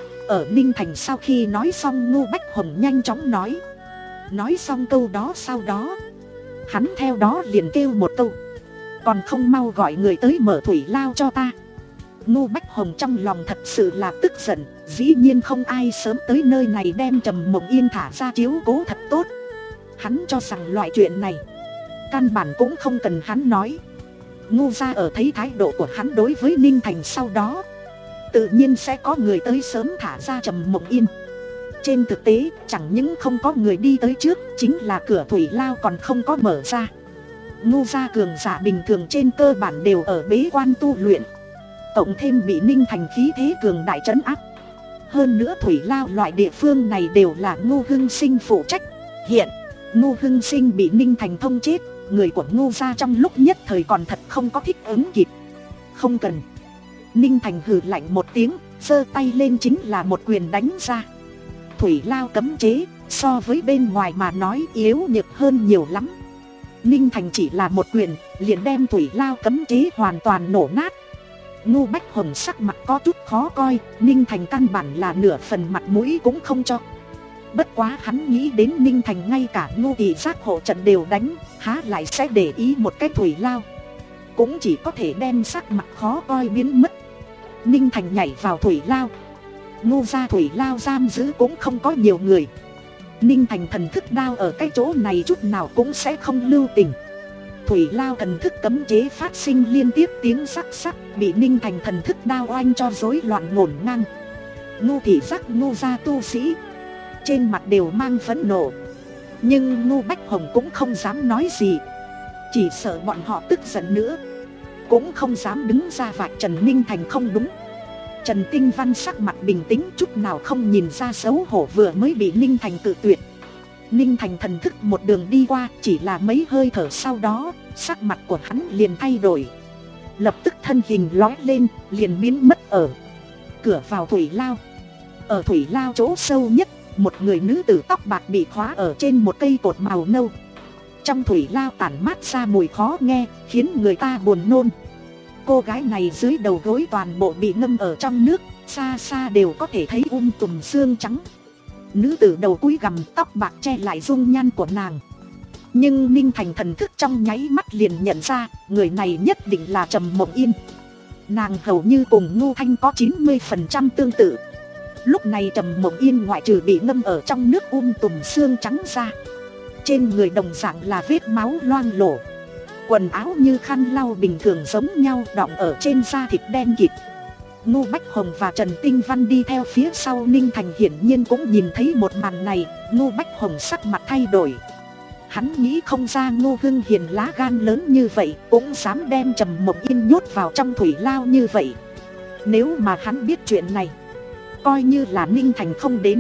[SPEAKER 1] Ở Ninh Thành sau khi nói xong, Ngô Bách Hồng nhanh chóng nói. Nói xong câu đó sau đó, hắn theo đó liền kêu một câu, còn không mau gọi người tới mở thủy lao cho ta. Ngô Bách Hồng trong lòng thật sự là tức giận. Dĩ nhiên không ai sớm tới nơi này đem Trầm Mộng Yên thả ra chiếu cố thật tốt. Hắn cho rằng loại chuyện này căn bản cũng không cần hắn nói. Ngô gia ở thấy thái độ của hắn đối với Ninh Thành sau đó, tự nhiên sẽ có người tới sớm thả ra Trầm Mộng Yên. Trên thực tế chẳng những không có người đi tới trước, chính là cửa thủy lao còn không có mở ra. Ngô gia cường giả bình thường trên cơ bản đều ở bế quan tu luyện, cộng thêm bị Ninh Thành khí thế cường đại trấn áp. Hơn nữa Thủy Lao loại địa phương này đều là Ngô Hưng Sinh phụ trách. Hiện Ngô Hưng Sinh bị Ninh Thành thông chết, người của Ngô gia trong lúc nhất thời còn thật không có thích ứng kịp. Không cần. Ninh Thành hừ lạnh một tiếng, giơ tay lên chính là một quyền đánh ra. Thủy Lao cấm chế so với bên ngoài mà nói yếu nhược hơn nhiều lắm. Ninh Thành chỉ là một quyền liền đem Thủy Lao cấm chế hoàn toàn nổ nát. Ngô Bách Hồng sắc mặt có chút khó coi, Ninh Thành căn bản là nửa phần mặt mũi cũng không cho. Bất quá hắn nghĩ đến Ninh Thành ngay cả Ngô Thị Giác hộ trận đều đánh, há lại sẽ để ý một cái Thủy Lao. Cũng chỉ có thể đem sắc mặt khó coi biến mất. Ninh Thành nhảy vào Thủy Lao. Ngô gia Thủy Lao giam giữ cũng không có nhiều người. Ninh Thành thần thức đao ở cái chỗ này chút nào cũng sẽ không lưu tình. Thủy Lao thần thức cấm chế phát sinh liên tiếp tiếng sắc sắc, bị Ninh Thành thần thức đao oanh cho rối loạn ngổn ngang. Ngô Thị Giác Ngô gia tu sĩ trên mặt đều mang phẫn nộ, nhưng Ngô Bách Hồng cũng không dám nói gì, chỉ sợ bọn họ tức giận nữa, cũng không dám đứng ra vạch trần Ninh Thành không đúng. Trần Tinh Văn sắc mặt bình tĩnh chút nào không nhìn ra xấu hổ vừa mới bị Ninh Thành cự tuyệt. Ninh Thành thần thức một đường đi qua, chỉ là mấy hơi thở sau đó, sắc mặt của hắn liền thay đổi. Lập tức thân hình lói lên, liền biến mất ở cửa vào Thủy Lao. Ở Thủy Lao chỗ sâu nhất, một người nữ tử tóc bạc bị khóa ở trên một cây cột màu nâu. Trong Thủy Lao tản mát ra mùi khó nghe, khiến người ta buồn nôn. Cô gái này dưới đầu gối toàn bộ bị ngâm ở trong nước, xa xa đều có thể thấy um tùm xương trắng. Nữ tử đầu cúi gằm, tóc bạc che lại dung nhan của nàng. Nhưng Ninh Thành thần thức trong nháy mắt liền nhận ra, người này nhất định là Trầm Mộng Yên. Nàng hầu như cùng Ngô Thanh có chín mươi phần trăm tương tự. Lúc này Trầm Mộng Yên ngoại trừ bị ngâm ở trong nước um tùm xương trắng ra, trên người đồng dạng là vết máu loang lổ. Quần áo như khăn lau bình thường giống nhau đọng ở trên da thịt đen kịt. Ngô Bách Hồng và Trần Tinh Văn đi theo phía sau Ninh Thành hiển nhiên cũng nhìn thấy một màn này. Ngô Bách Hồng sắc mặt thay đổi. Hắn nghĩ không ra Ngô Hưng Hiền lá gan lớn như vậy, cũng dám đem Trầm Mộng Yên nhốt vào trong Thủy Lao như vậy. Nếu mà hắn biết chuyện này, coi như là Ninh Thành không đến,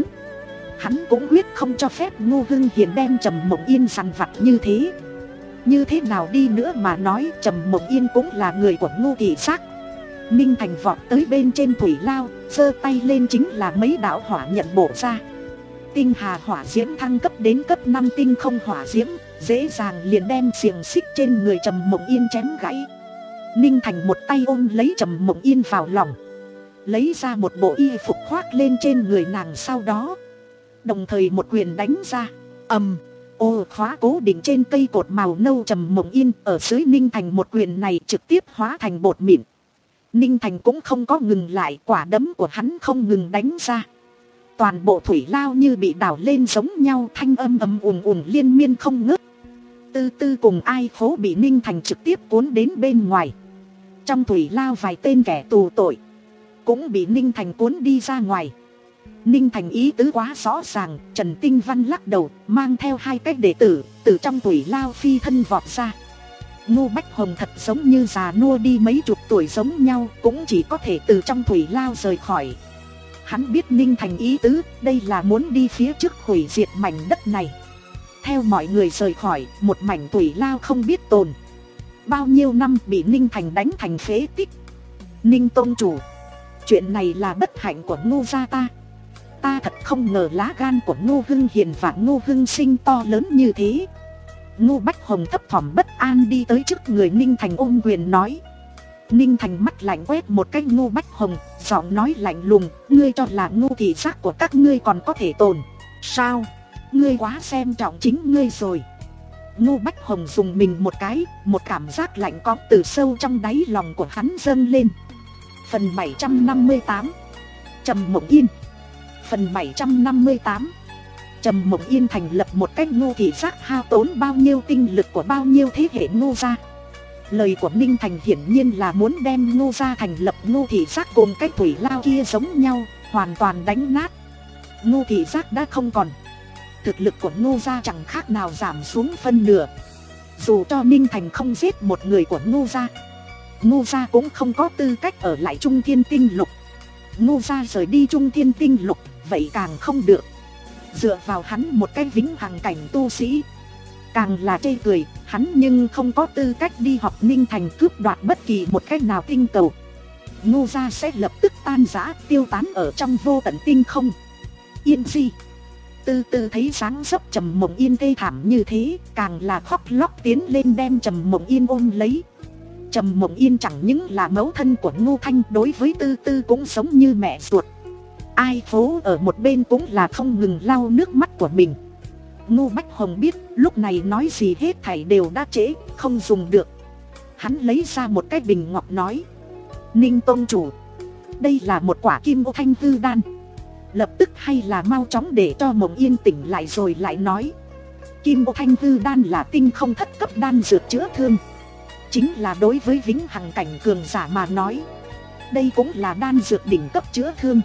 [SPEAKER 1] hắn cũng quyết không cho phép Ngô Hưng Hiền đem Trầm Mộng Yên dằn vặt như thế. Như thế nào đi nữa mà nói, Trầm Mộng Yên cũng là người của Ngô Thị Giác. Ninh Thành vọt tới bên trên Thủy Lao, giơ tay lên chính là mấy đạo hỏa nhận bổ ra. Tinh hà hỏa diễm thăng cấp đến cấp năm tinh không hỏa diễm, dễ dàng liền đem xiềng xích trên người Trầm Mộng Yên chém gãy. Ninh Thành một tay ôm lấy Trầm Mộng Yên vào lòng, lấy ra một bộ y phục khoác lên trên người nàng, sau đó đồng thời một quyền đánh ra. Ầm, ô khóa cố định trên cây cột màu nâu Trầm Mộng Yên ở dưới Ninh Thành một quyền này trực tiếp hóa thành bột mịn. Ninh Thành cũng không có ngừng lại, quả đấm của hắn không ngừng đánh ra. Toàn bộ Thủy Lao như bị đảo lên giống nhau, thanh âm ầm ùng ùng liên miên không ngớt. Tư tư cùng ai khố bị Ninh Thành trực tiếp cuốn đến bên ngoài. Trong Thủy Lao vài tên kẻ tù tội cũng bị Ninh Thành cuốn đi ra ngoài. Ninh Thành ý tứ quá rõ ràng. Trần Tinh Văn lắc đầu, mang theo hai cái đệ tử từ trong Thủy Lao phi thân vọt ra. Ngô Bách Hồng thật giống như già nua đi mấy chục tuổi giống nhau, cũng chỉ có thể từ trong Thủy Lao rời khỏi. Hắn biết Ninh Thành ý tứ, đây là muốn đi phía trước hủy diệt mảnh đất này. Theo mọi người rời khỏi, một mảnh Thủy Lao không biết tồn bao nhiêu năm bị Ninh Thành đánh thành phế tích. Ninh tôn chủ, chuyện này là bất hạnh của Ngô gia ta. Ta thật không ngờ lá gan của Ngô Hưng Hiền và Ngô Hưng Sinh to lớn như thế. Ngô Bách Hồng thấp thỏm bất an đi tới trước người Ninh Thành ôm quyền nói. Ninh Thành mắt lạnh quét một cái Ngô Bách Hồng, giọng nói lạnh lùng, ngươi cho là Ngô Thị Giác của các ngươi còn có thể tồn sao? Ngươi quá xem trọng chính ngươi rồi. Ngô Bách Hồng dùng mình một cái, một cảm giác lạnh cóng từ sâu trong đáy lòng của hắn dâng lên. Phần bảy trăm năm mươi tám, Trầm Mộng Yên. Phần bảy trăm năm mươi tám, Trầm Mộng Yên thành lập một cách Ngô Thị Giác hao tốn bao nhiêu tinh lực của bao nhiêu thế hệ Ngô gia. Lời của Ninh Thành hiển nhiên là muốn đem Ngô gia thành lập Ngô Thị Giác cùng cái Thủy Lao kia giống nhau, hoàn toàn đánh nát. Ngô Thị Giác đã không còn, thực lực của Ngô gia chẳng khác nào giảm xuống phân nửa. Dù cho Ninh Thành không giết một người của Ngô gia, Ngô gia cũng không có tư cách ở lại Trung Thiên Tinh Lục. Ngô gia rời đi Trung Thiên Tinh Lục, vậy càng không được. Dựa vào hắn một cái vĩnh hằng cảnh tu sĩ, càng là chê cười. Hắn nhưng không có tư cách đi học Ninh Thành cướp đoạt bất kỳ một cách nào tinh cầu. Ngô gia sẽ lập tức tan rã, tiêu tán ở trong vô tận tinh không. Yên Di Tư Tư thấy dáng dấp Trầm Mộng Yên thê thảm như thế, càng là khóc lóc tiến lên đem Trầm Mộng Yên ôm lấy. Trầm Mộng Yên chẳng những là mẫu thân của Ngô Thanh, đối với Tư Tư cũng giống như mẹ ruột. Ai phố ở một bên cũng là không ngừng lau nước mắt của mình. Ngô Bách Hồng biết lúc này nói gì hết thảy đều đã trễ, không dùng được. Hắn lấy ra một cái bình ngọc nói: Ninh tông chủ, đây là một quả kim ô thanh hư đan. Lập tức hay là mau chóng để cho Mộng Yên tỉnh lại rồi lại nói. Kim ô thanh hư đan là tinh không thất cấp đan dược chữa thương, chính là đối với vĩnh hằng cảnh cường giả mà nói, đây cũng là đan dược đỉnh cấp chữa thương.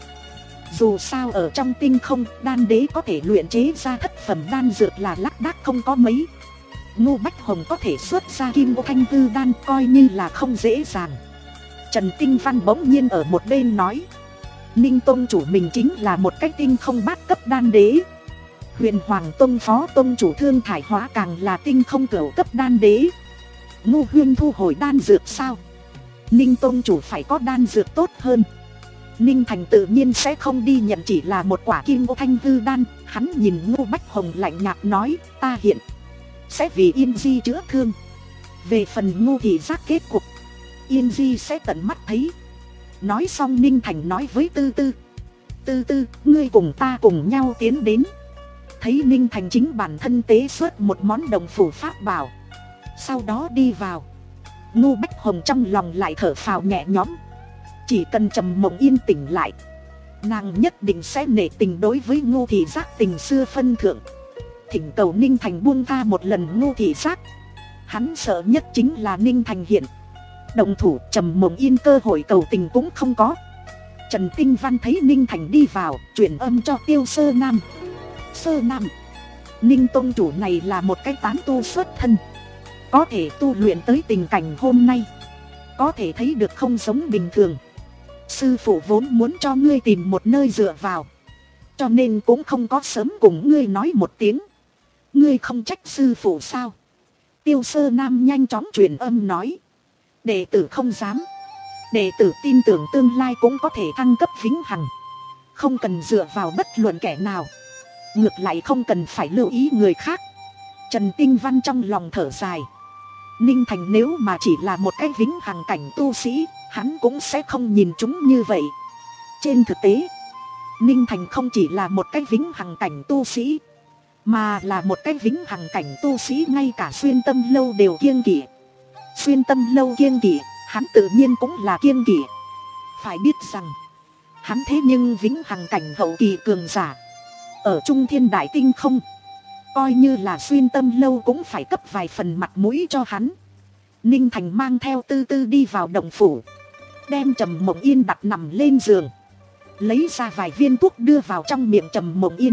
[SPEAKER 1] Dù sao ở trong tinh không, đan đế có thể luyện chế ra thất phẩm đan dược là lác đác không có mấy. Ngô Bách Hồng có thể xuất ra kim ô thanh hư đan coi như là không dễ dàng. Trần Tinh Văn bỗng nhiên ở một bên nói: Ninh tông chủ mình chính là một cái tinh không bát cấp đan đế. Huyền Hoàng tông phó tông chủ Thương Thải Hóa càng là tinh không cửu cấp đan đế. Ngô Huyên thu hồi đan dược sao? Ninh tông chủ phải có đan dược tốt hơn. Ninh Thành tự nhiên sẽ không đi nhận chỉ là một quả kim ô thanh hư đan. Hắn nhìn Ngô Bách Hồng lạnh nhạt nói: ta hiện sẽ vì Yên Di chữa thương. Về phần Ngô thị giác kết cục, Yên Di sẽ tận mắt thấy. Nói xong Ninh Thành nói với Tư Tư: Tư Tư, ngươi cùng ta cùng nhau tiến đến. Thấy Ninh Thành chính bản thân tế xuất một món đồng phủ pháp bảo, sau đó đi vào. Ngô Bách Hồng trong lòng lại thở phào nhẹ nhõm. Chỉ cần Trầm Mộng Yên tỉnh lại, nàng nhất định sẽ nể tình đối với Ngô thị giác tình xưa phân thượng. Thỉnh cầu Ninh Thành buông tha một lần Ngô thị giác. Hắn sợ nhất chính là Ninh Thành hiện động thủ, Trầm Mộng Yên cơ hội cầu tình cũng không có. Trần Tinh Văn thấy Ninh Thành đi vào, truyền âm cho Tiêu Sơ Nam. Sơ Nam, Ninh tông chủ này là một cái tán tu xuất thân, có thể tu luyện tới tình cảnh hôm nay, có thể thấy được không giống bình thường. Sư phụ vốn muốn cho ngươi tìm một nơi dựa vào, cho nên cũng không có sớm cùng ngươi nói một tiếng. Ngươi không trách sư phụ sao? Tiêu Sơ Nam nhanh chóng truyền âm nói: đệ tử không dám. Đệ tử tin tưởng tương lai cũng có thể thăng cấp vĩnh hằng, không cần dựa vào bất luận kẻ nào, ngược lại không cần phải lưu ý người khác. Trần Tinh Văn trong lòng thở dài. Ninh Thành nếu mà chỉ là một cái vĩnh hằng cảnh tu sĩ, hắn cũng sẽ không nhìn chúng như vậy. Trên thực tế, Ninh Thành không chỉ là một cái vĩnh hằng cảnh tu sĩ, mà là một cái vĩnh hằng cảnh tu sĩ ngay cả Xuyên Tâm Lâu đều kiêng kỵ. Xuyên Tâm Lâu kiêng kỵ, hắn tự nhiên cũng là kiêng kỵ. Phải biết rằng, hắn thế nhưng vĩnh hằng cảnh hậu kỳ cường giả, ở Trung Thiên Đại Tinh không, coi như là Xuyên Tâm Lâu cũng phải cấp vài phần mặt mũi cho hắn. Ninh Thành mang theo Tư Tư đi vào động phủ, đem Trầm Mộng Yên đặt nằm lên giường, lấy ra vài viên thuốc đưa vào trong miệng Trầm Mộng Yên.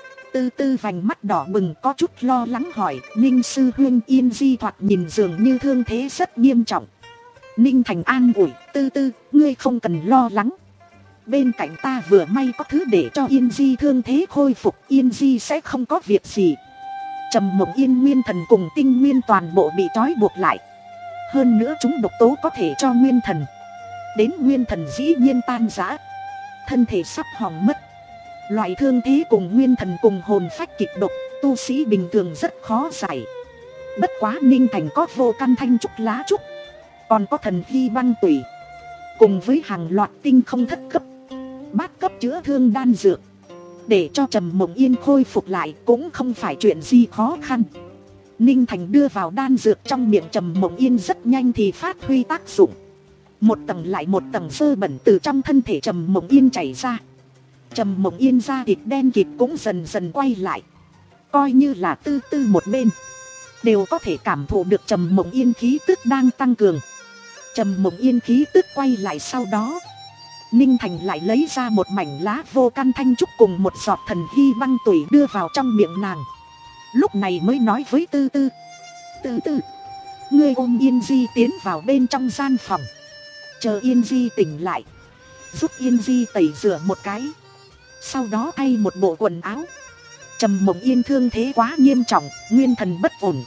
[SPEAKER 1] Tư Tư vành mắt đỏ bừng có chút lo lắng hỏi: Ninh sư huynh, Yên Di thoạt nhìn dường như thương thế rất nghiêm trọng. Ninh Thành an ủi: Tư Tư, ngươi không cần lo lắng. Bên cạnh ta vừa may có thứ để cho Yên Di thương thế khôi phục, Yên Di sẽ không có việc gì. Trầm Mộng Yên nguyên thần cùng tinh nguyên toàn bộ bị trói buộc lại, hơn nữa chúng độc tố có thể cho nguyên thần, đến nguyên thần dĩ nhiên tan rã, thân thể sắp hỏng mất. Loại thương thế cùng nguyên thần cùng hồn phách kịch độc, tu sĩ bình thường rất khó giải. Bất quá Ninh Thành có vô căn thanh trúc lá trúc, còn có thần hy băng tủy, cùng với hàng loạt tinh không thất cấp, bát cấp chữa thương đan dược, để cho Trầm Mộng Yên khôi phục lại cũng không phải chuyện gì khó khăn. Ninh Thành đưa vào đan dược trong miệng Trầm Mộng Yên rất nhanh thì phát huy tác dụng. Một tầng lại một tầng sơ bẩn từ trong thân thể Trầm Mộng Yên chảy ra. Trầm Mộng Yên da thịt đen kịt cũng dần dần quay lại. Coi như là Tư Tư một bên, đều có thể cảm thụ được Trầm Mộng Yên khí tức đang tăng cường. Trầm Mộng Yên khí tức quay lại sau đó, Ninh Thành lại lấy ra một mảnh lá vô căn thanh trúc cùng một giọt thần hy băng tủy đưa vào trong miệng nàng. Lúc này mới nói với Tư Tư: Từ từ, ngươi ôm Yên Di tiến vào bên trong gian phòng. Chờ Yên Di tỉnh lại, giúp Yên Di tẩy rửa một cái, sau đó thay một bộ quần áo. Trầm Mộng Yên thương thế quá nghiêm trọng, nguyên thần bất ổn.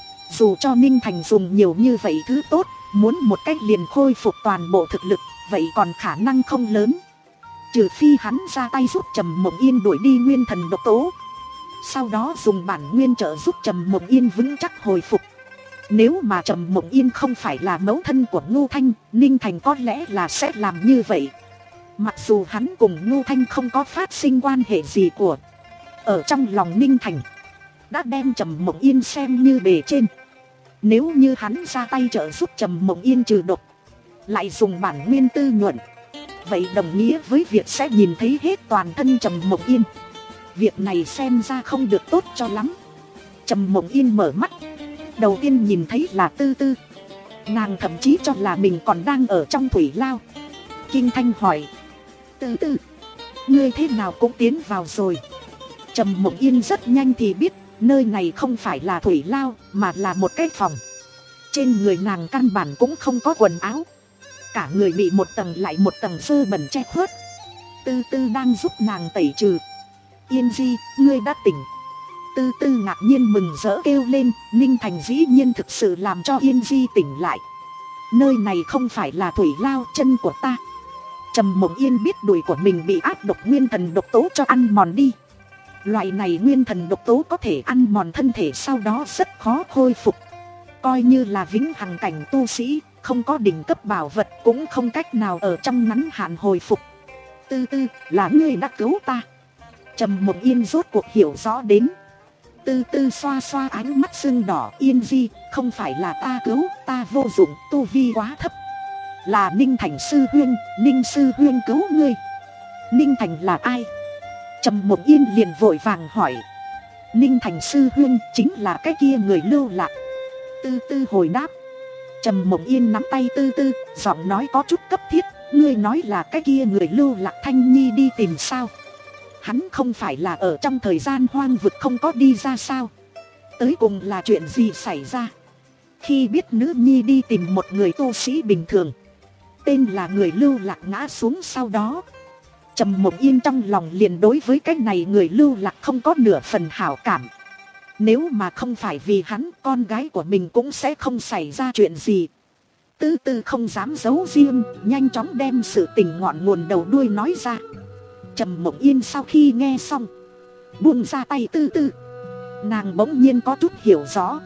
[SPEAKER 1] Dù cho Ninh Thành dùng nhiều như vậy thứ tốt, muốn một cách liền khôi phục toàn bộ thực lực, vậy còn khả năng không lớn. Trừ phi hắn ra tay giúp Trầm Mộng Yên đuổi đi nguyên thần độc tố, sau đó dùng bản nguyên trợ giúp Trầm Mộng Yên vững chắc hồi phục. Nếu mà Trầm Mộng Yên không phải là mẫu thân của Ngưu Thanh, Ninh Thành có lẽ là sẽ làm như vậy. Mặc dù hắn cùng Ngưu Thanh không có phát sinh quan hệ gì của, ở trong lòng Ninh Thành đã đem Trầm Mộng Yên xem như bề trên. Nếu như hắn ra tay trợ giúp Trầm Mộng Yên trừ độc, lại dùng bản nguyên tư nhuận, vậy đồng nghĩa với việc sẽ nhìn thấy hết toàn thân Trầm Mộng Yên. Việc này xem ra không được tốt cho lắm. Trầm Mộng Yên mở mắt, đầu tiên nhìn thấy là Tư Tư. Nàng thậm chí cho là mình còn đang ở trong thủy lao. Kinh thanh hỏi: Tư Tư, ngươi thế nào cũng tiến vào rồi? Trầm Mộng Yên rất nhanh thì biết nơi này không phải là thủy lao, mà là một cái phòng. Trên người nàng căn bản cũng không có quần áo, cả người bị một tầng lại một tầng dơ bẩn che khuất. Tư Tư đang giúp nàng tẩy trừ. Yên Di, ngươi đã tỉnh. Tư Tư ngạc nhiên mừng rỡ kêu lên. Ninh Thành dĩ nhiên thực sự làm cho Yên Di tỉnh lại. Nơi này không phải là thủy lao, chân của ta. Trầm Mộng Yên biết đùi của mình bị áp độc nguyên thần độc tố cho ăn mòn đi. Loại này nguyên thần độc tố có thể ăn mòn thân thể, sau đó rất khó khôi phục. Coi như là vĩnh hằng cảnh tu sĩ, không có đỉnh cấp bảo vật cũng không cách nào ở trong ngắn hạn hồi phục. Tư Tư, là ngươi đã cứu ta. Trầm Mộng Yên rốt cuộc hiểu rõ đến. Tư Tư xoa xoa ánh mắt sưng đỏ. Yên Di, không phải là ta cứu, ta vô dụng, tu vi quá thấp. Là Ninh Thành sư huynh, Ninh sư huynh cứu ngươi. Ninh Thành là ai? Trầm Mộng Yên liền vội vàng hỏi. Ninh Thành sư huynh chính là cái kia người lưu lạc. Tư Tư hồi đáp. Trầm Mộng Yên nắm tay Tư Tư, giọng nói có chút cấp thiết. Ngươi nói là cái kia người lưu lạc Thanh Nhi đi tìm sao? Hắn không phải là ở trong thời gian hoang vực không có đi ra sao? Tới cùng là chuyện gì xảy ra? Khi biết nữ nhi đi tìm một người tu sĩ bình thường, tên là người lưu lạc ngã xuống sau đó, Trầm Mộng Yên trong lòng liền đối với cái này người lưu lạc không có nửa phần hảo cảm. Nếu mà không phải vì hắn, con gái của mình cũng sẽ không xảy ra chuyện gì. Tư Tư không dám giấu riêng, nhanh chóng đem sự tình ngọn nguồn đầu đuôi nói ra. Trầm Mộng Yên sau khi nghe xong, buông ra tay Tư Tư. Nàng bỗng nhiên có chút hiểu rõ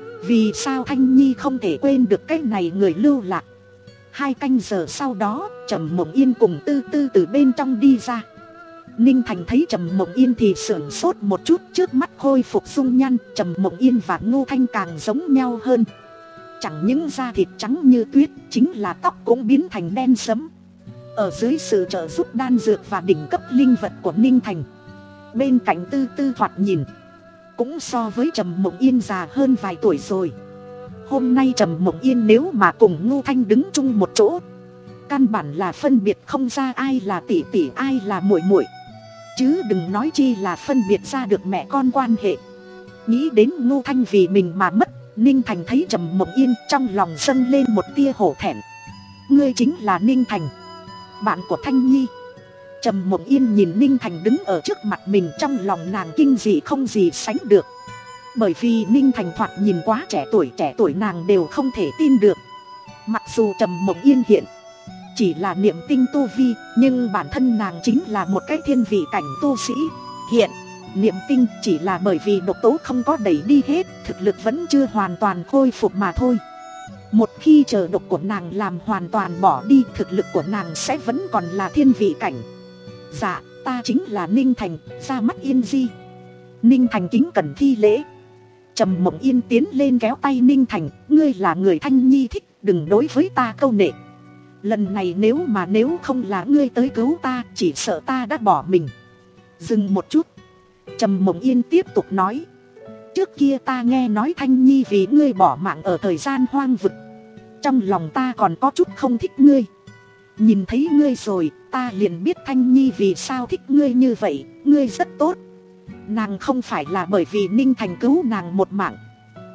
[SPEAKER 1] vì sao Thanh Nhi không thể quên được cái này người lưu lạc. Hai canh giờ sau đó, Trầm Mộng Yên cùng Tư Tư từ bên trong đi ra. Ninh Thành thấy Trầm Mộng Yên thì sửng sốt một chút, trước mắt khôi phục dung nhan. Trầm Mộng Yên và Ngô Thanh càng giống nhau hơn. Chẳng những da thịt trắng như tuyết, chính là tóc cũng biến thành đen sẫm. Ở dưới sự trợ giúp đan dược và đỉnh cấp linh vật của Ninh Thành, bên cạnh Tư Tư thoạt nhìn cũng so với Trầm Mộng Yên già hơn vài tuổi rồi. Hôm nay Trầm Mộng Yên nếu mà cùng Ngô Thanh đứng chung một chỗ, căn bản là phân biệt không ra ai là tỷ tỷ ai là muội muội, chứ đừng nói chi là phân biệt ra được mẹ con quan hệ. Nghĩ đến Ngô Thanh vì mình mà mất, Ninh Thành thấy Trầm Mộng Yên trong lòng dâng lên một tia hổ thẹn. Ngươi chính là Ninh Thành, bạn của Thanh Nhi. Trầm Mộng Yên nhìn Ninh Thành đứng ở trước mặt mình, trong lòng nàng kinh dị không gì sánh được. Bởi vì Ninh Thành thoạt nhìn quá trẻ tuổi, trẻ tuổi nàng đều không thể tin được. Mặc dù Trầm Mộng Yên hiện chỉ là niệm tinh tu vi, nhưng bản thân nàng chính là một cái thiên vị cảnh tu sĩ. Hiện niệm tinh chỉ là bởi vì độc tố không có đẩy đi hết, thực lực vẫn chưa hoàn toàn khôi phục mà thôi. Một khi chờ độc của nàng làm hoàn toàn bỏ đi, thực lực của nàng sẽ vẫn còn là thiên vị cảnh. Dạ, ta chính là Ninh Thành, ra mắt Yên Di. Ninh Thành kính cẩn thi lễ. Trầm Mộng Yên tiến lên kéo tay Ninh Thành. Ngươi là người Thanh Nhi thích, đừng đối với ta câu nệ. Lần này nếu mà nếu không là ngươi tới cứu ta, chỉ sợ ta đã bỏ mình. Dừng một chút, Trầm Mộng Yên tiếp tục nói. Trước kia ta nghe nói Thanh Nhi vì ngươi bỏ mạng ở thời gian hoang vực, trong lòng ta còn có chút không thích ngươi. Nhìn thấy ngươi rồi, ta liền biết Thanh Nhi vì sao thích ngươi như vậy. Ngươi rất tốt. Nàng không phải là bởi vì Ninh Thành cứu nàng một mạng,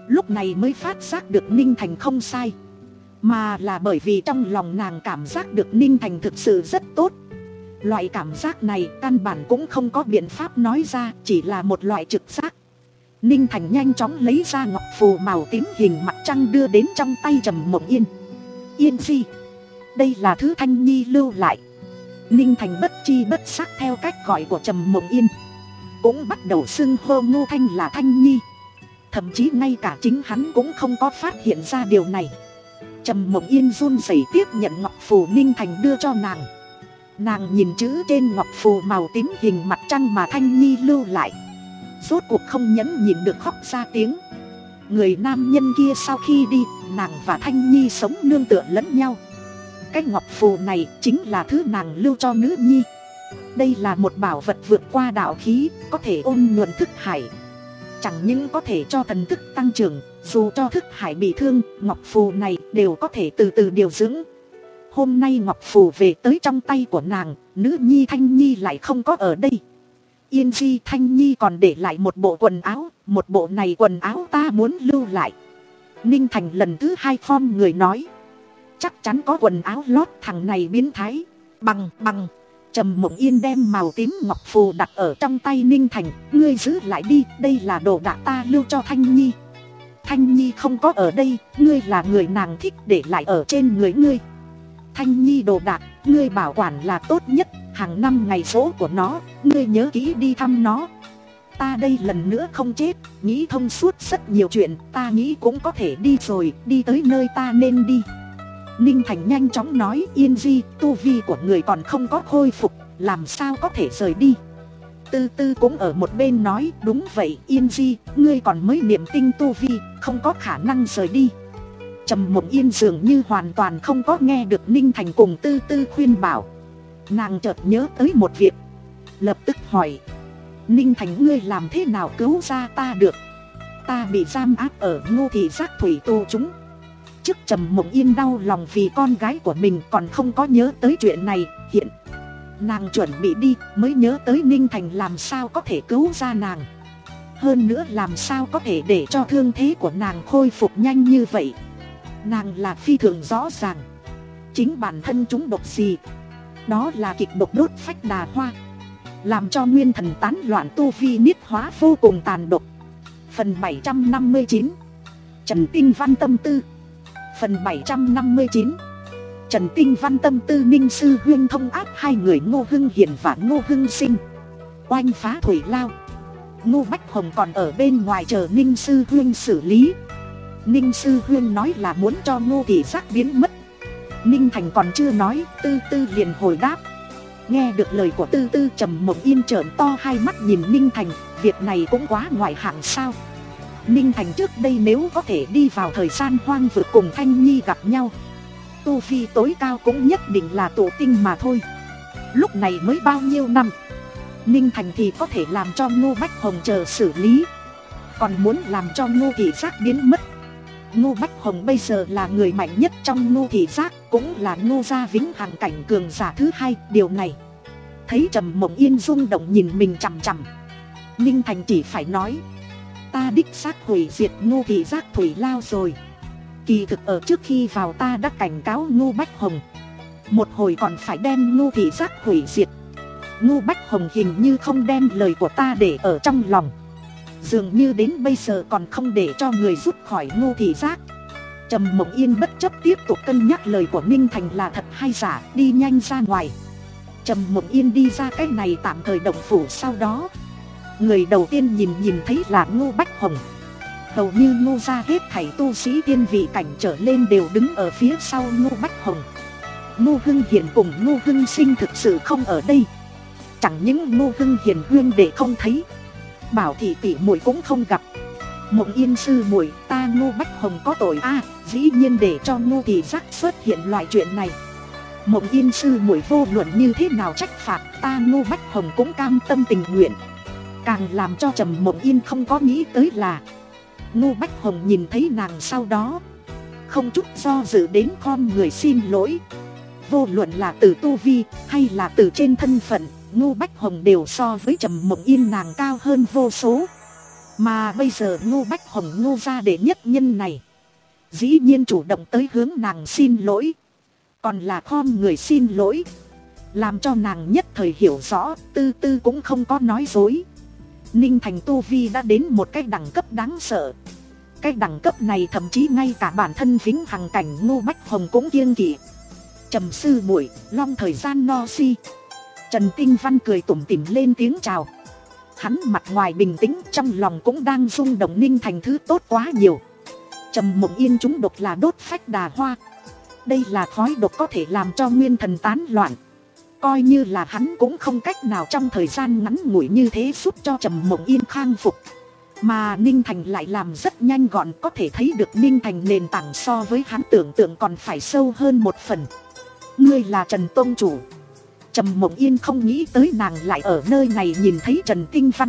[SPEAKER 1] Lúc này mới phát giác được Ninh Thành không sai, mà là bởi vì trong lòng nàng cảm giác được Ninh Thành thực sự rất tốt. Loại cảm giác này căn bản cũng không có biện pháp nói ra, chỉ là một loại trực giác. Ninh Thành nhanh chóng lấy ra ngọc phù màu tím hình mặt trăng đưa đến trong tay Trầm Mộng Yên. Yên phi, đây là thứ Thanh Nhi lưu lại. Ninh Thành bất chi bất giác theo cách gọi của Trầm Mộng Yên, cũng bắt đầu xưng hô Ngô Thanh là Thanh Nhi. Thậm chí ngay cả chính hắn cũng không có phát hiện ra điều này. Trầm Mộng Yên run rẩy tiếp nhận ngọc phù Ninh Thành đưa cho nàng. Nàng nhìn chữ trên ngọc phù màu tím hình mặt trăng mà Thanh Nhi lưu lại, rốt cuộc không nhẫn nhịn được khóc ra tiếng. Người nam nhân kia sau khi đi, nàng và Thanh Nhi sống nương tựa lẫn nhau. Cái ngọc phù này chính là thứ nàng lưu cho nữ nhi. Đây là một bảo vật vượt qua đạo khí, có thể ôn nhuận thức hải. Chẳng những có thể cho thần thức tăng trưởng, dù cho thức hải bị thương, ngọc phù này đều có thể từ từ điều dưỡng. Hôm nay ngọc phù về tới trong tay của nàng, nữ nhi Thanh Nhi lại không có ở đây. Yên phi, Thanh Nhi còn để lại một bộ quần áo, một bộ này quần áo ta muốn lưu lại. Ninh Thành lần thứ hai phom người nói, chắc chắn có quần áo lót, thằng này biến thái. Bằng bằng. Trầm Mộng Yên đem màu tím ngọc phù đặt ở trong tay Ninh Thành, ngươi giữ lại đi, đây là đồ đạc ta lưu cho Thanh Nhi. Thanh Nhi không có ở đây, ngươi là người nàng thích để lại ở trên người ngươi. Thanh Nhi đồ đạc, ngươi bảo quản là tốt nhất, hàng năm ngày giỗ của nó, ngươi nhớ kỹ đi thăm nó. Ta đây lần nữa không chết, nghĩ thông suốt rất nhiều chuyện, ta nghĩ cũng có thể đi rồi, đi tới nơi ta nên đi. Ninh Thành nhanh chóng nói, Yên Di, tu vi của người còn không có khôi phục, làm sao có thể rời đi. Tư Tư cũng ở một bên nói, đúng vậy Yên Di, ngươi còn mới niệm tinh tu vi, không có khả năng rời đi. Trầm Mộng Yên dường như hoàn toàn không có nghe được Ninh Thành cùng Tư Tư khuyên bảo. Nàng chợt nhớ tới một việc, lập tức hỏi, Ninh Thành ngươi làm thế nào cứu ra ta được? Ta bị giam áp ở Ngô Thị Giác thủy tù chúng. Trước Trầm Mộng Yên đau lòng vì con gái của mình còn không có nhớ tới chuyện này. Hiện nàng chuẩn bị đi mới nhớ tới Ninh Thành làm sao có thể cứu ra nàng. Hơn nữa làm sao có thể để cho thương thế của nàng khôi phục nhanh như vậy. Nàng là phi thường rõ ràng, chính bản thân chúng độc gì. Đó là kịch độc đốt phách đà hoa, làm cho nguyên thần tán loạn, tu vi niết hóa vô cùng tàn độc. Phần bảy trăm năm mươi chín, Trần Tinh Văn tâm tư. Phần bảy trăm năm mươi chín, Trần Tinh Văn tâm tư. Ninh sư huyên thông áp hai người Ngô Hưng Hiền và Ngô Hưng Sinh oanh phá thủy lao. Ngô Bách Hồng còn ở bên ngoài chờ Ninh sư huyên xử lý. Ninh sư huyên nói là muốn cho Ngô Thị Giác biến mất. Ninh Thành còn chưa nói, Tư Tư liền hồi đáp. Nghe được lời của Tư Tư, Trầm Mộng Yên trợn to hai mắt nhìn Ninh Thành, việc này cũng quá ngoại hạng sao. Ninh Thành trước đây nếu có thể đi vào thời gian hoang vực cùng Thanh Nhi gặp nhau, tu vi tối cao cũng nhất định là tổ tinh mà thôi. Lúc này mới bao nhiêu năm, Ninh Thành thì có thể làm cho Ngô Bách Hồng chờ xử lý, còn muốn làm cho Ngô Thị Giác biến mất. Ngô Bách Hồng bây giờ là người mạnh nhất trong Ngô Thị Giác, cũng là Ngô gia vĩnh hằng cảnh cường giả thứ hai. Điều này thấy Trầm Mộng Yên rung động nhìn mình chằm chằm, Ninh Thành chỉ phải nói, ta đích xác hủy diệt Ngô Thị Giác thủy lao rồi. Kỳ thực ở trước khi vào ta đã cảnh cáo Ngô Bách Hồng, một hồi còn phải đem Ngô Thị Giác hủy diệt. Ngô Bách Hồng hình như không đem lời của ta để ở trong lòng, dường như đến bây giờ còn không để cho người rút khỏi Ngô Thị Giác. Trầm Mộng Yên bất chấp tiếp tục cân nhắc lời của Ninh Thành là thật hay giả, đi nhanh ra ngoài. Trầm Mộng Yên đi ra cái này tạm thời động phủ, sau đó người đầu tiên nhìn nhìn thấy là Ngô Bách Hồng. Hầu như Ngô gia hết thảy tu sĩ tiên vị cảnh trở lên đều đứng ở phía sau Ngô Bách Hồng. Ngô Hưng Hiền cùng Ngô Hưng Sinh thực sự không ở đây. Chẳng những Ngô Hưng Hiền huyên đệ không thấy, Bảo Thị tỷ muội cũng không gặp. Mộng Yên sư muội, ta Ngô Bách Hồng có tội a, à, dĩ nhiên để cho Ngô Thị Giác xuất hiện loại chuyện này. Mộng Yên sư muội vô luận như thế nào trách phạt, ta Ngô Bách Hồng cũng cam tâm tình nguyện. Càng làm cho Trầm Mộng Yên không có nghĩ tới là Ngô Bách Hồng nhìn thấy nàng sau đó không chút do dự đến khom người xin lỗi. Vô luận là từ tu vi hay là từ trên thân phận, Ngô Bách Hồng đều so với Trầm Mộng Yên nàng cao hơn vô số. Mà bây giờ Ngô Bách Hồng Ngô gia đệ nhất nhân này dĩ nhiên chủ động tới hướng nàng xin lỗi, còn là khom người xin lỗi, làm cho nàng nhất thời hiểu rõ. Tư Tư cũng không có nói dối. Ninh Thành tu vi đã đến một cái đẳng cấp đáng sợ. Cái đẳng cấp này thậm chí ngay cả bản thân vĩnh hằng cảnh Ngô Bách Hồng cũng kiêng kỵ. Trầm sư muội, long thời gian no si. Trần Tinh Văn cười tủm tỉm lên tiếng chào. Hắn mặt ngoài bình tĩnh, trong lòng cũng đang rung động. Ninh Thành thứ tốt quá nhiều. Trầm Mộng Yên trúng độc là đốt phách đà hoa. Đây là khói độc có thể làm cho nguyên thần tán loạn. Coi như là hắn cũng không cách nào trong thời gian ngắn ngủi như thế giúp cho Trầm Mộng Yên khang phục. Mà Ninh Thành lại làm rất nhanh gọn, có thể thấy được Ninh Thành nền tảng so với hắn tưởng tượng còn phải sâu hơn một phần. Ngươi là Trần Tông Chủ. Trầm Mộng Yên không nghĩ tới nàng lại ở nơi này nhìn thấy Trần Tinh Văn.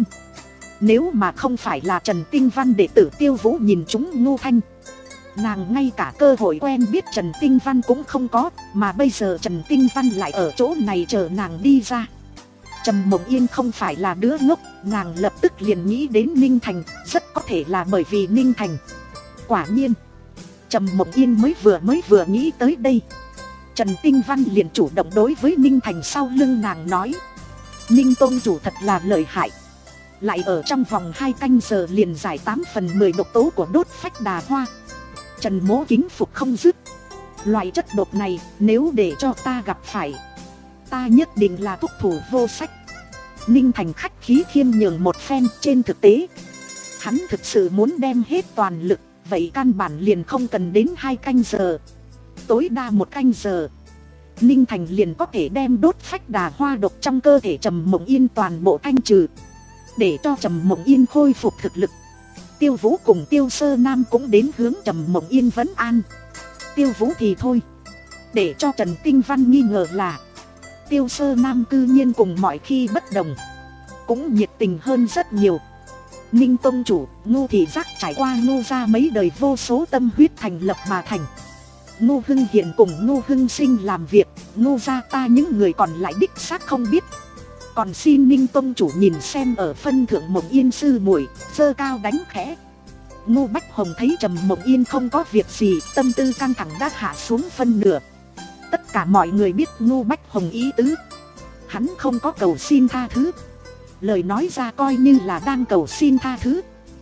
[SPEAKER 1] Nếu mà không phải là Trần Tinh Văn đệ tử Tiêu Vũ nhìn chúng Ngô Thanh, nàng ngay cả cơ hội quen biết Trần Tinh Văn cũng không có. Mà bây giờ Trần Tinh Văn lại ở chỗ này chờ nàng đi ra. Trầm Mộng Yên không phải là đứa ngốc, nàng lập tức liền nghĩ đến Ninh Thành. Rất có thể là bởi vì Ninh Thành. Quả nhiên, Trầm Mộng Yên mới vừa mới vừa nghĩ tới đây, Trần Tinh Văn liền chủ động đối với Ninh Thành sau lưng nàng nói: Ninh Tông Chủ thật là lợi hại, lại ở trong vòng hai canh giờ liền giải tám phần mười độc tố của đốt phách đà hoa. Trần Mỗ kính phục không dứt. Loại chất độc này nếu để cho ta gặp phải, ta nhất định là thúc thủ vô sách. Ninh Thành khách khí khiêm nhường một phen. Trên thực tế, hắn thực sự muốn đem hết toàn lực, vậy căn bản liền không cần đến hai canh giờ. Tối đa một canh giờ, Ninh Thành liền có thể đem đốt phách đà hoa độc trong cơ thể Trầm Mộng Yên toàn bộ thanh trừ, để cho Trầm Mộng Yên khôi phục thực lực. Tiêu Vũ cùng Tiêu Sơ Nam cũng đến hướng Trầm Mộng Yên vấn an. Tiêu Vũ thì thôi, để cho Trần Tinh Văn nghi ngờ là Tiêu Sơ Nam cư nhiên cùng mọi khi bất đồng, cũng nhiệt tình hơn rất nhiều. Ninh Tông Chủ, Ngô Thị Giác trải qua Ngô gia mấy đời vô số tâm huyết thành lập mà thành. Ngô Hưng Hiền cùng Ngô Hưng Sinh làm việc, Ngô gia ta những người còn lại đích xác không biết. Còn xin Ninh Tông Chủ nhìn xem ở phân thượng Mộng Yên sư muội, giơ cao đánh khẽ. Ngô Bách Hồng thấy Trầm Mộng Yên không có việc gì, tâm tư căng thẳng đã hạ xuống phân nửa. Tất cả mọi người biết Ngô Bách Hồng ý tứ, hắn không có cầu xin tha thứ, lời nói ra coi như là đang cầu xin tha thứ,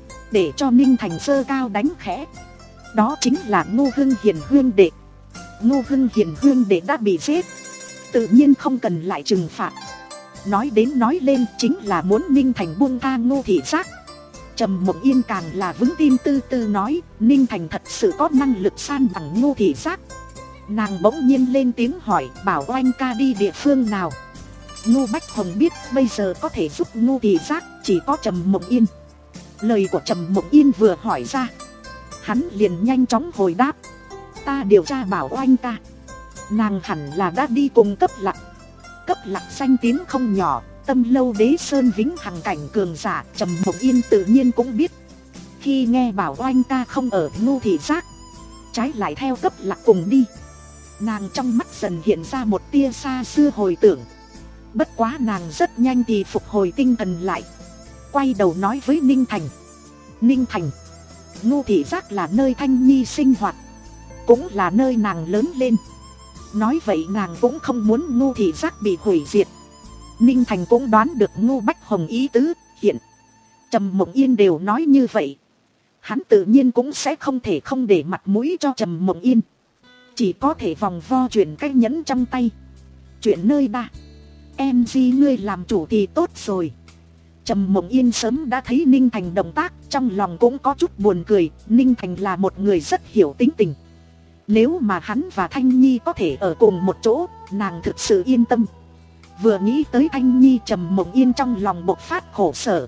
[SPEAKER 1] để cho Ninh Thành giơ cao đánh khẽ. Đó chính là Ngô Hưng Hiền huynh đệ. Ngô Hưng Hiền huynh đệ đã bị giết, tự nhiên không cần lại trừng phạt. Nói đến nói lên chính là muốn Ninh Thành buông tha Ngô Thị Giác. Trầm Mộng Yên càng là vững tin Tư Tư nói Ninh Thành thật sự có năng lực san bằng Ngô Thị Giác. Nàng bỗng nhiên lên tiếng hỏi: Bảo Oanh ca đi địa phương nào? Ngô Bách Hồng biết bây giờ có thể giúp Ngô Thị Giác chỉ có Trầm Mộng Yên. Lời của Trầm Mộng Yên vừa hỏi ra, hắn liền nhanh chóng hồi đáp: Ta điều tra Bảo Oanh ca, nàng hẳn là đã đi cùng Cấp Lạc. Cấp Lạc danh tiếng không nhỏ, Tâm Lâu Đế Sơn vĩnh hằng cảnh cường giả, Trầm Mộng Yên tự nhiên cũng biết. Khi nghe Bảo Oanh ca không ở Ngô Thị Giác, trái lại theo Cấp Lạc cùng đi, nàng trong mắt dần hiện ra một tia xa xưa hồi tưởng. Bất quá nàng rất nhanh thì phục hồi tinh thần lại, quay đầu nói với Ninh Thành: Ninh Thành, Ngô Thị Giác là nơi Thanh Nhi sinh hoạt, cũng là nơi nàng lớn lên. Nói vậy nàng cũng không muốn Ngô Thị Giác bị hủy diệt. Ninh Thành cũng đoán được Ngô Bách Hồng ý tứ, hiện Trầm Mộng Yên đều nói như vậy, hắn tự nhiên cũng sẽ không thể không để mặt mũi cho Trầm Mộng Yên, chỉ có thể vòng vo chuyển cái nhẫn trong tay. Chuyện nơi ba, em gì ngươi làm chủ thì tốt rồi. Trầm Mộng Yên sớm đã thấy Ninh Thành động tác, trong lòng cũng có chút buồn cười. Ninh Thành là một người rất hiểu tính tình, nếu mà hắn và Thanh Nhi có thể ở cùng một chỗ, nàng thực sự yên tâm. Vừa nghĩ tới Thanh Nhi, Trầm Mộng Yên trong lòng bộc phát khổ sở.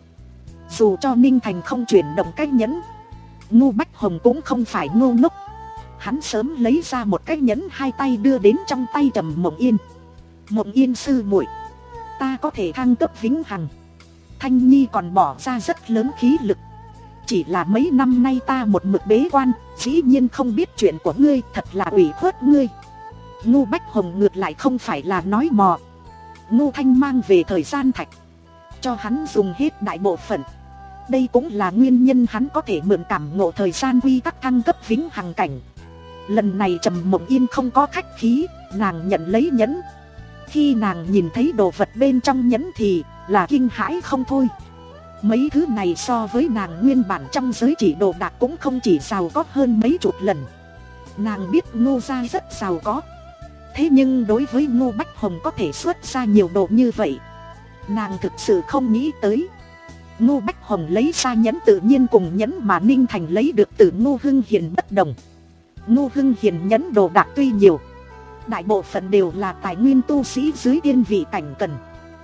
[SPEAKER 1] Dù cho Ninh Thành không chuyển động cái nhẫn, Ngô Bách Hồng cũng không phải ngu ngốc. Hắn sớm lấy ra một cái nhẫn hai tay đưa đến trong tay Trầm Mộng Yên. Mộng Yên sư muội, ta có thể thăng cấp vĩnh hằng. Thanh Nhi còn bỏ ra rất lớn khí lực, chỉ là mấy năm nay ta một mực bế quan, dĩ nhiên không biết chuyện của ngươi, thật là ủy khuất ngươi. Ngô Bách Hồng ngược lại không phải là nói mò. Ngô Thanh mang về thời gian thạch, cho hắn dùng hết đại bộ phận. Đây cũng là nguyên nhân hắn có thể mượn cảm ngộ thời gian quy tắc thăng cấp vĩnh hằng cảnh. Lần này Trầm Mộng Yên không có khách khí, nàng nhận lấy nhẫn. Khi nàng nhìn thấy đồ vật bên trong nhẫn thì là kinh hãi không thôi. Mấy thứ này so với nàng nguyên bản trong giới chỉ đồ đạc cũng không chỉ giàu có hơn mấy chục lần. Nàng biết Ngô gia rất giàu có, thế nhưng đối với Ngô Bách Hồng có thể xuất ra nhiều đồ như vậy, nàng thực sự không nghĩ tới. Ngô Bách Hồng lấy ra nhẫn tự nhiên cùng nhẫn mà Ninh Thành lấy được từ Ngô Hưng Hiền bất đồng. Ngô Hưng Hiền nhẫn đồ đạc tuy nhiều, đại bộ phận đều là tài nguyên tu sĩ dưới tiên vị cảnh cần,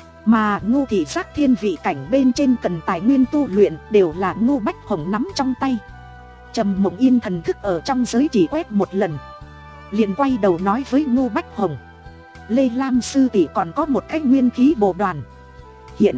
[SPEAKER 1] mà Ngô Thị Giác thiên vị cảnh bên trên cần tài nguyên tu luyện đều là Ngô Bách Hồng nắm trong tay. Trầm Mộng Yên thần thức ở trong giới chỉ quét một lần, liền quay đầu nói với Ngô Bách Hồng: Lê Lam sư tỷ còn có một cái nguyên khí bộ đoàn, hiện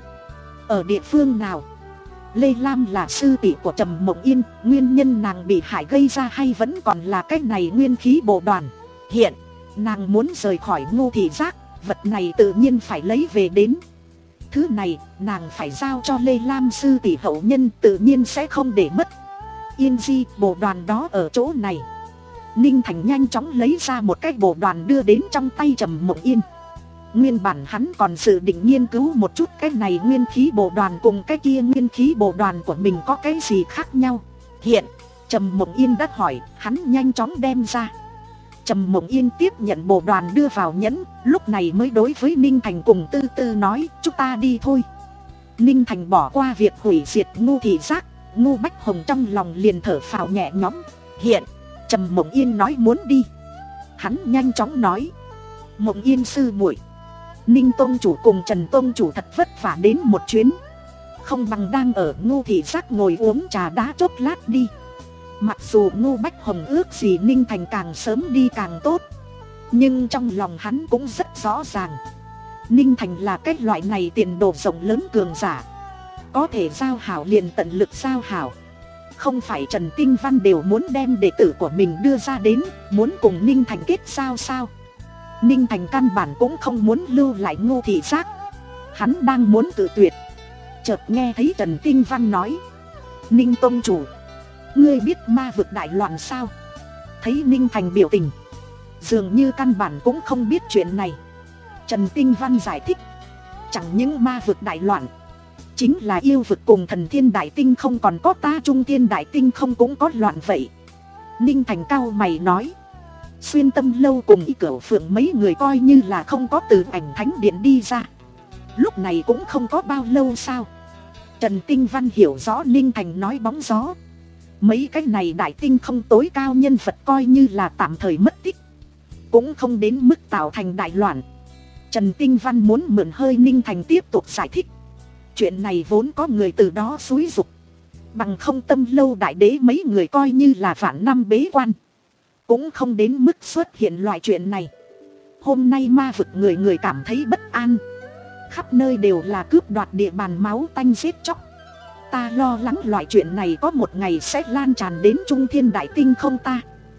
[SPEAKER 1] ở địa phương nào? Lê Lam là sư tỷ của Trầm Mộng Yên, nguyên nhân nàng bị hại gây ra hay vẫn còn là cái này nguyên khí bộ đoàn? Hiện nàng muốn rời khỏi Ngô Thị Giác, vật này tự nhiên phải lấy về đến. Thứ này nàng phải giao cho Lê Lam sư tỷ hậu nhân, tự nhiên sẽ không để mất. Yên di, bộ đoàn đó ở chỗ này. Ninh Thành nhanh chóng lấy ra một cái bộ đoàn đưa đến trong tay Trầm Mộng Yên. Nguyên bản hắn còn dự định nghiên cứu một chút cái này nguyên khí bộ đoàn cùng cái kia nguyên khí bộ đoàn của mình có cái gì khác nhau. Hiện Trầm Mộng Yên đã hỏi, hắn nhanh chóng đem ra. Trầm Mộng Yên tiếp nhận bộ đoàn đưa vào nhẫn, lúc này mới đối với Ninh Thành cùng Tư Tư nói: chúng ta đi thôi. Ninh Thành bỏ qua việc hủy diệt Ngô Thị Giác, Ngô Bách Hồng trong lòng liền thở phào nhẹ nhõm. Hiện Trầm Mộng Yên nói muốn đi, hắn nhanh chóng nói: Mộng Yên sư muội, Ninh tông chủ cùng Trần tông chủ thật vất vả đến một chuyến, không bằng đang ở Ngô Thị Giác ngồi uống trà đá chốc lát đi. Mặc dù Ngô Bách Hồng ước gì Ninh Thành càng sớm đi càng tốt, nhưng trong lòng hắn cũng rất rõ ràng, Ninh Thành là cái loại này tiền đồ rộng lớn cường giả, có thể giao hảo liền tận lực giao hảo. Không phải Trần Tinh Văn đều muốn đem đệ tử của mình đưa ra đến, muốn cùng Ninh Thành kết giao sao? Ninh Thành căn bản cũng không muốn lưu lại Ngô Thị Giác, hắn đang muốn tự tuyệt. Chợt nghe thấy Trần Tinh Văn nói: Ninh tông chủ, ngươi biết ma vực đại loạn sao? Thấy Ninh Thành biểu tình dường như căn bản cũng không biết chuyện này, Trần Tinh Văn giải thích: chẳng những ma vực đại loạn, chính là yêu vực cùng thần thiên đại tinh không còn có ta trung thiên đại tinh không cũng có loạn vậy. Ninh Thành cao mày nói: Xuyên Tâm lâu cùng Y Cửu Phượng mấy người coi như là không có từ ảnh thánh điện đi ra, lúc này cũng không có bao lâu sao? Trần Tinh Văn hiểu rõ Ninh Thành nói bóng gió, mấy cái này đại tinh không tối cao nhân vật coi như là tạm thời mất tích, cũng không đến mức tạo thành đại loạn. Trần Tinh Văn muốn mượn hơi Ninh Thành tiếp tục giải thích: chuyện này vốn có người từ đó xúi giục, bằng không Tâm lâu đại đế mấy người coi như là vạn năm bế quan, cũng không đến mức xuất hiện loại chuyện này. Hôm nay ma vực người người cảm thấy bất an, khắp nơi đều là cướp đoạt địa bàn, máu tanh giết chóc. Ta lo lắng loại chuyện này có một ngày sẽ lan tràn đến Trung Thiên Đại Tinh không ta.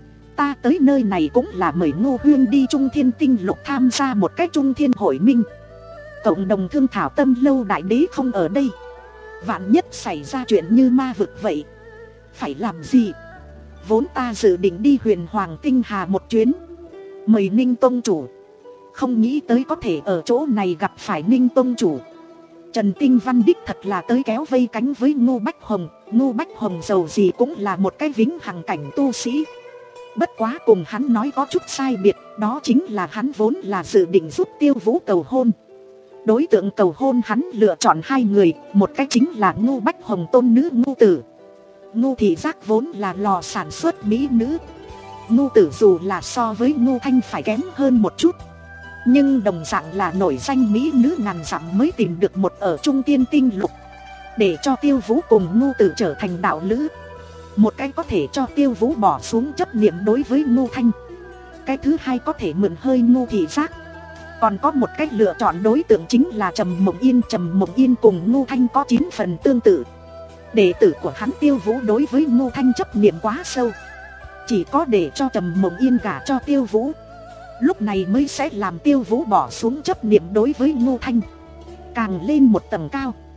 [SPEAKER 1] Ta tới nơi này cũng là mời Ngô Huyên đi Trung Thiên Tinh Lục tham gia một cái Trung Thiên hội minh, cộng đồng thương thảo Tâm lâu đại đế không ở đây, vạn nhất xảy ra chuyện như ma vực vậy, phải làm gì? Vốn ta dự định đi Huyền Hoàng Tinh Hà một chuyến, mời Ninh tông chủ, không nghĩ tới có thể ở chỗ này gặp phải Ninh tông chủ. Trần Tinh Văn đích thật là tới kéo vây cánh với Ngô Bách Hồng. Ngô Bách Hồng dầu gì cũng là một cái vĩnh hằng cảnh tu sĩ, bất quá cùng hắn nói có chút sai biệt, đó chính là hắn vốn là dự định giúp Tiêu Vũ cầu hôn. Đối tượng cầu hôn hắn lựa chọn hai người, một cái chính là Ngô Bách Hồng tôn nữ Ngô Tử. Ngô Thị Giác vốn là lò sản xuất mỹ nữ, Ngô Tử dù là so với Ngô Thanh phải kém hơn một chút, nhưng đồng dạng là nổi danh mỹ nữ ngàn dặm mới tìm được một ở Trung Tiên Tinh Lục, để cho Tiêu Vũ cùng Ngô Tử trở thành đạo lữ. Một cái có thể cho Tiêu Vũ bỏ xuống chấp niệm đối với Ngô Thanh, cái thứ hai có thể mượn hơi Ngô Thị Giác. Còn có một cách lựa chọn đối tượng chính là Trầm Mộng Yên. Trầm Mộng Yên cùng Ngô Thanh có chín phần tương tự, đệ tử của hắn Tiêu Vũ đối với Ngô Thanh chấp niệm quá sâu, chỉ có để cho Trầm Mộng Yên gả cho Tiêu Vũ, lúc này mới sẽ làm Tiêu Vũ bỏ xuống chấp niệm đối với Ngô Thanh, càng lên một tầng cao.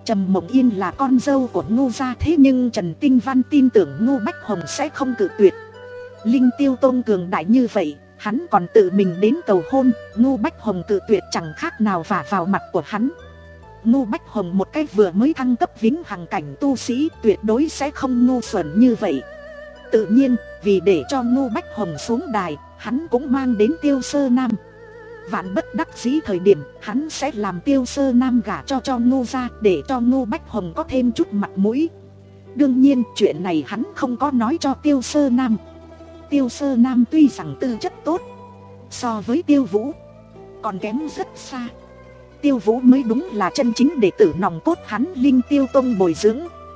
[SPEAKER 1] Trầm Mộng Yên là con dâu của Ngô gia, thế nhưng Trần Tinh Văn tin tưởng Ngô Bách Hồng sẽ không cự tuyệt. Linh Tiêu Tông cường đại như vậy, hắn còn tự mình đến cầu hôn, Ngô Bách Hồng cự tuyệt chẳng khác nào vả vào mặt của hắn. Ngô Bách Hồng một cái vừa mới thăng cấp vĩnh hằng cảnh tu sĩ, tuyệt đối sẽ không ngu xuẩn như vậy. Tự nhiên, vì để cho Ngô Bách Hồng xuống đài, hắn cũng mang đến Tiêu Sơ Nam. Vạn bất đắc dĩ thời điểm, hắn sẽ làm Tiêu Sơ Nam gả cho cho Ngô gia, để cho Ngô Bách Hồng có thêm chút mặt mũi. Đương nhiên, chuyện này hắn không có nói cho Tiêu Sơ Nam. Tiêu Sơ Nam tuy rằng tư chất tốt, so với Tiêu Vũ còn kém rất xa. Tiêu Vũ mới đúng là chân chính đệ tử nòng cốt hắn Linh Tiêu Tông bồi dưỡng.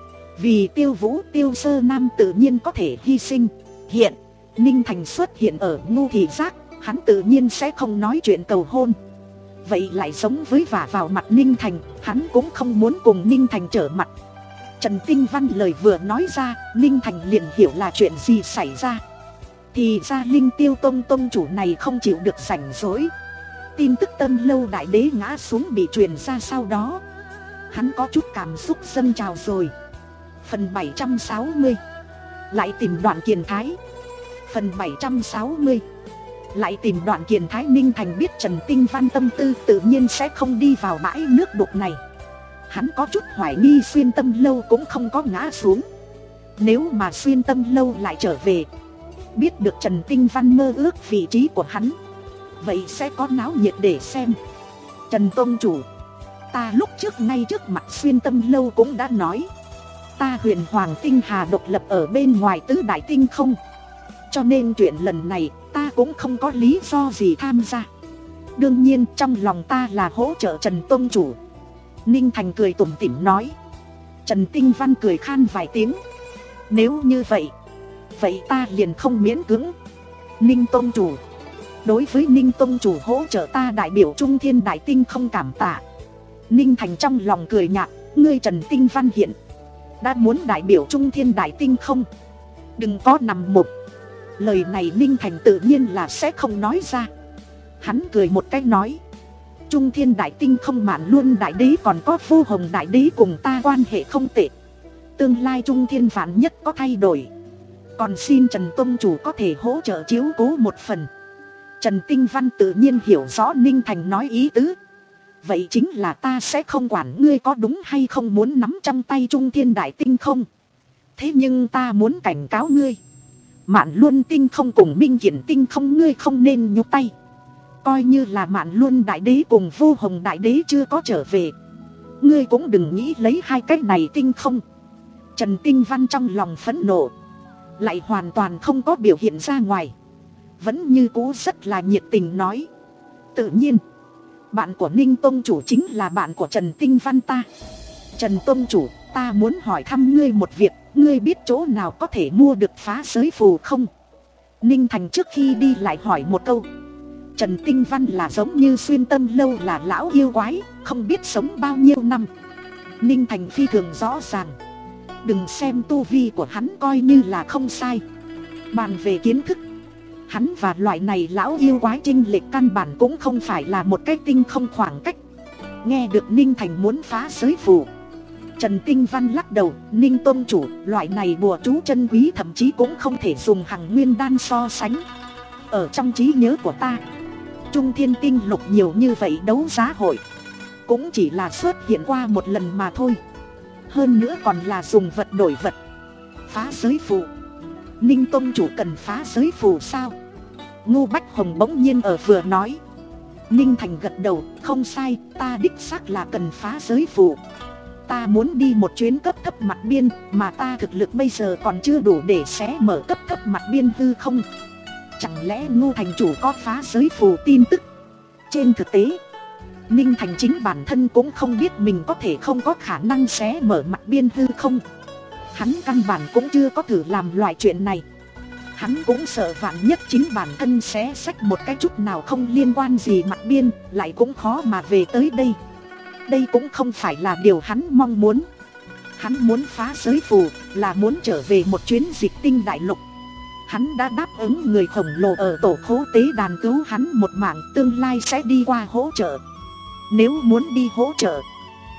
[SPEAKER 1] Vì Tiêu Vũ, Tiêu Sơ Nam tự nhiên có thể hy sinh. Hiện Ninh Thành xuất hiện ở Ngô thị giác, hắn tự nhiên sẽ không nói chuyện cầu hôn. Vậy lại giống với vả vào mặt Ninh Thành, hắn cũng không muốn cùng Ninh Thành trở mặt. Trần Tinh Văn lời vừa nói ra, Ninh Thành liền hiểu là chuyện gì xảy ra. Thì ra Linh Tiêu Tông tông chủ này không chịu được rảnh rỗi. Tin tức Tâm Lâu đại đế ngã xuống bị truyền ra sau đó, hắn có chút cảm xúc dâng trào rồi. Phần bảy trăm sáu mươi lại tìm Đoạn Kiền Thái. Phần bảy trăm sáu mươi lại tìm Đoạn Kiền Thái. Ninh Thành biết Trần Tinh Văn tâm tư, tự nhiên sẽ không đi vào bãi nước đục này. Hắn có chút hoài nghi Xuyên Tâm Lâu cũng không có ngã xuống. Nếu mà Xuyên Tâm Lâu lại trở về, biết được Trần Tinh Văn mơ ước vị trí của hắn, vậy sẽ có náo nhiệt để xem. Trần Tông chủ, ta lúc trước ngay trước mặt Xuyên Tâm Lâu cũng đã nói, ta Huyền Hoàng Tinh Hà độc lập ở bên ngoài tứ đại tinh không, cho nên chuyện lần này ta cũng không có lý do gì tham gia. Đương nhiên trong lòng ta là hỗ trợ Trần Tông chủ. Ninh Thành cười tủm tỉm nói. Trần Tinh Văn cười khan vài tiếng. Nếu như vậy, vậy ta liền không miễn cưỡng. Ninh Tông chủ, đối với Ninh Tông chủ hỗ trợ ta đại biểu Trung Thiên Đại Tinh không cảm tạ. Ninh Thành trong lòng cười nhạt. Ngươi Trần Tinh Văn hiện đã muốn đại biểu Trung Thiên Đại Tinh không? Đừng có nằm mộng. Lời này Ninh Thành tự nhiên là sẽ không nói ra. Hắn cười một cái nói, Trung Thiên Đại Tinh không Mạn Luân Đại Đế còn có Vô Hồng Đại Đế cùng ta quan hệ không tệ. Tương lai Trung Thiên vạn nhất có thay đổi, còn xin Trần Tông chủ có thể hỗ trợ chiếu cố một phần. Trần Tinh Văn tự nhiên hiểu rõ Ninh Thành nói ý tứ. Vậy chính là ta sẽ không quản ngươi có đúng hay không muốn nắm trong tay Trung Thiên Đại Tinh không. Thế nhưng ta muốn cảnh cáo ngươi, Mạn Luân Tinh không cùng Minh Hiển Tinh không ngươi không nên nhúc tay. Coi như là Mạn Luân Đại Đế cùng Vô Hồng Đại Đế chưa có trở về, ngươi cũng đừng nghĩ lấy hai cái này tinh không. Trần Tinh Văn trong lòng phẫn nộ, lại hoàn toàn không có biểu hiện ra ngoài, vẫn như cũ rất là nhiệt tình nói. Tự nhiên, bạn của Ninh Tông chủ chính là bạn của Trần Tinh Văn ta. Trần Tông chủ, ta muốn hỏi thăm ngươi một việc. Ngươi biết chỗ nào có thể mua được phá giới phù không? Ninh Thành trước khi đi lại hỏi một câu. Trần Tinh Văn là giống như Xuyên Tâm Lâu là lão yêu quái, không biết sống bao nhiêu năm. Ninh Thành phi thường rõ ràng. Đừng xem tu vi của hắn coi như là không sai, bàn về kiến thức, hắn và loại này lão yêu quái chênh lệch căn bản cũng không phải là một cái tinh không khoảng cách. Nghe được Ninh Thành muốn phá giới phù, Trần Tinh Văn lắc đầu. Ninh Tôn chủ, loại này bùa chú chân quý thậm chí cũng không thể dùng hằng nguyên đan so sánh. Ở trong trí nhớ của ta, Trung Thiên Tinh Lục nhiều như vậy đấu giá hội cũng chỉ là xuất hiện qua một lần mà thôi. Hơn nữa còn là dùng vật đổi vật. Phá giới phù, Ninh Tôn chủ cần phá giới phù sao? Ngô Bách Hồng bỗng nhiên ở vừa nói. Ninh Thành gật đầu, không sai, ta đích xác là cần phá giới phù. Ta muốn đi một chuyến cấp thấp mặt biên, mà ta thực lực bây giờ còn chưa đủ để xé mở cấp thấp mặt biên hư không. Chẳng lẽ Ngô thành chủ có phá giới phù tin tức? Trên thực tế, Ninh Thành chính bản thân cũng không biết mình có thể không có khả năng xé mở mặt biên hư không. Hắn căn bản cũng chưa có thử làm loại chuyện này. Hắn cũng sợ vạn nhất chính bản thân xé xách một cái chút nào không liên quan gì mặt biên, lại cũng khó mà về tới đây. Đây cũng không phải là điều hắn mong muốn. Hắn muốn phá giới phù là muốn trở về một chuyến dịch tinh đại lục. Hắn đã đáp ứng người khổng lồ ở tổ khố tế đàn cứu hắn một mạng, tương lai sẽ đi qua hỗ trợ. Nếu muốn đi hỗ trợ,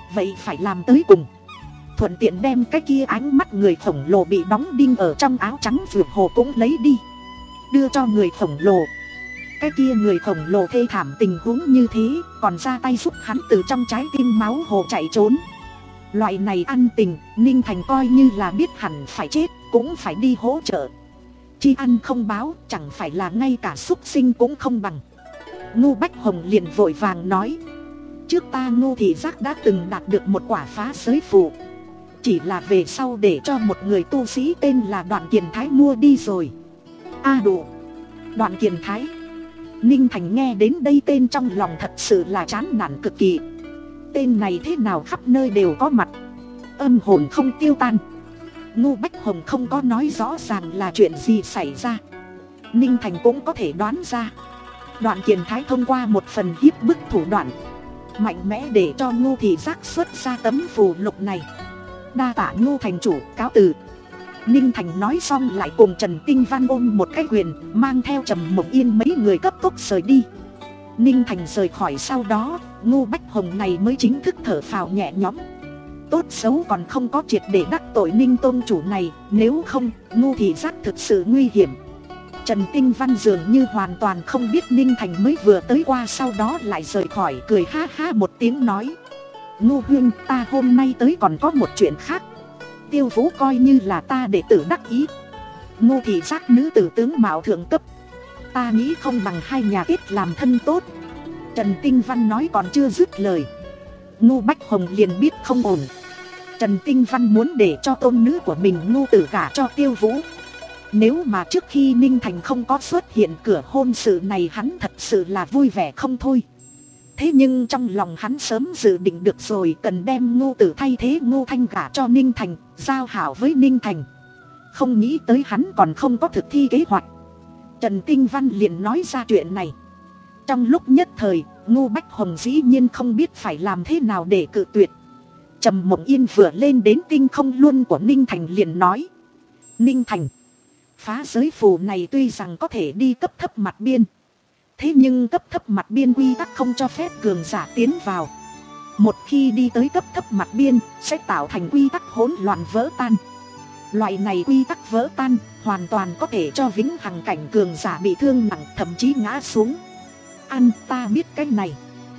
[SPEAKER 1] vậy phải làm tới cùng. Thuận tiện đem cái kia ánh mắt người khổng lồ bị đóng đinh ở trong áo trắng vượt hồ cũng lấy đi, đưa cho người khổng lồ. Cái kia người khổng lồ thê thảm tình huống như thế, còn ra tay giúp hắn từ trong trái tim máu hồ chạy trốn. Loại này ăn tình, Ninh Thành coi như là biết hẳn phải chết, cũng phải đi hỗ trợ. Chi ăn không báo, chẳng phải là ngay cả súc sinh cũng không bằng. Ngô Bách Hồng liền vội vàng nói, trước ta Ngô Thị Giác đã từng đạt được một quả phá giới phù, chỉ là về sau để cho một người tu sĩ tên là Đoạn Kiền Thái mua đi rồi. A à đủ, Đoạn Kiền Thái. Ninh Thành nghe đến đây tên trong lòng thật sự là chán nản cực kỳ. Tên này thế nào khắp nơi đều có mặt, âm hồn không tiêu tan. Ngô Bách Hồng không có nói rõ ràng là chuyện gì xảy ra, Ninh Thành cũng có thể đoán ra. Đoạn Kiền Thái thông qua một phần hiếp bức thủ đoạn, mạnh mẽ để cho Ngô Thị Giác xuất ra tấm phù lục này. Đa tạ Ngô thành chủ, cáo từ. Ninh Thành nói xong lại cùng Trần Tinh Văn ôm một cái quyền, mang theo Trầm Mộng Yên mấy người cấp tốc rời đi. Ninh Thành rời khỏi sau đó, Ngô Bách Hồng này mới chính thức thở phào nhẹ nhõm. Tốt xấu còn không có triệt để đắc tội Ninh tôn chủ này, nếu không, Ngô Thị Giác thực sự nguy hiểm. Trần Tinh Văn dường như hoàn toàn không biết Ninh Thành mới vừa tới qua, sau đó lại rời khỏi, cười ha ha một tiếng nói, Ngô huynh, ta hôm nay tới còn có một chuyện khác. Tiêu Vũ coi như là ta đệ tử đắc ý. Ngô Thị Giác nữ tử tướng mạo thượng cấp, ta nghĩ không bằng hai nhà kết làm thân tốt. Trần Tinh Văn nói còn chưa dứt lời, Ngô Bách Hồng liền biết không ổn. Trần Tinh Văn muốn để cho tôn nữ của mình Ngô Tử gả cho Tiêu Vũ. Nếu mà trước khi Ninh Thành không có xuất hiện cửa hôn sự này, hắn thật sự là vui vẻ không thôi. Thế nhưng trong lòng hắn sớm dự định được rồi, cần đem Ngô Tử thay thế Ngô Thanh gả cho Ninh Thành, giao hảo với Ninh Thành. Không nghĩ tới hắn còn không có thực thi kế hoạch. Trần Tinh Văn liền nói ra chuyện này. Trong lúc nhất thời, Ngô Bách Hồng dĩ nhiên không biết phải làm thế nào để cự tuyệt. Trầm Mộng Yên vừa lên đến tinh không luân của Ninh Thành liền nói, Ninh Thành, phá giới phù này tuy rằng có thể đi cấp thấp mặt biên, thế nhưng cấp thấp mặt biên quy tắc không cho phép cường giả tiến vào. Một khi đi tới cấp thấp mặt biên, sẽ tạo thành quy tắc hỗn loạn vỡ tan. Loại này quy tắc vỡ tan, hoàn toàn có thể cho vĩnh hằng cảnh cường giả bị thương nặng, thậm chí ngã xuống. Ăn, ta biết cái này,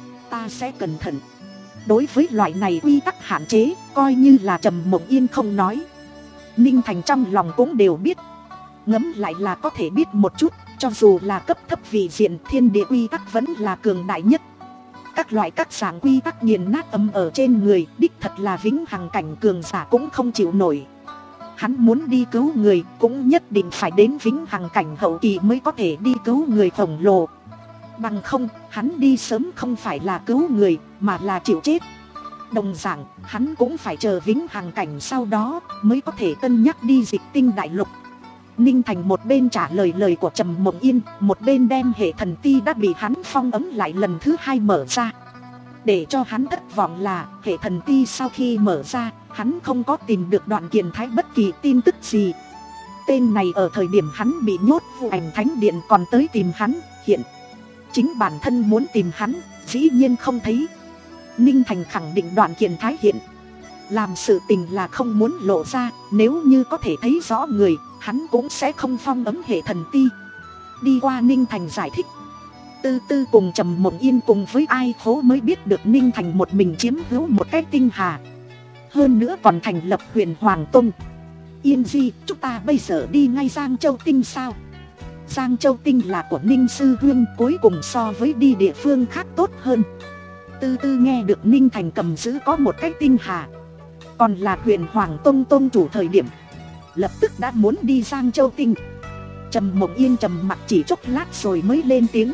[SPEAKER 1] ta sẽ cẩn thận. Đối với loại này quy tắc hạn chế, coi như là Trầm Mộng Yên không nói, Ninh Thành trong lòng cũng đều biết. Ngẫm lại là có thể biết một chút, cho dù là cấp thấp vị diện, thiên địa quy tắc vẫn là cường đại nhất. Các loại các dạng quy tắc nghiền nát âm ở trên người, đích thật là vĩnh hằng cảnh cường giả cũng không chịu nổi. Hắn muốn đi cứu người, cũng nhất định phải đến vĩnh hằng cảnh hậu kỳ mới có thể đi cứu người khổng lồ. Bằng không, hắn đi sớm không phải là cứu người, mà là chịu chết. Đồng dạng, hắn cũng phải chờ vĩnh hằng cảnh sau đó, mới có thể cân nhắc đi Dịch Tinh đại lục. Ninh Thành một bên trả lời lời của Trầm Mộng Yên, một bên đem hệ thần ti đã bị hắn phong ấn lại lần thứ hai mở ra. Để cho hắn thất vọng là, hệ thần ti sau khi mở ra, hắn không có tìm được Đoạn Kiền Thái bất kỳ tin tức gì. Tên này ở thời điểm hắn bị nhốt Vu Ảnh Thánh Điện còn tới tìm hắn, hiện chính bản thân muốn tìm hắn, dĩ nhiên không thấy. Ninh Thành khẳng định Đoạn Kiền Thái hiện làm sự tình là không muốn lộ ra, nếu như có thể thấy rõ người, hắn cũng sẽ không phong ấn hệ thần ti. Đi qua Ninh Thành giải thích, Tư Tư cùng Trầm Mộng Yên cùng với Ai Khố mới biết được Ninh Thành một mình chiếm hữu một cái tinh hà, hơn nữa còn thành lập Huyền Hoàng Tông. Yên Di, chúng ta bây giờ đi ngay Giang Châu Tinh sao? Giang Châu Tinh là của Ninh Sư Huynh, cuối cùng so với đi địa phương khác tốt hơn. Tư Tư nghe được Ninh Thành cầm giữ có một cái tinh hà, còn là Huyền Hoàng Tông Tông chủ thời điểm, lập tức đã muốn đi Giang Châu Tinh. Trầm Mộng Yên trầm mặt chỉ chốc lát rồi mới lên tiếng,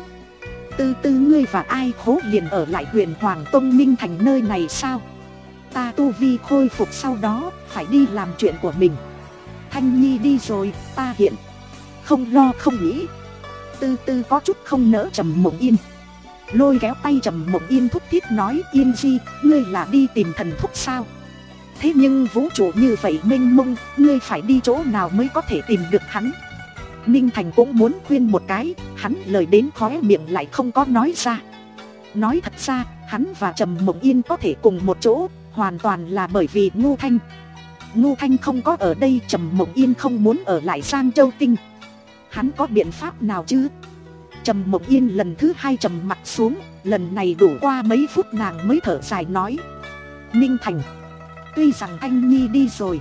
[SPEAKER 1] Tư Tư ngươi và Ai Khố liền ở lại Huyền Hoàng Tông Ninh Thành nơi này sao? Ta tu vi khôi phục sau đó, phải đi làm chuyện của mình. Thanh Nhi đi rồi, ta hiện không lo không nghĩ. Tư Tư có chút không nỡ Trầm Mộng Yên, lôi kéo tay Trầm Mộng Yên thúc thiết nói, Yên Di, ngươi là đi tìm thần thúc sao? Thế nhưng vũ trụ như vậy mênh mông, ngươi phải đi chỗ nào mới có thể tìm được hắn? Ninh Thành cũng muốn khuyên một cái, hắn lời đến khóe miệng lại không có nói ra. Nói thật ra, hắn và Trầm Mộng Yên có thể cùng một chỗ, hoàn toàn là bởi vì Ngô Thanh. Ngô Thanh không có ở đây, Trầm Mộng Yên không muốn ở lại Giang Châu Tinh. Hắn có biện pháp nào chứ? Trầm Mộng Yên lần thứ hai trầm mặt xuống, lần này đủ qua mấy phút nàng mới thở dài nói: Ninh Thành, tuy rằng Thanh Nhi đi rồi,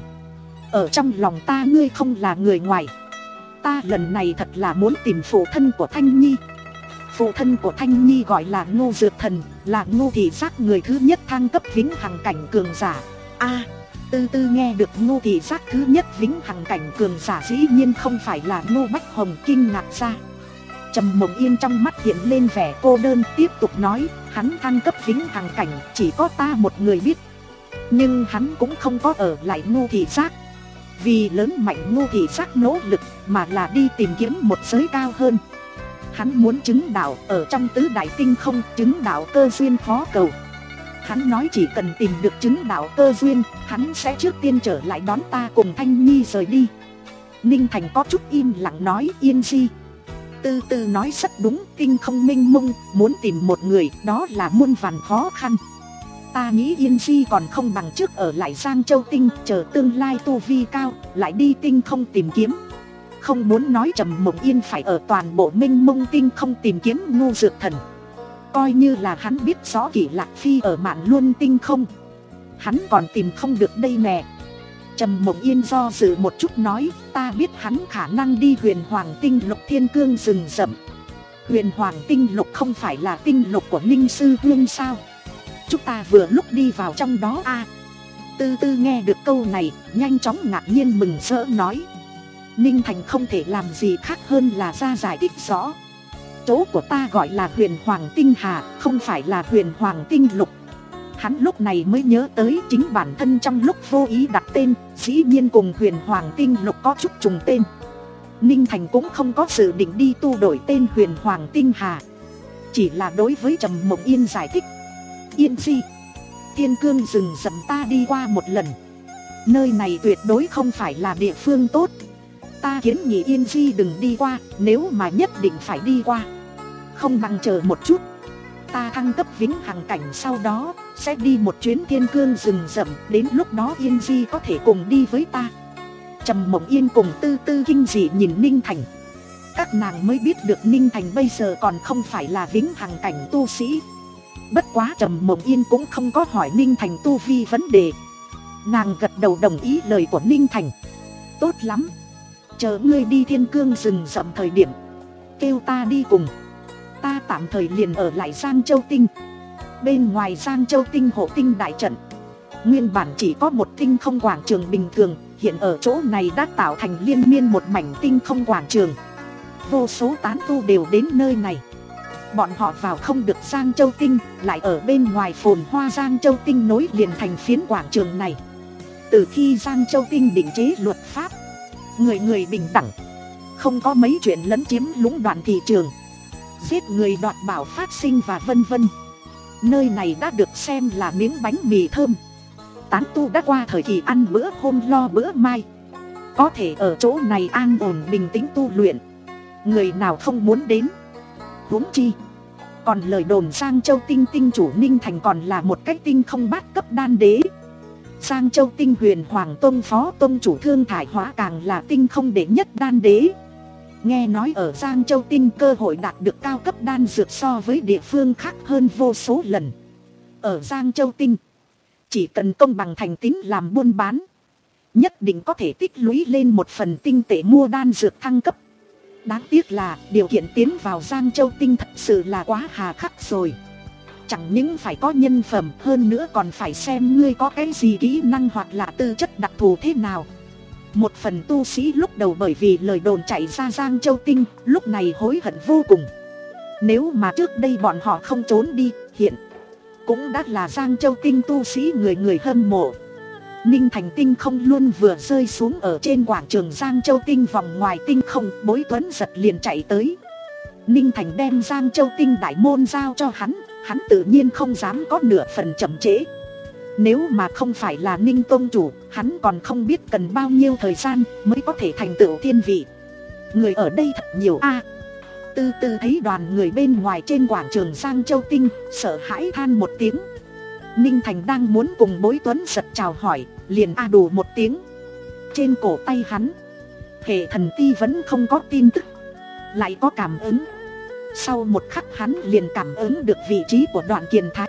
[SPEAKER 1] ở trong lòng ta ngươi không là người ngoài. Ta lần này thật là muốn tìm phụ thân của Thanh Nhi. Phụ thân của Thanh Nhi gọi là Ngô Dược Thần, là Ngô Thị Giác người thứ nhất thăng cấp vĩnh hằng cảnh cường giả. A, à, từ từ nghe được Ngô Thị Giác thứ nhất vĩnh hằng cảnh cường giả dĩ nhiên không phải là Ngô Bách Hồng, kinh ngạc ra. Trầm Mộng Yên trong mắt hiện lên vẻ cô đơn, tiếp tục nói: hắn thăng cấp vĩnh hằng cảnh chỉ có ta một người biết. Nhưng hắn cũng không có ở lại Ngô Thị Giác vì lớn mạnh Ngô Thị Giác nỗ lực, mà là đi tìm kiếm một giới cao hơn. Hắn muốn chứng đạo ở trong tứ đại tinh không, chứng đạo cơ duyên khó cầu. Hắn nói chỉ cần tìm được chứng đạo cơ duyên, hắn sẽ trước tiên trở lại đón ta cùng Thanh Nhi rời đi. Ninh Thành có chút im lặng nói: Yên Di từ từ nói rất đúng, tinh không mênh mông, muốn tìm một người đó là muôn vàn khó khăn. Ta nghĩ Yên Di còn không bằng trước ở lại Giang Châu Tinh, chờ tương lai tu vi cao lại đi tinh không tìm kiếm. Không muốn nói Trầm Mộng Yên phải ở toàn bộ mênh mông tinh không tìm kiếm Ngô Dược Thần. Coi như là hắn biết rõ Kỷ Lạc Phi ở Mạn Luân tinh không, hắn còn tìm không được đây nè. Trầm Mộng Yên do dự một chút nói: ta biết hắn khả năng đi Huyền Hoàng Tinh Lục thiên cương rừng rậm. Huyền Hoàng Tinh Lục không phải là tinh lục của Ninh Sư Huynh sao? Chúng ta vừa lúc đi vào trong đó a. À, từ từ nghe được câu này, nhanh chóng ngạc nhiên mừng rỡ nói: Ninh Thành không thể làm gì khác hơn là ra giải thích rõ. Chỗ của ta gọi là Huyền Hoàng Tinh Hà, không phải là Huyền Hoàng Tinh Lục. Hắn lúc này mới nhớ tới chính bản thân trong lúc vô ý đặt tên, dĩ nhiên cùng Huyền Hoàng Tinh Lục có chút trùng tên. Ninh Thành cũng không có dự định đi tu đổi tên Huyền Hoàng Tinh Hà, chỉ là đối với Trầm Mộng Yên giải thích: Yên Di, thiên cương rừng rậm ta đi qua một lần, nơi này tuyệt đối không phải là địa phương tốt. Ta kiến nghị Yên Di đừng đi qua, nếu mà nhất định phải đi qua, không bằng chờ một chút. Ta thăng cấp vĩnh hằng cảnh sau đó sẽ đi một chuyến thiên cương rừng rậm, đến lúc đó Yên Di có thể cùng đi với ta. Trầm Mộng Yên cùng Tư Tư kinh dị nhìn Ninh Thành. Các nàng mới biết được Ninh Thành bây giờ còn không phải là vĩnh hằng cảnh tu sĩ. Bất quá Trầm Mộng Yên cũng không có hỏi Ninh Thành tu vi vấn đề. Nàng gật đầu đồng ý lời của Ninh Thành. Tốt lắm, chờ ngươi đi thiên cương rừng rậm thời điểm kêu ta đi cùng. Ta tạm thời liền ở lại Giang Châu Tinh. Bên ngoài Giang Châu Tinh hộ tinh đại trận, nguyên bản chỉ có một tinh không quảng trường bình thường, hiện ở chỗ này đã tạo thành liên miên một mảnh tinh không quảng trường. Vô số tán tu đều đến nơi này. Bọn họ vào không được Giang Châu Tinh, lại ở bên ngoài phồn hoa Giang Châu Tinh nối liền thành phiến quảng trường này. Từ khi Giang Châu Tinh định chế luật pháp, người người bình đẳng, không có mấy chuyện lấn chiếm lũng đoạn thị trường, giết người đoạt bảo phát sinh và vân vân. Nơi này đã được xem là miếng bánh mì thơm. Tán tu đã qua thời kỳ ăn bữa hôm lo bữa mai, có thể ở chỗ này an ổn bình tĩnh tu luyện, người nào không muốn đến. Huống chi còn lời đồn Giang Châu Tinh tinh chủ Ninh Thành còn là một cái tinh không bát cấp đan đế. Giang Châu Tinh Huyền Hoàng Tông phó tông chủ Thương Thải Hóa càng là tinh không đệ nhất đan đế. Nghe nói ở Giang Châu Tinh cơ hội đạt được cao cấp đan dược so với địa phương khác hơn vô số lần. Ở Giang Châu Tinh, chỉ cần công bằng thành tín làm buôn bán, nhất định có thể tích lũy lên một phần tinh tệ mua đan dược thăng cấp. Đáng tiếc là điều kiện tiến vào Giang Châu Tinh thật sự là quá hà khắc rồi. Chẳng những phải có nhân phẩm, hơn nữa còn phải xem ngươi có cái gì kỹ năng hoặc là tư chất đặc thù thế nào. Một phần tu sĩ lúc đầu bởi vì lời đồn chạy ra Giang Châu Tinh, lúc này hối hận vô cùng. Nếu mà trước đây bọn họ không trốn đi, hiện cũng đã là Giang Châu Tinh tu sĩ người người hâm mộ. Ninh Thành Tinh không luôn vừa rơi xuống ở trên quảng trường Giang Châu Tinh vòng ngoài tinh không, Bối Tuấn giật liền chạy tới. Ninh Thành đem Giang Châu Tinh đại môn giao cho hắn, hắn tự nhiên không dám có nửa phần chậm trễ. Nếu mà không phải là Ninh Tông chủ, hắn còn không biết cần bao nhiêu thời gian mới có thể thành tựu thiên vị. Người ở đây thật nhiều a. À, từ từ thấy đoàn người bên ngoài trên quảng trường Giang Châu Tinh, sợ hãi than một tiếng. Ninh Thành đang muốn cùng Bối Tuấn Giật chào hỏi, liền a đủ một tiếng. Trên cổ tay hắn, hệ thần ti vẫn không có tin tức, lại có cảm ứng. Sau một khắc hắn liền cảm ứng được vị trí của Đoạn Kiền Thái.